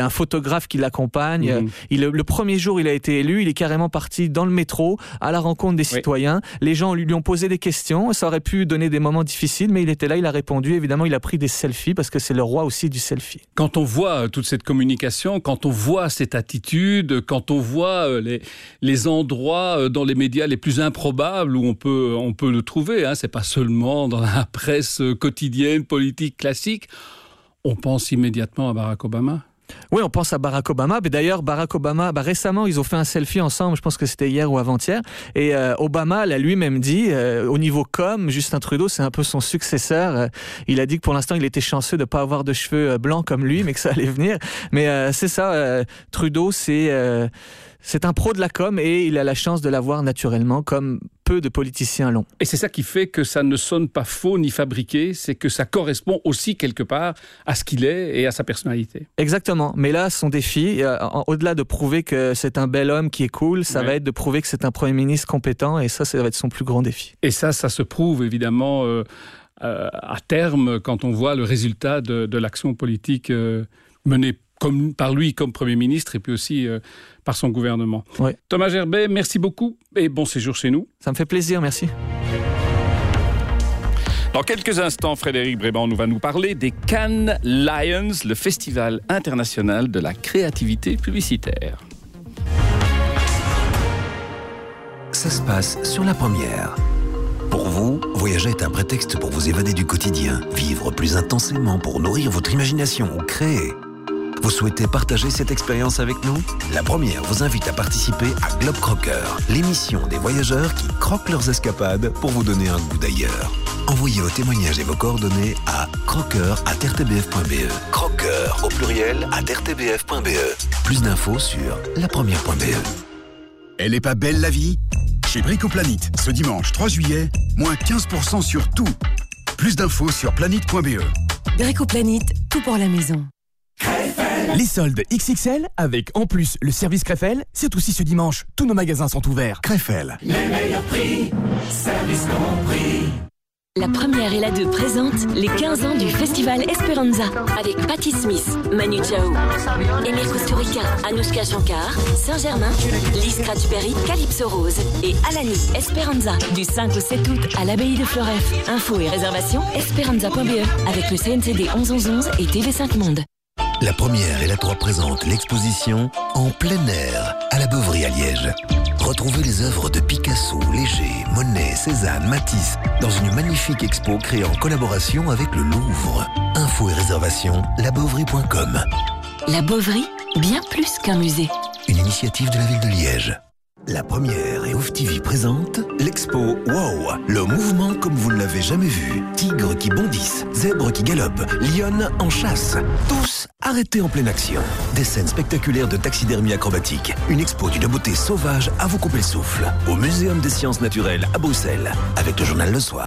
Speaker 18: a un photographe qui l'accompagne. Le premier jour, il a été élu, il est carrément parti dans le métro, à la rencontre des citoyens. Les gens lui ont posé des questions, ça aurait pu donner des moments difficiles, mais il était là, il a répondu. Évidemment, il a pris des selfies, parce que c'est le roi aussi du selfie.
Speaker 29: Quand on voit toute cette communication, quand on voit cette attitude, quand on voit les endroits dans les médias les plus improbables où on peut le trouver, c'est pas seulement dans la presse quotidienne, politique, classique, on pense immédiatement à Barack Obama.
Speaker 18: Oui, on pense à Barack Obama. Mais d'ailleurs, Barack Obama, récemment, ils ont fait un selfie ensemble, je pense que c'était hier ou avant-hier. Et Obama l'a lui-même dit, au niveau com, Justin Trudeau, c'est un peu son successeur. Il a dit que pour l'instant, il était chanceux de ne pas avoir de cheveux blancs comme lui, mais que ça allait venir. Mais c'est ça, Trudeau, c'est un pro de la com et il a la chance de l'avoir naturellement, comme peu de politiciens l'ont.
Speaker 29: Et c'est ça qui fait que ça ne sonne pas faux ni fabriqué, c'est que ça correspond aussi quelque part à ce qu'il est et à sa personnalité.
Speaker 18: Exactement. Mais là, son défi, au-delà de prouver que c'est un bel homme qui est cool, ça va être de prouver que c'est un Premier ministre compétent et ça va être son plus grand défi.
Speaker 29: Et ça se prouve évidemment à terme quand on voit le résultat de l'action politique menée par lui comme Premier ministre et puis aussi par son gouvernement.
Speaker 18: Ouais.
Speaker 29: Thomas Gerbet, merci beaucoup et bon séjour chez nous.
Speaker 18: Ça me fait plaisir, merci.
Speaker 29: Dans quelques instants, Frédéric Bréban va nous parler des Cannes Lions, le festival international de la créativité publicitaire.
Speaker 10: Ça se passe sur la première. Pour vous, voyager est un prétexte pour vous évader du quotidien, vivre plus intensément pour nourrir votre imagination ou créer. Vous souhaitez partager cette expérience avec nous ? La première vous invite à participer à Globe Crocker, l'émission des voyageurs qui croquent leurs escapades pour vous donner un goût d'ailleurs. Envoyez vos témoignages et vos coordonnées à crocker@rtbf.be. Crocker au pluriel @rtbf.be. Plus d'infos sur lapremière.be.
Speaker 19: Elle est pas belle la vie ? Chez Bricoplanète, ce dimanche 3 juillet, moins 15% sur tout. Plus d'infos sur planète.be.
Speaker 20: Bricoplanète, tout pour la maison.
Speaker 21: Les soldes XXL avec en plus le service Krefel, c'est aussi ce dimanche. Tous nos magasins sont ouverts. Krefel.
Speaker 22: Les meilleurs prix, service compris.
Speaker 3: La première et la 2 présentent les 15 ans du Festival Esperanza avec Patti Smith, Manu Chao, Emir Kusturica, Anushka Shankar, Saint-Germain, Lee Scratch Perry, Calypso Rose et Alani. Esperanza du 5 au 7 août à l'abbaye de Floref. Infos et réservations esperanza.be avec le CNCD 1111 et TV5 Monde.
Speaker 10: La première et la 3 présentent l'exposition En plein air à la Beauvry à Liège. Retrouvez les œuvres de Picasso, Léger, Monet, Cézanne, Matisse dans une magnifique expo créée en collaboration avec le Louvre. Infos et réservations, labeauvry.com.
Speaker 3: La Beauvry, bien plus qu'un musée.
Speaker 10: Une initiative de la ville de Liège. La première et Ouf TV présente l'expo Wow, le mouvement comme vous ne l'avez jamais vu. Tigres qui bondissent, zèbres qui galopent, lionnes en chasse. Tous arrêtés en pleine action. Des scènes spectaculaires de taxidermie acrobatique. Une expo d'une beauté sauvage à vous couper le souffle. Au Muséum des sciences naturelles à Bruxelles. Avec le journal Le Soir.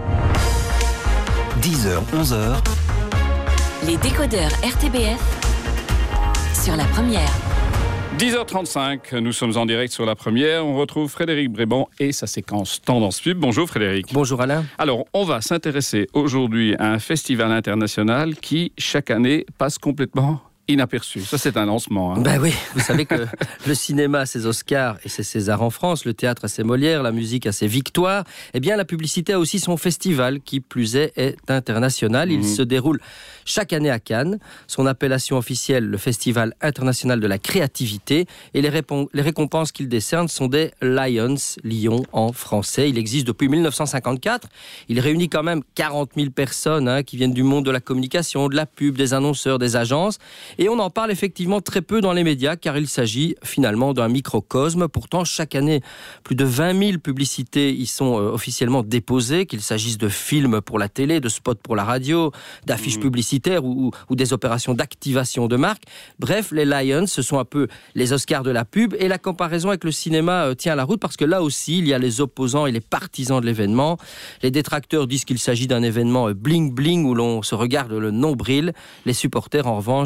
Speaker 10: 10h, 11h.
Speaker 3: Les décodeurs RTBF sur la première.
Speaker 29: 10h35, nous sommes en direct sur la première. On retrouve Frédéric Bréban et sa séquence Tendance Pub. Bonjour Frédéric.
Speaker 14: Bonjour Alain.
Speaker 29: Alors, on va s'intéresser aujourd'hui à un festival international qui, chaque année, passe complètement inaperçu. Ça, c'est un lancement.
Speaker 21: Ben oui, vous savez que le cinéma a ses Oscars et ses Césars en France, le théâtre a ses Molières, la musique a ses victoires. Eh bien, la publicité a aussi son festival, qui plus est international. Il se déroule chaque année à Cannes. Son appellation officielle, le Festival international de la créativité. Et les récompenses qu'il décerne sont des Lions, Lions en français. Il existe depuis 1954. Il réunit quand même 40 000 personnes qui viennent du monde de la communication, de la pub, des annonceurs, des agences. Et on en parle effectivement très peu dans les médias, car il s'agit finalement d'un microcosme. Pourtant, chaque année, plus de 20 000 publicités y sont officiellement déposées, qu'il s'agisse de films pour la télé, de spots pour la radio, d'affiches publicitaires ou des opérations d'activation de marque. Bref, les Lions, ce sont un peu les Oscars de la pub, et la comparaison avec le cinéma tient la route, parce que là aussi, il y a les opposants et les partisans de l'événement. Les détracteurs disent qu'il s'agit d'un événement bling-bling où l'on se regarde le nombril. Les supporters, en revanche,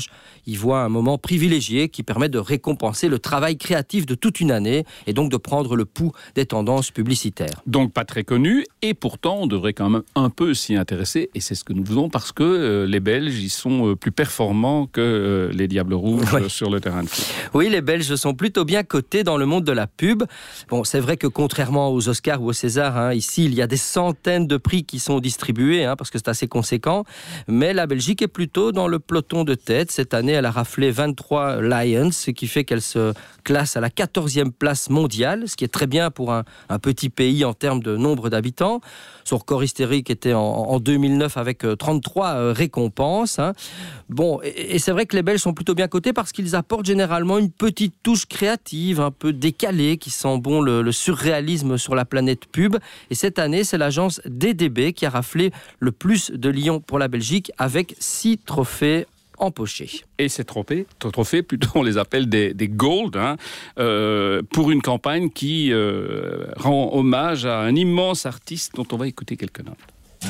Speaker 21: y voient un moment privilégié qui permet de récompenser le travail créatif de toute une année et donc de prendre le pouls des tendances publicitaires.
Speaker 29: Donc pas très connu, et pourtant on devrait quand même un peu s'y intéresser, et c'est ce que nous faisons parce que les Belges ils sont plus performants que les Diables Rouges sur le terrain de foot.
Speaker 21: Oui, les Belges sont plutôt bien cotés dans le monde de la pub. Bon, c'est vrai que contrairement aux Oscars ou aux Césars, ici il y a des centaines de prix qui sont distribués, parce que c'est assez conséquent, mais la Belgique est plutôt dans le peloton de tête. Cette année, elle a raflé 23 Lions, ce qui fait qu'elle se classe à la 14e place mondiale, ce qui est très bien pour un petit pays en termes de nombre d'habitants. Son record historique était en 2009 avec 33 récompenses. Bon, et c'est vrai que les Belges sont plutôt bien cotés parce qu'ils apportent généralement une petite touche créative, un peu décalée, qui sent bon le surréalisme sur la planète pub. Et cette année, c'est l'agence DDB qui a raflé le plus de lions pour la Belgique avec 6 trophées empochés.
Speaker 29: Et ces trophées, plutôt on les appelle des gold, pour une campagne qui rend hommage à un immense artiste dont on va écouter quelques notes.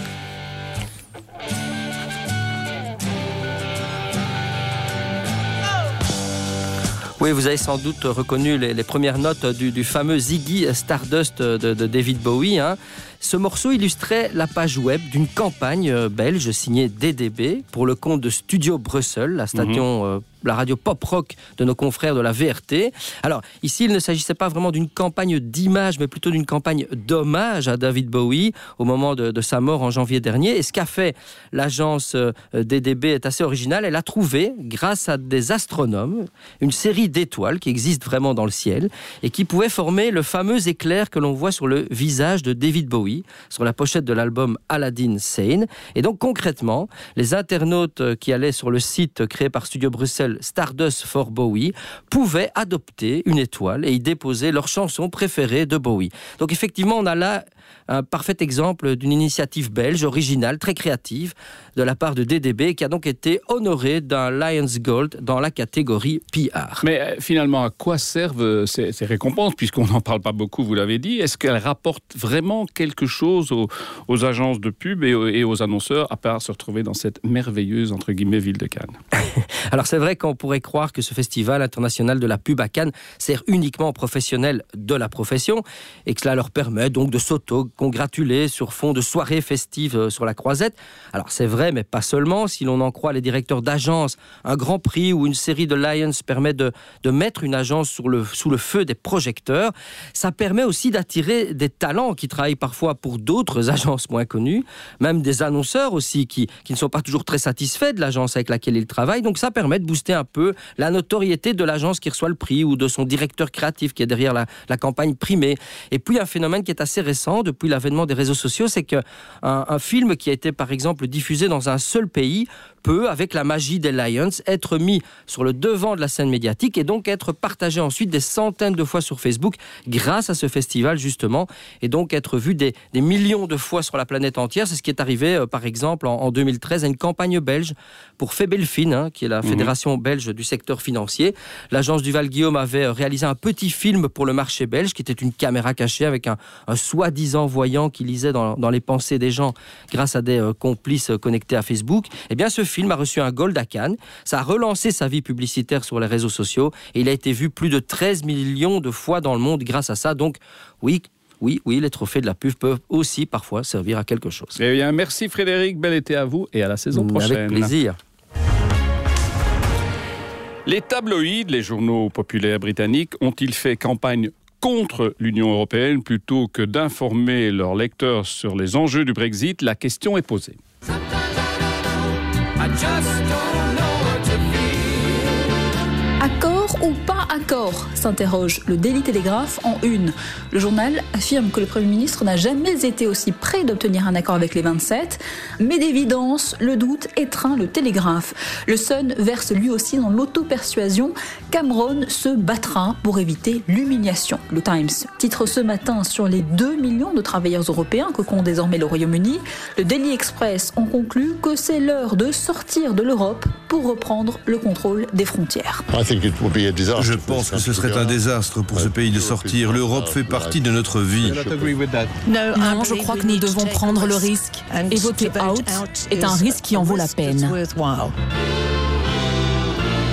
Speaker 21: Oui, vous avez sans doute reconnu les premières notes du fameux Ziggy Stardust de David Bowie. Ce morceau illustrait la page web d'une campagne belge signée DDB pour le compte de Studio Brussels, la station, la radio pop-rock de nos confrères de la VRT. Alors, ici, il ne s'agissait pas vraiment d'une campagne d'image, mais plutôt d'une campagne d'hommage à David Bowie au moment de sa mort en janvier dernier. Et ce qu'a fait l'agence DDB est assez original. Elle a trouvé, grâce à des astronomes, une série d'étoiles qui existent vraiment dans le ciel et qui pouvaient former le fameux éclair que l'on voit sur le visage de David Bowie, sur la pochette de l'album Aladdin Sane. Et donc concrètement, les internautes qui allaient sur le site créé par Studio Bruxelles Stardust for Bowie pouvaient adopter une étoile et y déposer leur chanson préférée de Bowie. Donc effectivement, on a là un parfait exemple d'une initiative belge originale, très créative, de la part de DDB, qui a donc été honorée d'un Lions Gold dans la catégorie PR.
Speaker 29: Mais finalement, à quoi servent ces récompenses, puisqu'on n'en parle pas beaucoup, vous l'avez dit? Est-ce qu'elles rapportent vraiment quelque chose aux agences de pub et aux annonceurs, à part se retrouver dans cette merveilleuse, entre guillemets, ville de Cannes?
Speaker 21: Alors c'est vrai qu'on pourrait croire que ce festival international de la pub à Cannes sert uniquement aux professionnels de la profession et que cela leur permet donc de s'auto-congratuler sur fond de soirées festives sur la Croisette. Alors c'est vrai, mais pas seulement. Si l'on en croit les directeurs d'agence, un grand prix ou une série de Lions permet de mettre une agence sous le feu des projecteurs. Ça permet aussi d'attirer des talents qui travaillent parfois pour d'autres agences moins connues, même des annonceurs aussi qui ne sont pas toujours très satisfaits de l'agence avec laquelle ils travaillent. Donc ça permet de booster un peu la notoriété de l'agence qui reçoit le prix ou de son directeur créatif qui est derrière la campagne primée. Et puis un phénomène qui est assez récent depuis l'avènement des réseaux sociaux, c'est qu'un film qui a été par exemple diffusé dans un seul pays peut, avec la magie des Lions, être mis sur le devant de la scène médiatique et donc être partagé ensuite des centaines de fois sur Facebook grâce à ce festival justement, et donc être vu des millions de fois sur la planète entière. C'est ce qui est arrivé par exemple en 2013 à une campagne belge pour Febelfin, qui est la fédération belge du secteur financier. L'agence du Val-Guillaume avait réalisé un petit film pour le marché belge qui était une caméra cachée avec un soi-disant voyant qui lisait dans les pensées des gens grâce à des complices connectés à Facebook. Eh bien ce film a reçu un Gold à Cannes. Ça a relancé sa vie publicitaire sur les réseaux sociaux et il a été vu plus de 13 millions de fois dans le monde grâce à ça. Donc oui, les trophées de la pub peuvent aussi parfois servir à quelque chose.
Speaker 29: Eh bien, merci Frédéric, bel été à vous et à la saison prochaine.
Speaker 21: Avec plaisir.
Speaker 29: Les tabloïds, les journaux populaires britanniques, ont-ils fait campagne contre l'Union européenne plutôt que d'informer leurs lecteurs sur les enjeux du Brexit? La question est posée.
Speaker 1: Accord ou pas accord, s'interroge le Daily Telegraph en une. Le journal affirme que le Premier ministre n'a jamais été aussi près d'obtenir un accord avec les 27, mais d'évidence, le doute étreint le Télégraphe. Le Sun verse lui aussi dans l'auto-persuasion. Cameron se battra pour éviter l'humiliation. Le Times titre ce matin sur les 2 millions de travailleurs européens que compte désormais le Royaume-Uni. Le Daily Express en conclut que c'est l'heure de sortir de l'Europe pour reprendre le contrôle des frontières.
Speaker 2: Je pense que ce serait un désastre pour ce pays de sortir. L'Europe fait partie de notre vie.
Speaker 20: Non, je crois que nous devons prendre le risque. Et voter out est un risque qui en vaut la peine.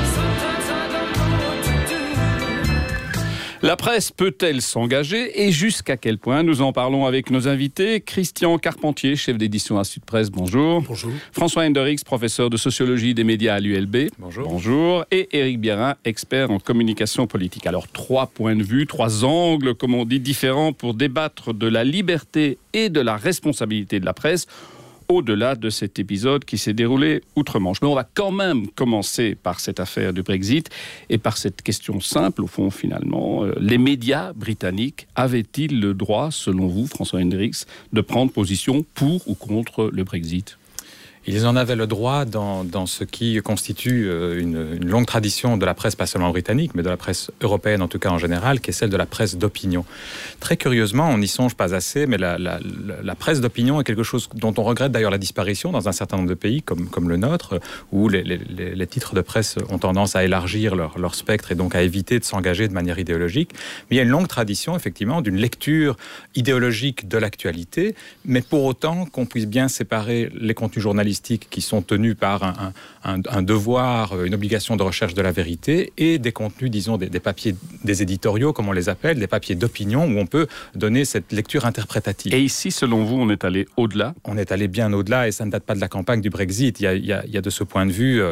Speaker 29: La presse peut-elle s'engager et jusqu'à quel point? Nous en parlons avec nos invités. Christian Carpentier, chef d'édition à Sud Presse, bonjour.
Speaker 4: Bonjour.
Speaker 29: François Hendrix, professeur de sociologie des médias à l'ULB.
Speaker 4: Bonjour.
Speaker 29: Bonjour. Et Éric Bierin, expert en communication politique. Alors, 3 points de vue, 3 angles, comme on dit, différents pour débattre de la liberté et de la responsabilité de la presse, au-delà de cet épisode qui s'est déroulé outre-Manche. Mais on va quand même commencer par cette affaire du Brexit et par cette question simple, au fond, finalement. Les médias britanniques avaient-ils le droit, selon vous, François Hendrix, de prendre position pour ou contre le Brexit ?
Speaker 7: Ils en avaient le droit dans ce qui constitue une longue tradition de la presse, pas seulement britannique, mais de la presse européenne en tout cas en général, qui est celle de la presse d'opinion. Très curieusement, on n'y songe pas assez, mais la presse d'opinion est quelque chose dont on regrette d'ailleurs la disparition dans un certain nombre de pays, comme le nôtre, où les titres de presse ont tendance à élargir leur spectre et donc à éviter de s'engager de manière idéologique. Mais il y a une longue tradition, effectivement, d'une lecture idéologique de l'actualité, mais pour autant qu'on puisse bien séparer les contenus journalistiques qui sont tenus par un devoir, une obligation de recherche de la vérité et des contenus, disons, des papiers, des éditoriaux, comme on les appelle, des papiers d'opinion où on peut donner cette lecture interprétative.
Speaker 29: Et ici, selon vous, on est allé au-delà ?
Speaker 7: On est allé bien au-delà et ça ne date pas de la campagne du Brexit. Il y a de ce point de vue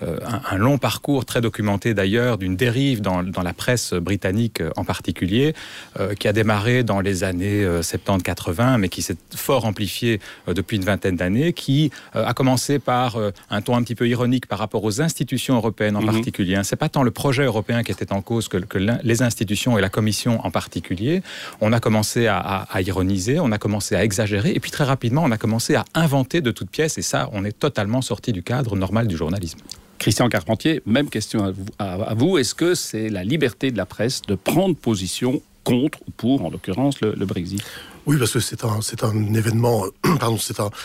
Speaker 7: un long parcours très documenté d'ailleurs d'une dérive dans la presse britannique en particulier qui a démarré dans les années 70-80 mais qui s'est fort amplifié depuis une vingtaine d'années, qui a commencé par un ton un petit peu ironique par rapport aux institutions européennes en particulier. C'est pas tant le projet européen qui était en cause que les institutions et la Commission en particulier. On a commencé à ironiser, on a commencé à exagérer, et puis très rapidement, on a commencé à inventer de toutes pièces, et ça, on est totalement sorti du cadre normal du journalisme.
Speaker 29: Christian Carpentier, même question à vous. Est-ce que c'est la liberté de la presse de prendre position contre ou pour, en l'occurrence, le Brexit ?
Speaker 4: Oui, parce que c'est un événement, pardon,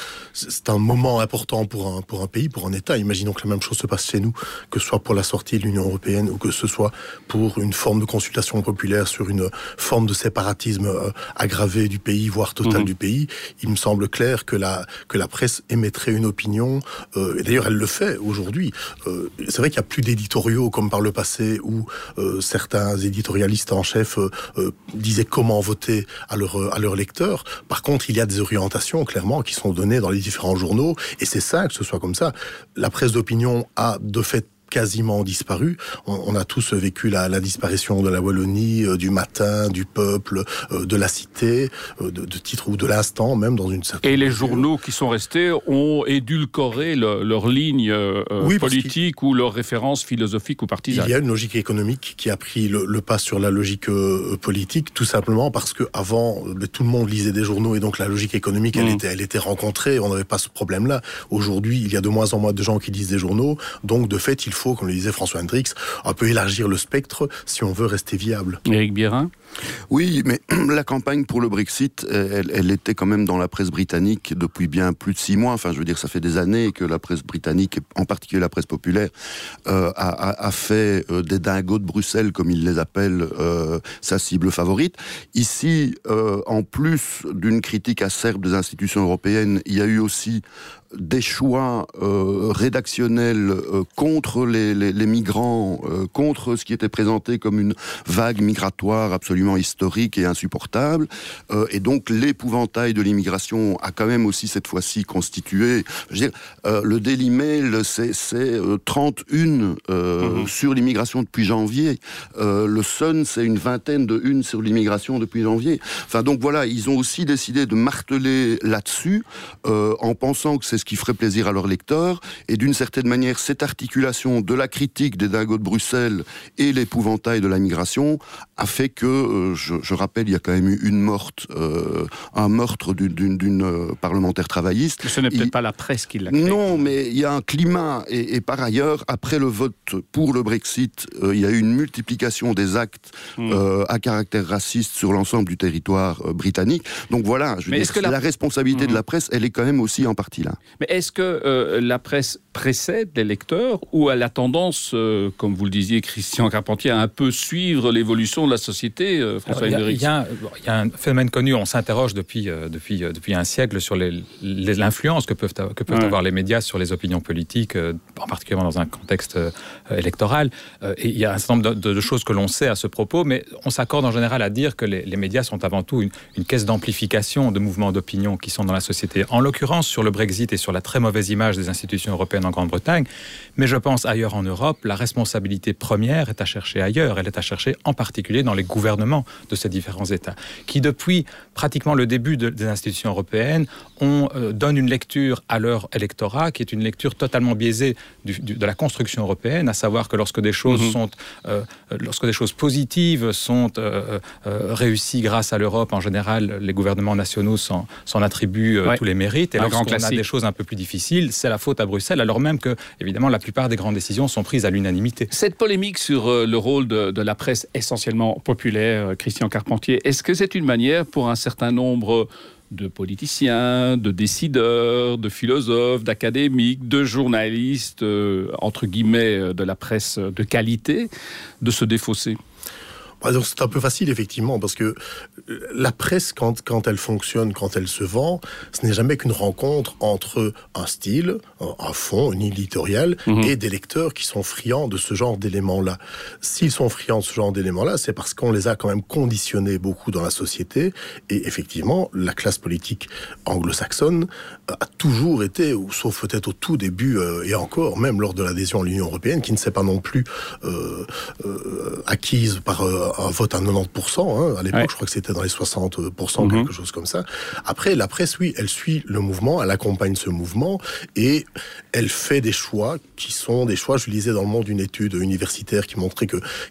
Speaker 4: c'est un moment important pour un pays, pour un État. Imaginons que la même chose se passe chez nous, que ce soit pour la sortie de l'Union européenne ou que ce soit pour une forme de consultation populaire sur une forme de séparatisme aggravé du pays, voire total du pays. Il me semble clair que la presse émettrait une opinion, et d'ailleurs elle le fait aujourd'hui. C'est vrai qu'il n'y a plus d'éditoriaux comme par le passé où certains éditorialistes en chef disaient comment voter à leur lecteur. Par contre, il y a des orientations, clairement, qui sont données dans les différents journaux, et c'est ça, que ce soit comme ça. La presse d'opinion a, de fait, quasiment disparu. On a tous vécu la disparition de la Wallonie, du Matin, du Peuple, de la Cité, de titres ou de l'Instant, même dans une certaine...
Speaker 29: Et les journaux qui sont restés ont édulcoré leur ligne politique ou leur référence philosophique ou partisane.
Speaker 4: Il y a une logique économique qui a pris le pas sur la logique politique, tout simplement parce que avant tout le monde lisait des journaux et donc la logique économique, elle était rencontrée, on n'avait pas ce problème-là. Aujourd'hui, il y a de moins en moins de gens qui lisent des journaux, donc de fait, il faut, comme le disait François Hendrix, un peu élargir le spectre si on veut rester viable.
Speaker 29: Éric Bierin ?
Speaker 12: Oui, mais la campagne pour le Brexit, elle était quand même dans la presse britannique depuis bien plus de 6 mois. Enfin, je veux dire, ça fait des années que la presse britannique, en particulier la presse populaire, a fait des dingos de Bruxelles, comme ils les appellent, sa cible favorite. Ici, en plus d'une critique acerbe des institutions européennes, il y a eu aussi des choix rédactionnels contre les migrants, contre ce qui était présenté comme une vague migratoire absolument historique et insupportable. Et donc l'épouvantail de l'immigration a quand même aussi cette fois-ci constitué. Je veux dire, le Daily Mail, c'est 31 sur l'immigration depuis janvier. Le Sun, c'est une vingtaine de unes sur l'immigration depuis janvier. Enfin donc voilà, ils ont aussi décidé de marteler là-dessus en pensant que c'est ce qui ferait plaisir à leurs lecteurs, et d'une certaine manière, cette articulation de la critique des dingos de Bruxelles et l'épouvantail de la migration a fait que, je rappelle, il y a quand même eu un meurtre d'une parlementaire travailliste.
Speaker 29: Ce n'est peut-être pas la presse qui l'a créé.
Speaker 12: Non, mais il y a un climat, et par ailleurs, après le vote pour le Brexit, il y a eu une multiplication des actes à caractère raciste sur l'ensemble du territoire britannique. Donc voilà, je veux dire, la responsabilité de la presse, elle est quand même aussi en partie là.
Speaker 29: Mais est-ce que la presse précède les lecteurs ou elle a tendance, comme vous le disiez, Christian Carpentier, à un peu suivre l'évolution de la société, François Hendricks?
Speaker 7: Il y a un phénomène connu, on s'interroge depuis un siècle sur l'influence que peuvent avoir les médias sur les opinions politiques, en particulier dans un contexte électoral. Et il y a un certain nombre de choses que l'on sait à ce propos, mais on s'accorde en général à dire que les médias sont avant tout une caisse d'amplification de mouvements d'opinion qui sont dans la société. En l'occurrence, sur le Brexit et sur la très mauvaise image des institutions européennes en Grande-Bretagne, mais je pense ailleurs en Europe, la responsabilité première est à chercher ailleurs. Elle est à chercher en particulier dans les gouvernements de ces différents États, qui depuis pratiquement le début des institutions européennes donnent une lecture à leur électorat qui est une lecture totalement biaisée de la construction européenne, à savoir que lorsque des choses positives sont réussies grâce à l'Europe, en général, les gouvernements nationaux s'en attribuent tous les mérites. Et lorsqu'on a des choses un peu plus difficiles, c'est la faute à Bruxelles, alors même que, évidemment, la plupart des grandes décisions sont prises à l'unanimité.
Speaker 29: Cette polémique sur le rôle de la presse essentiellement populaire, Christian Carpentier, est-ce que c'est une manière pour un certain nombre de politiciens, de décideurs, de philosophes, d'académiques, de journalistes, entre guillemets, de la presse de qualité, de se défausser?
Speaker 4: Donc c'est un peu facile, effectivement, parce que la presse, quand elle fonctionne, quand elle se vend, ce n'est jamais qu'une rencontre entre un style, un fond, une éditoriale, et des lecteurs qui sont friands de ce genre d'éléments-là. S'ils sont friands de ce genre d'éléments-là, c'est parce qu'on les a quand même conditionnés beaucoup dans la société, et effectivement, la classe politique anglo-saxonne a toujours été, sauf peut-être au tout début, et encore, même lors de l'adhésion à l'Union européenne, qui ne s'est pas non plus acquise par un vote à 90%, à l'époque, je crois que c'était dans les 60%, quelque chose comme ça. Après, la presse, oui, elle suit le mouvement, elle accompagne ce mouvement, et elle fait des choix qui sont des choix, je lisais dans Le Monde une étude universitaire qui montrait que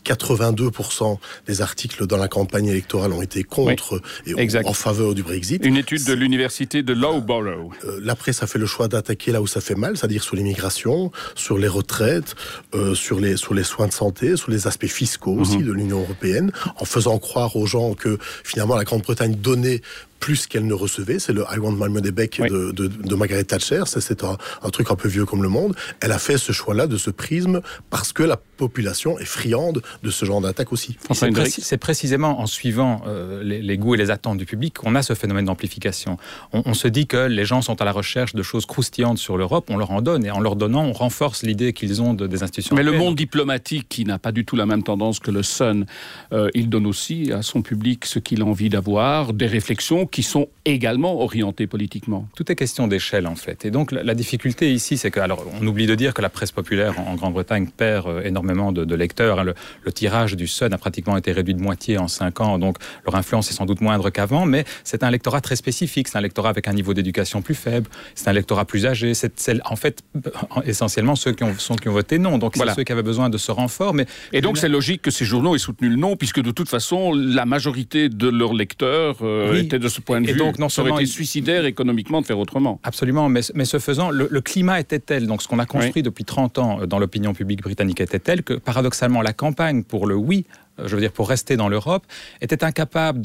Speaker 4: 82% des articles dans la campagne électorale ont été contre et en faveur du Brexit.
Speaker 29: Une étude de l'université de Loughborough.
Speaker 4: La presse a fait le choix d'attaquer là où ça fait mal, c'est-à-dire sur l'immigration, sur les retraites, sur les soins de santé, sur les aspects fiscaux aussi de l'Union européenne, en faisant croire aux gens que finalement la Grande-Bretagne donnait plus qu'elle ne recevait. C'est le I want my money back de Margaret Thatcher. C'est un truc un peu vieux comme le monde. Elle a fait ce choix-là de ce prisme parce que la population est friande de ce genre d'attaque aussi.
Speaker 7: C'est précisément en suivant les goûts et les attentes du public qu'on a ce phénomène d'amplification. On se dit que les gens sont à la recherche de choses croustillantes sur l'Europe, on leur en donne, et en leur donnant, on renforce l'idée qu'ils ont des institutions
Speaker 29: Mais
Speaker 7: européennes.
Speaker 29: le monde diplomatique, qui n'a pas du tout la même tendance que le Sun, il donne aussi à son public ce qu'il a envie d'avoir, des réflexions qui sont également orientées politiquement.
Speaker 7: Tout est question d'échelle, en fait. Et donc, la difficulté ici, c'est que, alors, on oublie de dire que la presse populaire en Grande-Bretagne perd énormément de lecteurs. Le tirage du Sun a pratiquement été réduit de moitié en 5 ans, donc leur influence est sans doute moindre qu'avant, mais c'est un lectorat très spécifique. C'est un lectorat avec un niveau d'éducation plus faible, c'est un lectorat plus âgé. C'est en fait, essentiellement ceux qui ont voté non. Donc, c'est ceux qui avaient besoin de ce renfort.
Speaker 29: Et donc, c'est logique que ces journaux aient soutenu le non, puisque de toute façon, la majorité de leurs lecteurs étaient de ce point de vue. Donc, ça aurait été suicidaire économiquement de faire autrement.
Speaker 7: Absolument, mais ce faisant, le climat était tel, donc ce qu'on a construit depuis 30 ans dans l'opinion publique britannique était tel que, paradoxalement, la campagne pour le oui, je veux dire pour rester dans l'Europe, était incapable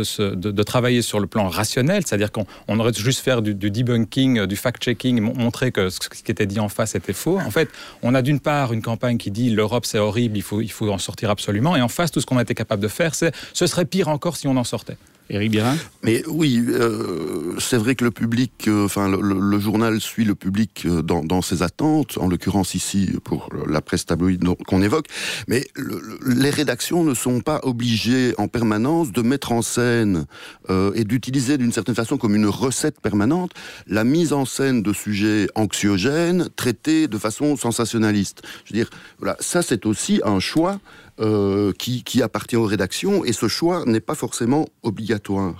Speaker 7: de travailler sur le plan rationnel, c'est-à-dire qu'on aurait juste faire du debunking, du fact-checking, montrer que ce qui était dit en face était faux. En fait, on a d'une part une campagne qui dit l'Europe c'est horrible, il faut en sortir absolument, et en face, tout ce qu'on a été capable de faire, c'est ce serait pire encore si on en sortait.
Speaker 29: Éric Birain ?
Speaker 12: Mais oui, c'est vrai que le public, le journal suit le public dans ses attentes, en l'occurrence ici pour la presse tabloïde qu'on évoque, mais les rédactions ne sont pas obligées en permanence de mettre en scène et d'utiliser d'une certaine façon comme une recette permanente la mise en scène de sujets anxiogènes traités de façon sensationnaliste. Je veux dire, voilà, ça c'est aussi un choix qui appartient aux rédactions, et ce choix n'est pas forcément obligatoire.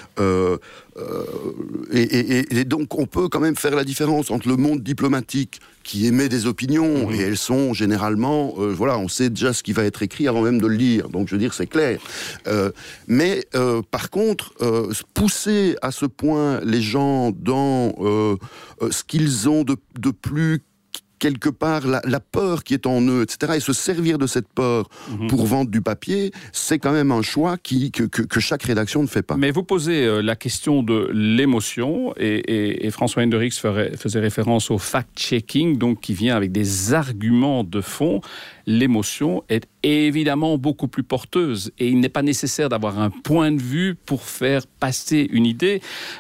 Speaker 12: Et donc on peut quand même faire la différence entre le monde diplomatique qui émet des opinions, et elles sont généralement, on sait déjà ce qui va être écrit avant même de le lire, donc je veux dire c'est clair. Mais par contre, pousser à ce point les gens dans ce qu'ils ont de plus quelque part la peur qui est en eux, etc. Et se servir de cette peur pour vendre du papier, c'est quand même un choix que chaque rédaction ne fait pas.
Speaker 29: Mais vous posez la question de l'émotion, et François Hendrix faisait référence au fact-checking, donc qui vient avec des arguments de fond. L'émotion est évidemment beaucoup plus porteuse, et il n'est pas nécessaire d'avoir un point de vue pour faire passer une idée.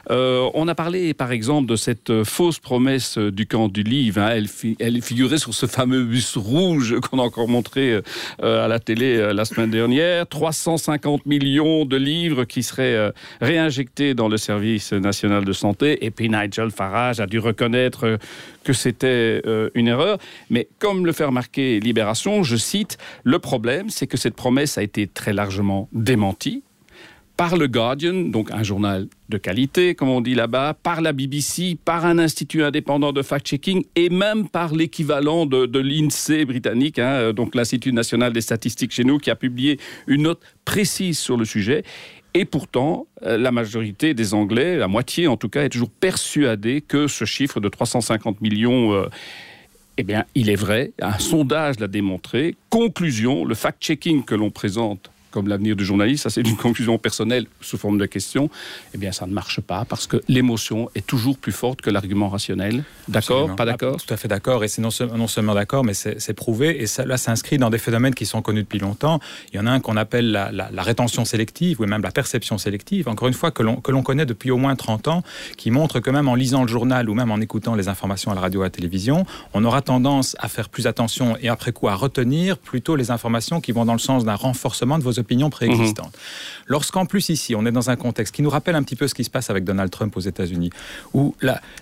Speaker 29: On a parlé par exemple de cette fausse promesse du camp du livre. Elle figurait sur ce fameux bus rouge qu'on a encore montré à la télé la semaine dernière. 350 millions de livres qui seraient réinjectés dans le service national de santé. Et puis Nigel Farage a dû reconnaître que c'était une erreur. Mais comme le fait remarquer Libération, je cite, le problème, c'est que cette promesse a été très largement démentie par le Guardian, donc un journal de qualité, comme on dit là-bas, par la BBC, par un institut indépendant de fact-checking et même par l'équivalent de l'INSEE britannique, donc l'Institut national des statistiques chez nous, qui a publié une note précise sur le sujet. Et pourtant, la majorité des Anglais, la moitié en tout cas, est toujours persuadée que ce chiffre de 350 millions... eh bien, il est vrai, un sondage l'a démontré. Conclusion, le fact-checking que l'on présente comme l'avenir du journaliste, ça c'est une conclusion personnelle sous forme de question, eh bien ça ne marche pas parce que l'émotion est toujours plus forte que l'argument rationnel. D'accord ?
Speaker 7: Absolument.
Speaker 29: Pas d'accord ?
Speaker 7: Tout à fait d'accord, et c'est non seulement d'accord, mais c'est prouvé, et ça s'inscrit dans des phénomènes qui sont connus depuis longtemps. Il y en a un qu'on appelle la rétention sélective, ou même la perception sélective, encore une fois, que l'on connaît depuis au moins 30 ans, qui montre que même en lisant le journal, ou même en écoutant les informations à la radio ou à la télévision, on aura tendance à faire plus attention, et après coup à retenir plutôt les informations qui vont dans le sens d'un renforcement de vos opinions préexistantes. Lorsqu'en plus ici, on est dans un contexte qui nous rappelle un petit peu ce qui se passe avec Donald Trump aux États-Unis, où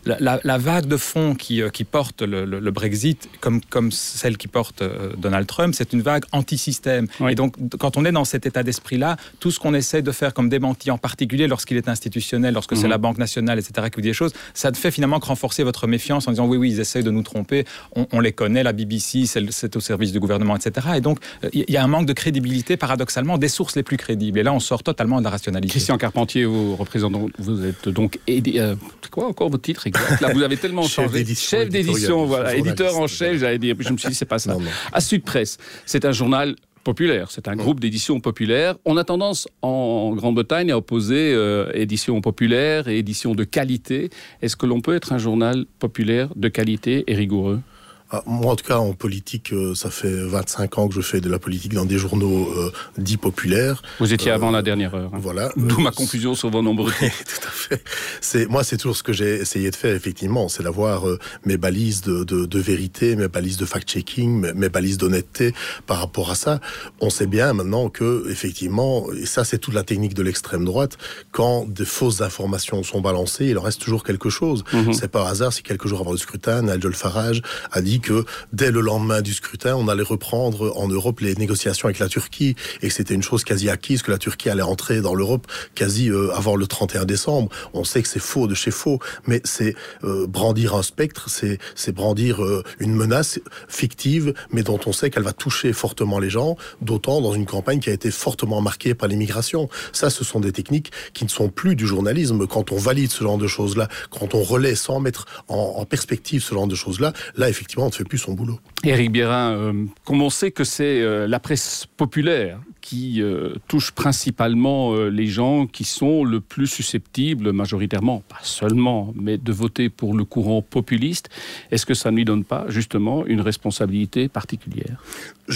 Speaker 7: la vague de fond qui porte le Brexit, comme celle qui porte Donald Trump, c'est une vague anti-système. Oui. Et donc, quand on est dans cet état d'esprit-là, tout ce qu'on essaie de faire comme démenti, en particulier lorsqu'il est institutionnel, lorsque c'est la Banque nationale, etc., qui vous dit des choses, ça ne fait finalement que renforcer votre méfiance en disant oui, ils essayent de nous tromper, on les connaît, la BBC, c'est au service du gouvernement, etc. Et donc, il y a un manque de crédibilité, paradoxalement, des sources les plus crédibles. Et là, on sort totalement de la rationalité.
Speaker 29: Christian Carpentier, vous êtes donc... c'est quoi encore votre titre exact ? Là, vous avez tellement changé. Chef d'édition, voilà. Éditeur en chef, j'allais dire. Puis je me suis dit, c'est pas ça. Non. À Sud Presse, c'est un journal populaire, c'est un groupe d'édition populaire. On a tendance, en Grande-Bretagne, à opposer édition populaire et édition de qualité. Est-ce que l'on peut être un journal populaire de qualité et rigoureux ?
Speaker 4: Moi, en tout cas, en politique, ça fait 25 ans que je fais de la politique dans des journaux dits populaires.
Speaker 29: Vous étiez avant la dernière heure. Hein.
Speaker 4: Voilà.
Speaker 29: D'où ma confusion sur vos nombreux.
Speaker 4: Tout à fait. C'est toujours ce que j'ai essayé de faire, effectivement. C'est d'avoir mes balises de vérité, mes balises de fact-checking, mes balises d'honnêteté par rapport à ça. On sait bien maintenant que, effectivement, et ça, c'est toute la technique de l'extrême droite, quand des fausses informations sont balancées, il en reste toujours quelque chose. C'est pas hasard si quelques jours avant le scrutin, Nigel Farage a dit que dès le lendemain du scrutin, on allait reprendre en Europe les négociations avec la Turquie et que c'était une chose quasi acquise, que la Turquie allait entrer dans l'Europe quasi avant le 31 décembre. On sait que c'est faux de chez faux, mais c'est brandir un spectre, c'est brandir une menace fictive, mais dont on sait qu'elle va toucher fortement les gens, d'autant dans une campagne qui a été fortement marquée par l'immigration. Ça, ce sont des techniques qui ne sont plus du journalisme. Quand on valide ce genre de choses-là, quand on relaie sans mettre en perspective ce genre de choses-là, là, effectivement, ne fait plus son boulot.
Speaker 29: Éric Bierrin, comme on sait que c'est la presse populaire qui touche principalement les gens qui sont le plus susceptibles, majoritairement, pas seulement, mais de voter pour le courant populiste, est-ce que ça ne lui donne pas, justement, une responsabilité particulière ?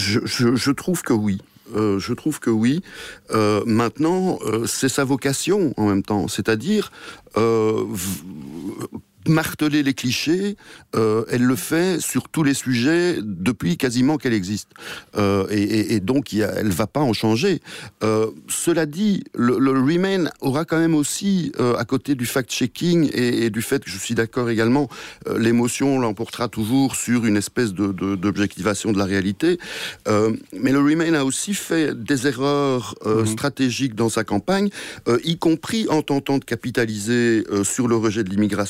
Speaker 12: Je trouve que oui. Je trouve que oui. Maintenant, c'est sa vocation en même temps. C'est-à-dire... marteler les clichés, elle le fait sur tous les sujets depuis quasiment qu'elle existe. Et donc, elle ne va pas en changer. Cela dit, le Remain aura quand même aussi, à côté du fact-checking et du fait que je suis d'accord également, l'émotion l'emportera toujours sur une espèce d'objectivation de la réalité. Mais le Remain a aussi fait des erreurs stratégiques dans sa campagne, y compris en tentant de capitaliser sur le rejet de l'immigration,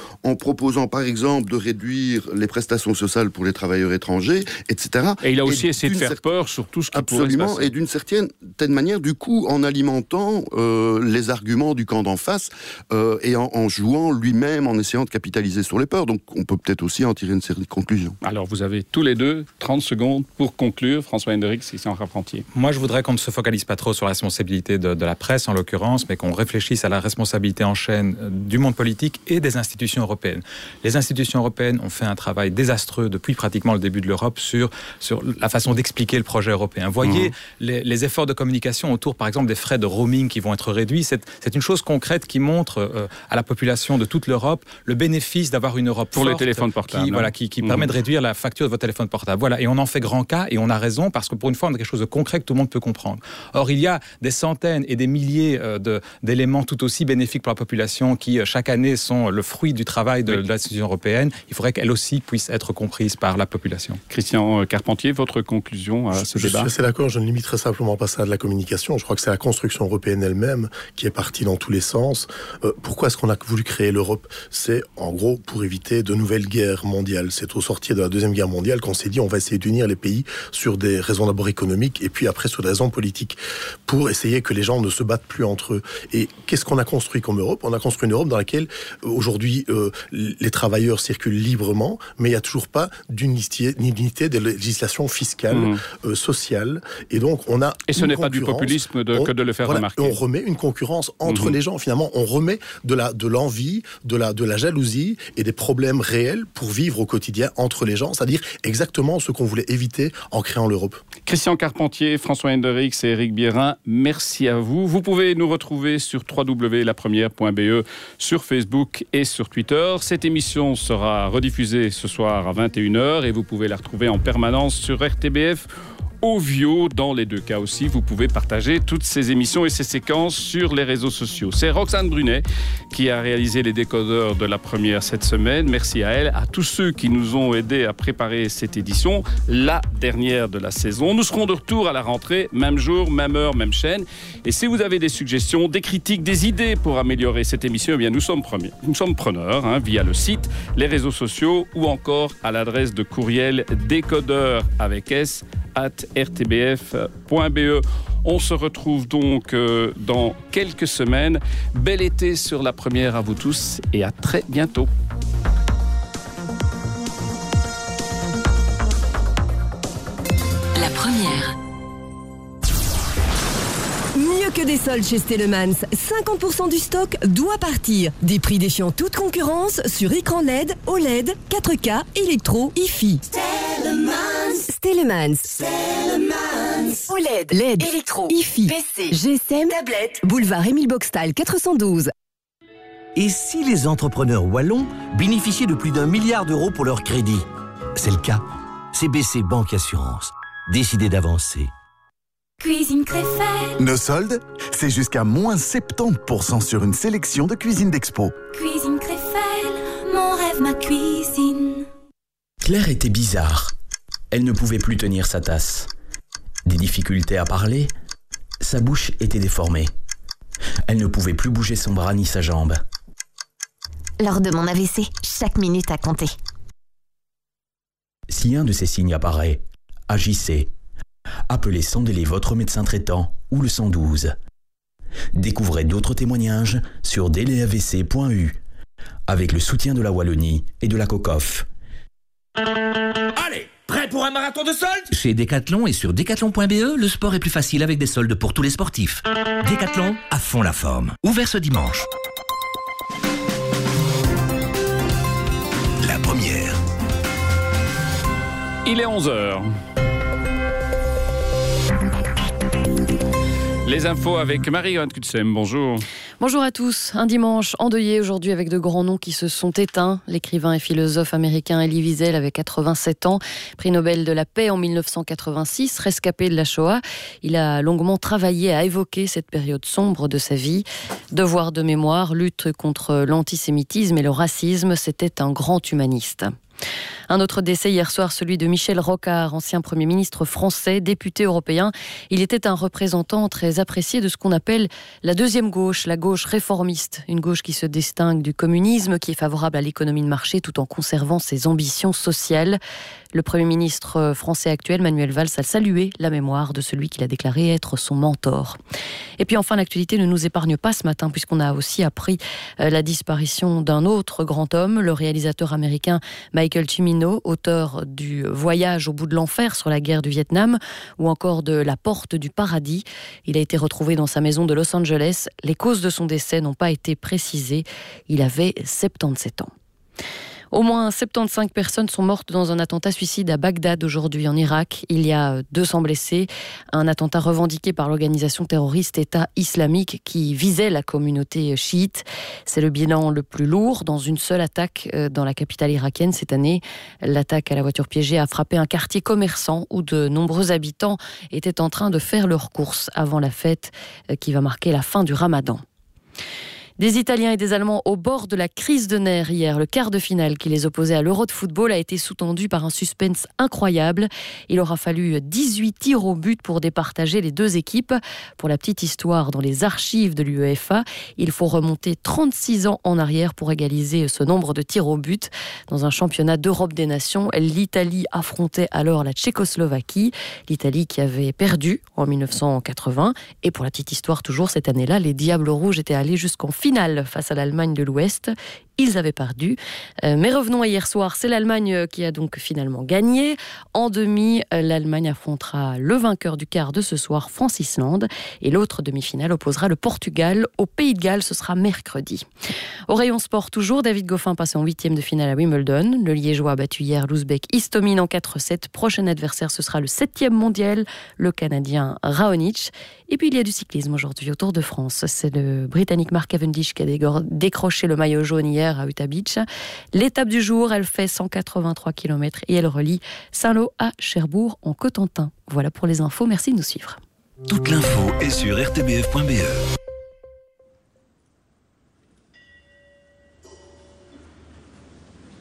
Speaker 12: en proposant par exemple de réduire les prestations sociales pour les travailleurs étrangers, etc.
Speaker 29: Et il a aussi essayé de faire peur sur tout ce qui pourrait se passer.
Speaker 12: Et d'une certaine manière, du coup, en alimentant les arguments du camp d'en face et en jouant lui-même, en essayant de capitaliser sur les peurs. Donc on peut peut-être aussi en tirer une série de conclusions.
Speaker 29: Alors vous avez tous les deux 30 secondes pour conclure. François Hendrix, ici en Carpentier.
Speaker 7: Moi je voudrais qu'on ne se focalise pas trop sur la responsabilité de la presse en l'occurrence, mais qu'on réfléchisse à la responsabilité en chaîne du monde politique et des institutions européennes. Les institutions européennes ont fait un travail désastreux depuis pratiquement le début de l'Europe sur la façon d'expliquer le projet européen. Voyez les efforts de communication autour par exemple des frais de roaming qui vont être réduits. C'est une chose concrète qui montre à la population de toute l'Europe le bénéfice d'avoir une Europe
Speaker 29: pour
Speaker 7: forte
Speaker 29: les téléphones portables,
Speaker 7: qui permet de réduire la facture de votre téléphone portable. Voilà, et on en fait grand cas et on a raison parce que pour une fois on a quelque chose de concret que tout le monde peut comprendre. Or il y a des centaines et des milliers d'éléments tout aussi bénéfiques pour la population qui chaque année sont le fruit du travail de l'institution européenne. Il faudrait qu'elle aussi puisse être comprise par la population.
Speaker 29: Christian Carpentier, votre conclusion à ce débat?
Speaker 4: Je suis assez d'accord, je ne limiterai simplement pas ça à de la communication. Je crois que c'est la construction européenne elle-même qui est partie dans tous les sens. Pourquoi est-ce qu'on a voulu créer l'Europe? C'est en gros pour éviter de nouvelles guerres mondiales. C'est au sortir de la Deuxième Guerre mondiale qu'on s'est dit on va essayer d'unir les pays sur des raisons d'abord économiques et puis après sur des raisons politiques pour essayer que les gens ne se battent plus entre eux. Et qu'est-ce qu'on a construit comme Europe? On a construit une Europe dans laquelle aujourd'hui les travailleurs circulent librement, mais il n'y a toujours pas d'unité des législations fiscales, sociales. Et donc on a
Speaker 29: et ce n'est pas du populisme que de le faire remarquer.
Speaker 4: On remet une concurrence entre les gens. Finalement, on remet de l'envie, de la jalousie et des problèmes réels pour vivre au quotidien entre les gens, c'est-à-dire exactement ce qu'on voulait éviter en créant l'Europe.
Speaker 29: Christian Carpentier, François Hendrix et Éric Bierrin, merci à vous. Vous pouvez nous retrouver sur www.lapremière.be, sur Facebook et sur Twitter. Cette émission sera rediffusée ce soir à 21h et vous pouvez la retrouver en permanence sur RTBF. Ovio, dans les deux cas aussi, vous pouvez partager toutes ces émissions et ces séquences sur les réseaux sociaux. C'est Roxane Brunet qui a réalisé les décodeurs de la première cette semaine. Merci à elle, à tous ceux qui nous ont aidés à préparer cette édition, la dernière de la saison. Nous serons de retour à la rentrée, même jour, même heure, même chaîne. Et si vous avez des suggestions, des critiques, des idées pour améliorer cette émission, eh bien nous sommes preneurs via le site, les réseaux sociaux ou encore à l'adresse de courriel décodeur avec S @rtbf.be. On se retrouve donc dans quelques semaines. Bel été sur la première à vous tous et à très bientôt.
Speaker 3: La première.
Speaker 8: Mieux que des soldes chez Stellemans, 50% du stock doit partir. Des prix défiant toute concurrence sur écran LED, OLED, 4K, électro, hi-fi. Stellemans. OLED, LED, électro, hi-fi, PC, GSM, tablette, boulevard Émile Boxtal 412.
Speaker 10: Et si les entrepreneurs wallons bénéficiaient de plus d'1 milliard d'euros pour leur crédit? C'est le cas. CBC Banque Assurance. Décidez d'avancer.
Speaker 11: Cuisine Créfelle.
Speaker 13: Nos soldes, c'est jusqu'à moins 70% sur une sélection de cuisine d'expo.
Speaker 11: Cuisine Créfelle, mon rêve, ma cuisine.
Speaker 23: Claire était bizarre. Elle ne pouvait plus tenir sa tasse. Des difficultés à parler, sa bouche était déformée. Elle ne pouvait plus bouger son bras ni sa jambe.
Speaker 24: Lors de mon AVC, chaque minute a compté.
Speaker 23: Si un de ces signes apparaît, agissez. Appelez sans délai votre médecin traitant ou le 112. Découvrez d'autres témoignages sur delayavc.eu avec le soutien de la Wallonie et de la COCOF.
Speaker 25: Allez, prêt pour un marathon de soldes?
Speaker 26: Chez Decathlon et sur decathlon.be, le sport est plus facile avec des soldes pour tous les sportifs. Decathlon, à fond la forme. Ouvert ce dimanche.
Speaker 10: La première.
Speaker 29: Il est 11h. Les infos avec Marie-Anne Kutsem, bonjour.
Speaker 27: Bonjour à tous. Un dimanche endeuillé aujourd'hui avec de grands noms qui se sont éteints. L'écrivain et philosophe américain Elie Wiesel avait 87 ans, prix Nobel de la paix en 1986, rescapé de la Shoah. Il a longuement travaillé à évoquer cette période sombre de sa vie. Devoir de mémoire, lutte contre l'antisémitisme et le racisme, c'était un grand humaniste. Un autre décès hier soir, celui de Michel Rocard, ancien Premier ministre français, député européen. Il était un représentant très apprécié de ce qu'on appelle la deuxième gauche, la gauche réformiste. Une gauche qui se distingue du communisme, qui est favorable à l'économie de marché tout en conservant ses ambitions sociales. Le Premier ministre français actuel, Manuel Valls, a salué la mémoire de celui qu'il a déclaré être son mentor. Et puis enfin, l'actualité ne nous épargne pas ce matin, puisqu'on a aussi appris la disparition d'un autre grand homme, le réalisateur américain Michael Cimino, auteur du Voyage au bout de l'enfer sur la guerre du Vietnam, ou encore de La porte du paradis. Il a été retrouvé dans sa maison de Los Angeles. Les causes de son décès n'ont pas été précisées. Il avait 77 ans. Au moins 75 personnes sont mortes dans un attentat suicide à Bagdad aujourd'hui en Irak. Il y a 200 blessés. Un attentat revendiqué par l'organisation terroriste État islamique qui visait la communauté chiite. C'est le bilan le plus lourd dans une seule attaque dans la capitale irakienne cette année. L'attaque à la voiture piégée a frappé un quartier commerçant où de nombreux habitants étaient en train de faire leurs courses avant la fête qui va marquer la fin du Ramadan. Des Italiens et des Allemands au bord de la crise de nerfs hier. Le quart de finale qui les opposait à l'Euro de football a été sous-tendu par un suspense incroyable. Il aura fallu 18 tirs au but pour départager les deux équipes. Pour la petite histoire, dans les archives de l'UEFA, il faut remonter 36 ans en arrière pour égaliser ce nombre de tirs au but. Dans un championnat d'Europe des Nations, l'Italie affrontait alors la Tchécoslovaquie. L'Italie qui avait perdu en 1980. Et pour la petite histoire, toujours cette année-là, les Diables Rouges étaient allés jusqu'en finale face à l'Allemagne de l'Ouest. Ils avaient perdu. Mais revenons à hier soir. C'est l'Allemagne qui a donc finalement gagné. En demi, l'Allemagne affrontera le vainqueur du quart de ce soir, France-Islande. Et l'autre demi-finale opposera le Portugal au Pays de Galles. Ce sera mercredi. Au rayon sport toujours, David Goffin passé en 8e de finale à Wimbledon. Le Liégeois a battu hier l'Ouzbek Istomin en 4-7. Prochain adversaire, ce sera le 7e mondial, le Canadien Raonic. Et puis il y a du cyclisme aujourd'hui au Tour de France. C'est le Britannique Mark Cavendish qui a décroché le maillot jaune hier à Utah Beach. L'étape du jour, elle fait 183 km et elle relie Saint-Lô à Cherbourg en Cotentin. Voilà pour les infos, merci de nous suivre.
Speaker 10: Toute l'info est sur rtbf.be.